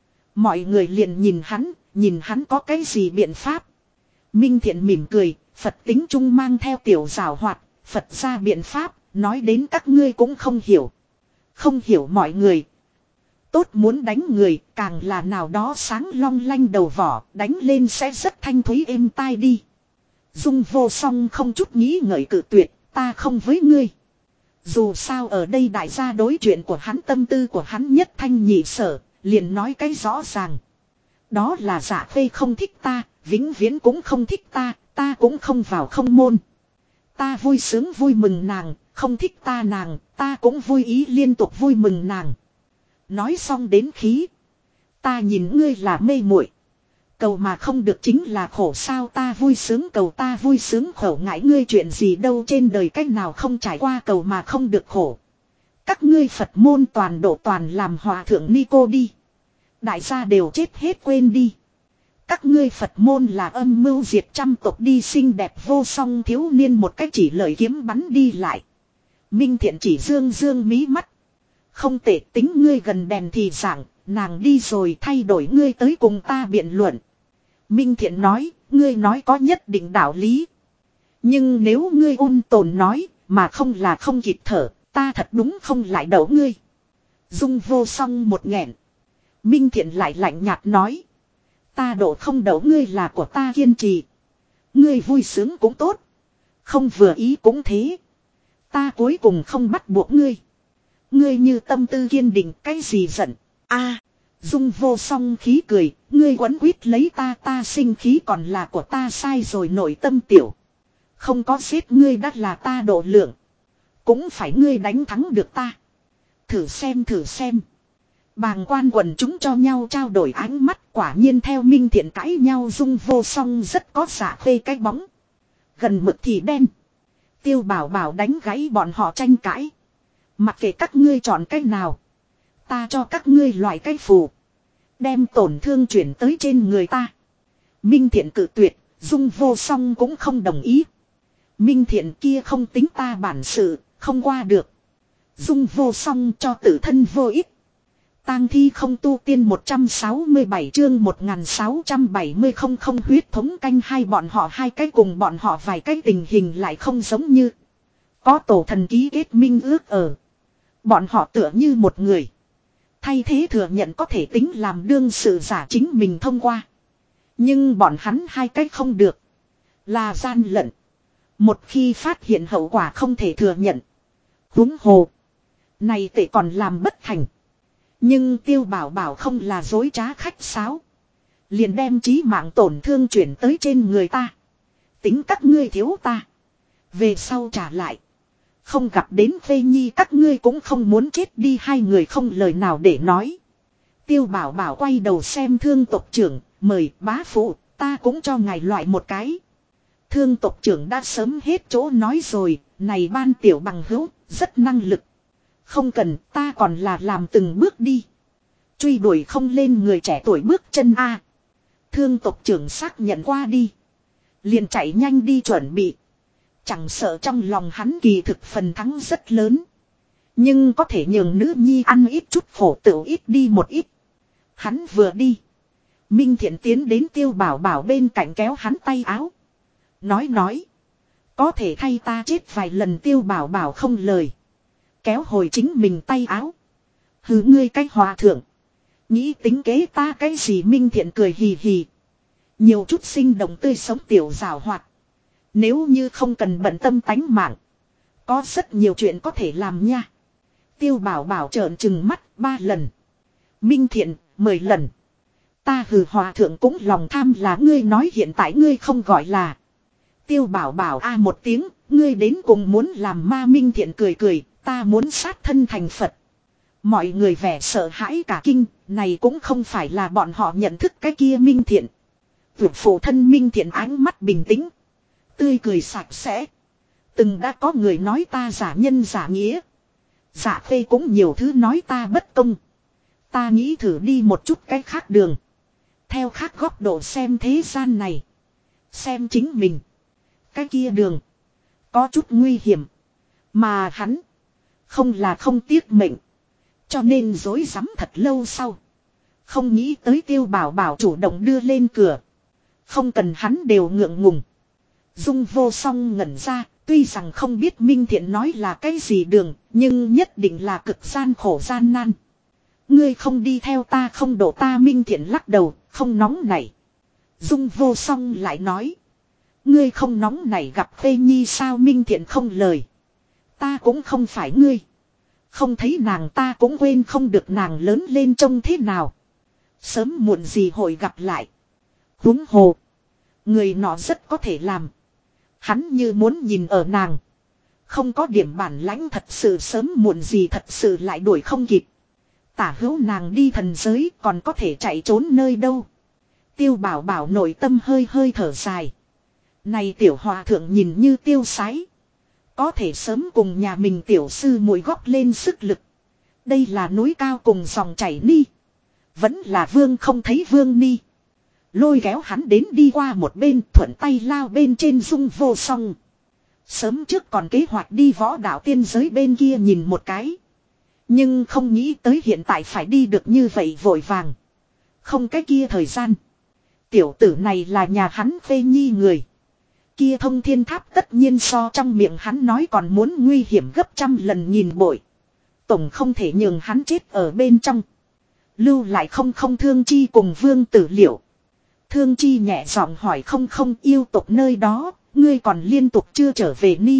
Mọi người liền nhìn hắn có cái gì biện pháp. Minh Thiện mỉm cười, Phật tính trung mang theo tiểu giảo hoạt, Phật ra biện pháp, nói đến các ngươi cũng không hiểu. Không hiểu mọi người. Tốt muốn đánh người, càng là nào đó sáng long lanh đầu vỏ, đánh lên sẽ rất thanh thúy êm tai đi. Dung Vô Song không chút nghĩ ngợi cự tuyệt, ta không với ngươi. Dù sao ở đây đại gia đối chuyện của hắn, tâm tư của hắn nhất thanh nhị sở, liền nói cái rõ ràng. Đó là Dạ Khê không thích ta, vĩnh viễn cũng không thích ta, ta cũng không vào không môn. Ta vui sướng vui mừng nàng, không thích ta nàng, ta cũng vui ý liên tục vui mừng nàng. Nói xong đến khí. Ta nhìn ngươi là mê muội, Cầu mà không được chính là khổ sao, ta vui sướng cầu ta vui sướng khổ, ngại ngươi chuyện gì đâu, trên đời cách nào không trải qua cầu mà không được khổ. Các ngươi Phật môn toàn độ toàn làm hòa thượng Nico đi. Đại gia đều chết hết quên đi. Các ngươi Phật môn là âm mưu diệt trăm tộc đi, xinh đẹp vô song thiếu niên một cách chỉ lời kiếm bắn đi lại. Minh Thiện chỉ dương dương mí mắt. Không tệ, tính ngươi gần đèn thì giảng, nàng đi rồi thay đổi ngươi tới cùng ta biện luận. Minh Thiện nói, ngươi nói có nhất định đạo lý. Nhưng nếu ngươi ôn tồn nói, mà không là không kịp thở, ta thật đúng không lại đậu ngươi. Dung vô song một nghẹn. Minh Thiện lại lạnh nhạt nói. Ta độ không đậu ngươi là của ta kiên trì. Ngươi vui sướng cũng tốt. Không vừa ý cũng thế. Ta cuối cùng không bắt buộc ngươi. Ngươi như tâm tư kiên định, cái gì giận. A, Dung vô song khí cười. Ngươi quấn quýt lấy ta, ta sinh khí còn là của ta, sai rồi nội tâm tiểu. Không có giết ngươi đã là ta độ lượng. Cũng phải ngươi đánh thắng được ta. Thử xem thử xem. Bàng quan quần chúng cho nhau trao đổi ánh mắt, quả nhiên theo Minh Thiện cãi nhau Dung vô song rất có xả phê cái bóng. Gần mực thì đen. Tiêu Bảo Bảo đánh gãy bọn họ tranh cãi. Mặc kệ các ngươi chọn cách nào, ta cho các ngươi loại cái phù. Đem tổn thương chuyển tới trên người ta. Minh Thiện cự tuyệt, Dung vô song cũng không đồng ý. Minh Thiện kia không tính ta bản sự, không qua được. Dung vô song cho tự thân vô ích. Tang thi không tu tiên 167 chương 1670 không không huyết thống canh hai, bọn họ hai cái cùng bọn họ vài cái tình hình lại không giống như. Có tổ thần ký kết minh ước ở. Bọn họ tựa như một người. Thay thế thừa nhận có thể tính làm đương sự giả chính mình thông qua. Nhưng bọn hắn hai cái không được. Là gian lận. Một khi phát hiện hậu quả không thể thừa nhận. Huống hồ. Này tệ còn làm bất thành. Nhưng Tiêu Bảo Bảo không là dối trá khách sáo. Liền đem chí mạng tổn thương chuyển tới trên người ta. Tính các ngươi thiếu ta. Về sau trả lại. Không gặp đến Phê Nhi các ngươi cũng không muốn chết đi, hai người không lời nào để nói. Tiêu Bảo Bảo quay đầu xem Thương tộc trưởng, mời bá phụ, ta cũng cho ngài loại một cái. Thương tộc trưởng đã sớm hết chỗ nói rồi, này ban tiểu bằng hữu, rất năng lực. Không cần, ta còn là làm từng bước đi. Truy đuổi không lên người trẻ tuổi bước chân A. Thương tộc trưởng xác nhận qua đi. Liền chạy nhanh đi chuẩn bị. Chẳng sợ trong lòng hắn kỳ thực phần thắng rất lớn. Nhưng có thể nhường nữ nhi ăn ít chút khổ tựu ít đi một ít. Hắn vừa đi. Minh Thiện tiến đến Tiêu Bảo Bảo bên cạnh kéo hắn tay áo. Nói. Có thể thay ta chết vài lần. Tiêu Bảo Bảo không lời. Kéo hồi chính mình tay áo. Hứ ngươi cách hòa thượng. Nghĩ tính kế ta cái gì? Minh Thiện cười hì hì. Nhiều chút sinh động tươi sống tiểu rào hoạt. Nếu như không cần bận tâm tánh mạng. Có rất nhiều chuyện có thể làm nha. Tiêu Bảo Bảo trợn trừng mắt 3 lần. Minh Thiện 10 lần. Ta hừ, hòa thượng cũng lòng tham là ngươi nói hiện tại ngươi không gọi là. Tiêu Bảo Bảo a một tiếng, ngươi đến cùng muốn làm ma? Minh Thiện cười, ta muốn sát thân thành Phật. Mọi người vẻ sợ hãi cả kinh, này cũng không phải là bọn họ nhận thức cái kia Minh Thiện. Vượt phụ thân Minh Thiện ánh mắt bình tĩnh. Tươi cười sạch sẽ. Từng đã có người nói ta giả nhân giả nghĩa. Giả phê cũng nhiều thứ nói ta bất công. Ta nghĩ thử đi một chút cái khác đường. Theo khác góc độ xem thế gian này. Xem chính mình. Cái kia đường. Có chút nguy hiểm. Mà hắn. Không là không tiếc mệnh. Cho nên dối rắm thật lâu sau. Không nghĩ tới Tiêu Bảo Bảo chủ động đưa lên cửa. Không cần hắn đều ngượng ngùng. Dung vô song ngẩn ra. Tuy rằng không biết Minh Thiện nói là cái gì đường. Nhưng nhất định là cực gian khổ gian nan. Ngươi không đi theo ta không đổ ta. Minh Thiện lắc đầu. Không nóng nảy. Dung vô song lại nói. Ngươi không nóng nảy gặp Phê Nhi sao? Minh Thiện không lời. Ta cũng không phải ngươi. Không thấy nàng ta cũng quên không được nàng lớn lên trông thế nào. Sớm muộn gì hội gặp lại. Huống hồ. Người nọ rất có thể làm. Hắn như muốn nhìn ở nàng. Không có điểm bản lãnh thật sự sớm muộn gì thật sự lại đuổi không kịp. Tả hữu nàng đi thần giới còn có thể chạy trốn nơi đâu. Tiêu Bảo Bảo nội tâm hơi hơi thở dài. Này tiểu hòa thượng nhìn như tiêu sái. Có thể sớm cùng nhà mình tiểu sư muội góp lên sức lực. Đây là núi cao cùng dòng chảy ni. Vẫn là vương không thấy vương ni. Lôi kéo hắn đến đi qua một bên thuận tay lao bên trên dung vô song. Sớm trước còn kế hoạch đi võ đạo tiên giới bên kia nhìn một cái. Nhưng không nghĩ tới hiện tại phải đi được như vậy vội vàng. Không cái kia thời gian. Tiểu tử này là nhà hắn phê nhi người. Kia thông thiên tháp tất nhiên so trong miệng hắn nói còn muốn nguy hiểm gấp trăm lần nghìn bội. Tổng không thể nhường hắn chết ở bên trong. Lưu lại không Thương Chi cùng Vương Tử Liệu. Thương Chi nhẹ giọng hỏi không yêu tộc nơi đó, ngươi còn liên tục chưa trở về ni.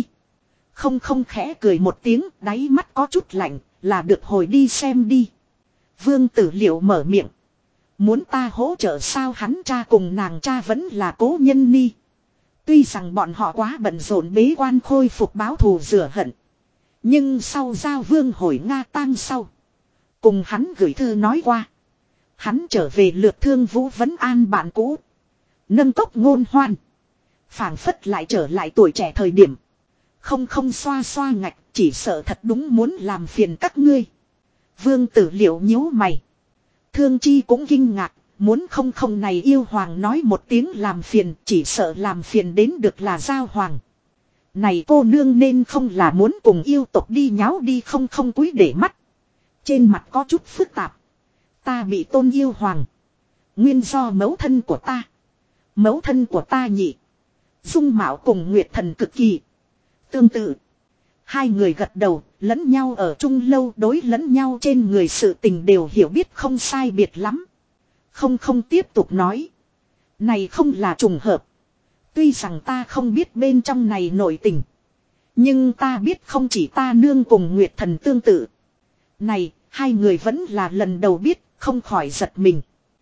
Không khẽ cười một tiếng, đáy mắt có chút lạnh, là được hồi đi xem đi. Vương Tử Liệu mở miệng. Muốn ta hỗ trợ sao hắn cha cùng nàng cha vẫn là cố nhân ni. Tuy rằng bọn họ quá bận rộn bế quan khôi phục báo thù rửa hận. Nhưng sau giao vương hồi Nga tang sau. Cùng hắn gửi thư nói qua. Hắn trở về lượt Thương Vũ vấn an bạn cũ. Nâng cốc ngôn hoan. Phảng phất lại trở lại tuổi trẻ thời điểm. Không xoa xoa ngạch, chỉ sợ thật đúng muốn làm phiền các ngươi. Vương Tử Liệu nhíu mày. Thương Chi cũng kinh ngạc, muốn không này yêu hoàng nói một tiếng làm phiền, chỉ sợ làm phiền đến được là giao hoàng. Này cô nương nên không là muốn cùng yêu tộc đi nháo đi không cúi để mắt. Trên mặt có chút phức tạp. Ta bị tôn yêu hoàng. Nguyên do mẫu thân của ta. Mẫu thân của ta nhị. Dung mạo cùng Nguyệt Thần cực kỳ. Tương tự. Hai người gật đầu, lẫn nhau ở chung lâu đối lẫn nhau trên người sự tình đều hiểu biết không sai biệt lắm. Không tiếp tục nói. Này không là trùng hợp. Tuy rằng ta không biết bên trong này nội tình. Nhưng ta biết không chỉ ta nương cùng Nguyệt Thần tương tự. Này, hai người vẫn là lần đầu biết, không khỏi giật mình.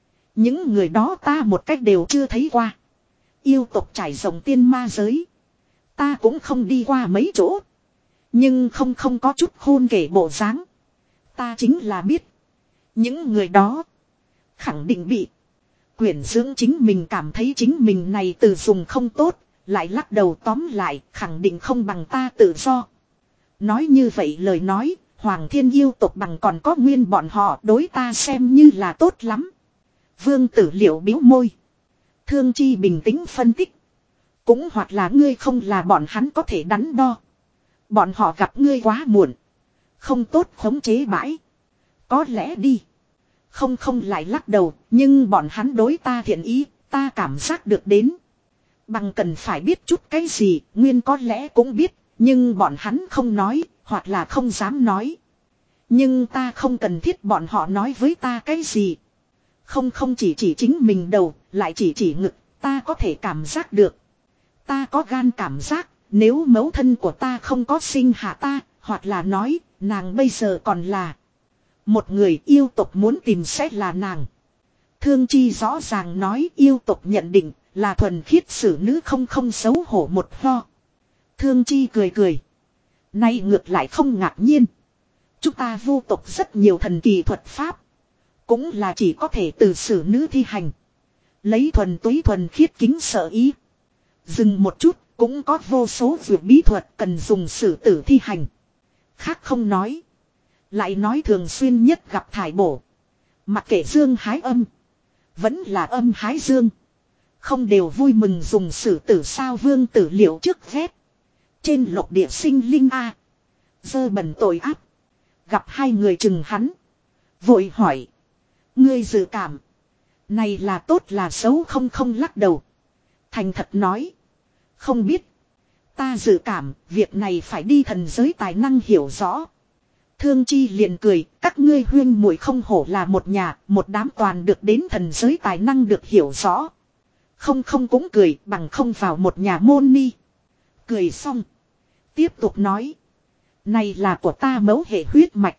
Những người đó ta một cách đều chưa thấy qua. Yêu tộc trải rộng tiên ma giới. Ta cũng không đi qua mấy chỗ. Nhưng không có chút khôn kể bộ dáng. Ta chính là biết. Những người đó khẳng định bị quyển dưỡng chính mình cảm thấy chính mình này từ dùng không tốt. Lại lắc đầu tóm lại khẳng định không bằng ta tự do. Nói như vậy lời nói. Hoàng Thiên yêu tộc bằng còn có nguyên bọn họ đối ta xem như là tốt lắm. Vương Tử Liệu bĩu môi. Thương Chi bình tĩnh phân tích. Cũng hoặc là ngươi không là bọn hắn có thể đắn đo. Bọn họ gặp ngươi quá muộn. Không tốt khống chế bãi. Có lẽ đi. Không lại lắc đầu. Nhưng bọn hắn đối ta thiện ý. Ta cảm giác được đến. Bằng cần phải biết chút cái gì. Nguyên có lẽ cũng biết. Nhưng bọn hắn không nói. Hoặc là không dám nói. Nhưng ta không cần thiết bọn họ nói với ta cái gì. Không chỉ chính mình đầu. Lại chỉ ngực. Ta có thể cảm giác được. Ta có gan cảm giác. Nếu mẫu thân của ta không có sinh hạ ta. Hoặc là nói. Nàng bây giờ còn là một người yêu tộc muốn tìm sẽ là nàng. Thương Chi rõ ràng nói yêu tộc nhận định. Là thuần khiết xử nữ không xấu hổ một ho. Thương Chi cười. Nay ngược lại không ngạc nhiên. Chúng ta vô tộc rất nhiều thần kỳ thuật pháp. Cũng là chỉ có thể từ xử nữ thi hành. Lấy thuần túy thuần khiết kính sợ ý. Dừng một chút, cũng có vô số việc bí thuật cần dùng sử tử thi hành. Khác không nói. Lại nói thường xuyên nhất gặp thải bổ. Mặc kệ dương hái âm. Vẫn là âm hái dương. Không đều vui mừng dùng sử tử sao Vương Tử Liệu trước ghét. Trên lục địa sinh linh A. Dơ bẩn tội ác. Gặp hai người chừng hắn. Vội hỏi. Ngươi dự cảm. Này là tốt là xấu không lắc đầu. Thành thật nói. Không biết. Ta dự cảm việc này phải đi thần giới tài năng hiểu rõ. Thương Chi liền cười. Các ngươi huyên muội không hổ là một nhà. Một đám toàn được đến thần giới tài năng được hiểu rõ. Không cũng cười bằng không vào một nhà môn ni. Cười xong. Tiếp tục nói. Này là của ta mẫu hệ huyết mạch.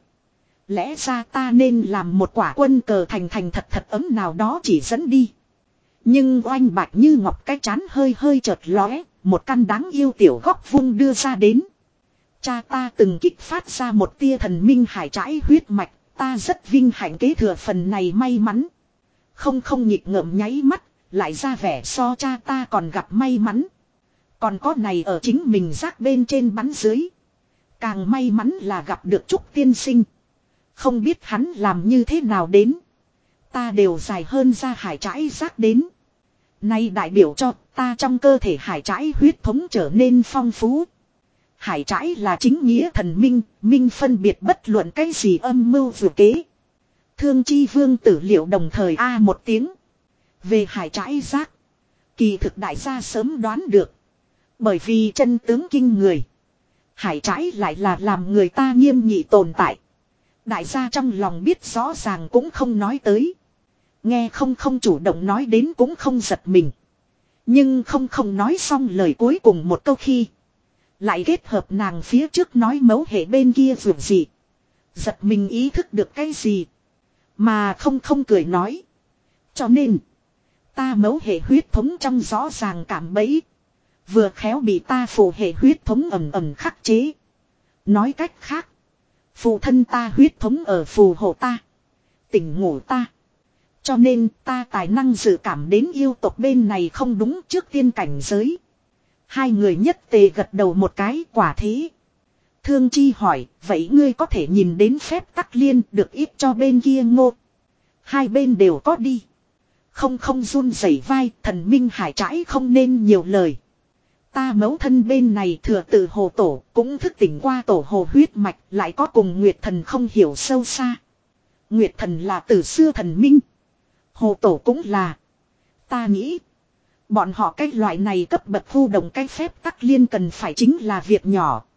Lẽ ra ta nên làm một quả quân cờ thành thật ấm nào đó chỉ dẫn đi. Nhưng oanh bạch như ngọc cái chán hơi chợt lóe. Một căn đáng yêu tiểu góc vung đưa ra đến. Cha ta từng kích phát ra một tia thần minh hải trãi huyết mạch. Ta rất vinh hạnh kế thừa phần này may mắn. Không nhịp ngợm nháy mắt, lại ra vẻ so cha ta còn gặp may mắn. Còn có này ở chính mình rác bên trên bắn dưới. Càng may mắn là gặp được Trúc tiên sinh. Không biết hắn làm như thế nào đến. Ta đều dài hơn ra hải trãi rác đến. Nay đại biểu cho ta trong cơ thể hải trãi huyết thống trở nên phong phú. Hải trãi là chính nghĩa thần minh, minh phân biệt bất luận cái gì âm mưu vừa kế. Thương chi vương tử liệu đồng thời a một tiếng. Về hải trãi rác. Kỳ thực đại gia sớm đoán được. Bởi vì chân tướng kinh người. Hải trãi lại là làm người ta nghiêm nghị tồn tại. Đại gia trong lòng biết rõ ràng cũng không nói tới. Nghe không chủ động nói đến cũng không giật mình. Nhưng không nói xong lời cuối cùng một câu khi. Lại kết hợp nàng phía trước nói mấu hệ bên kia vượt gì. Giật mình ý thức được cái gì. Mà không cười nói. Cho nên. Ta mấu hệ huyết thống trong rõ ràng cảm bẫy. Vừa khéo bị ta phù hệ huyết thống ẩm khắc chế. Nói cách khác. Phụ thân ta huyết thống ở phù hộ ta. Tỉnh ngủ ta. Cho nên ta tài năng dự cảm đến yêu tộc bên này không đúng trước tiên cảnh giới. Hai người nhất tề gật đầu một cái quả thế. Thương chi hỏi, vậy ngươi có thể nhìn đến phép tắc liên được ít cho bên kia ngô. Hai bên đều có đi. Không run rẩy vai, thần minh hải trãi không nên nhiều lời. Ta mẫu thân bên này thừa tự hồ tổ, cũng thức tỉnh qua tổ hồ huyết mạch, lại có cùng Nguyệt thần không hiểu sâu xa. Nguyệt thần là từ xưa thần minh. Hồ tổ cũng là. Ta nghĩ. Bọn họ cái loại này cấp bậc khu đồng cái phép tắc liên cần phải chính là việc nhỏ.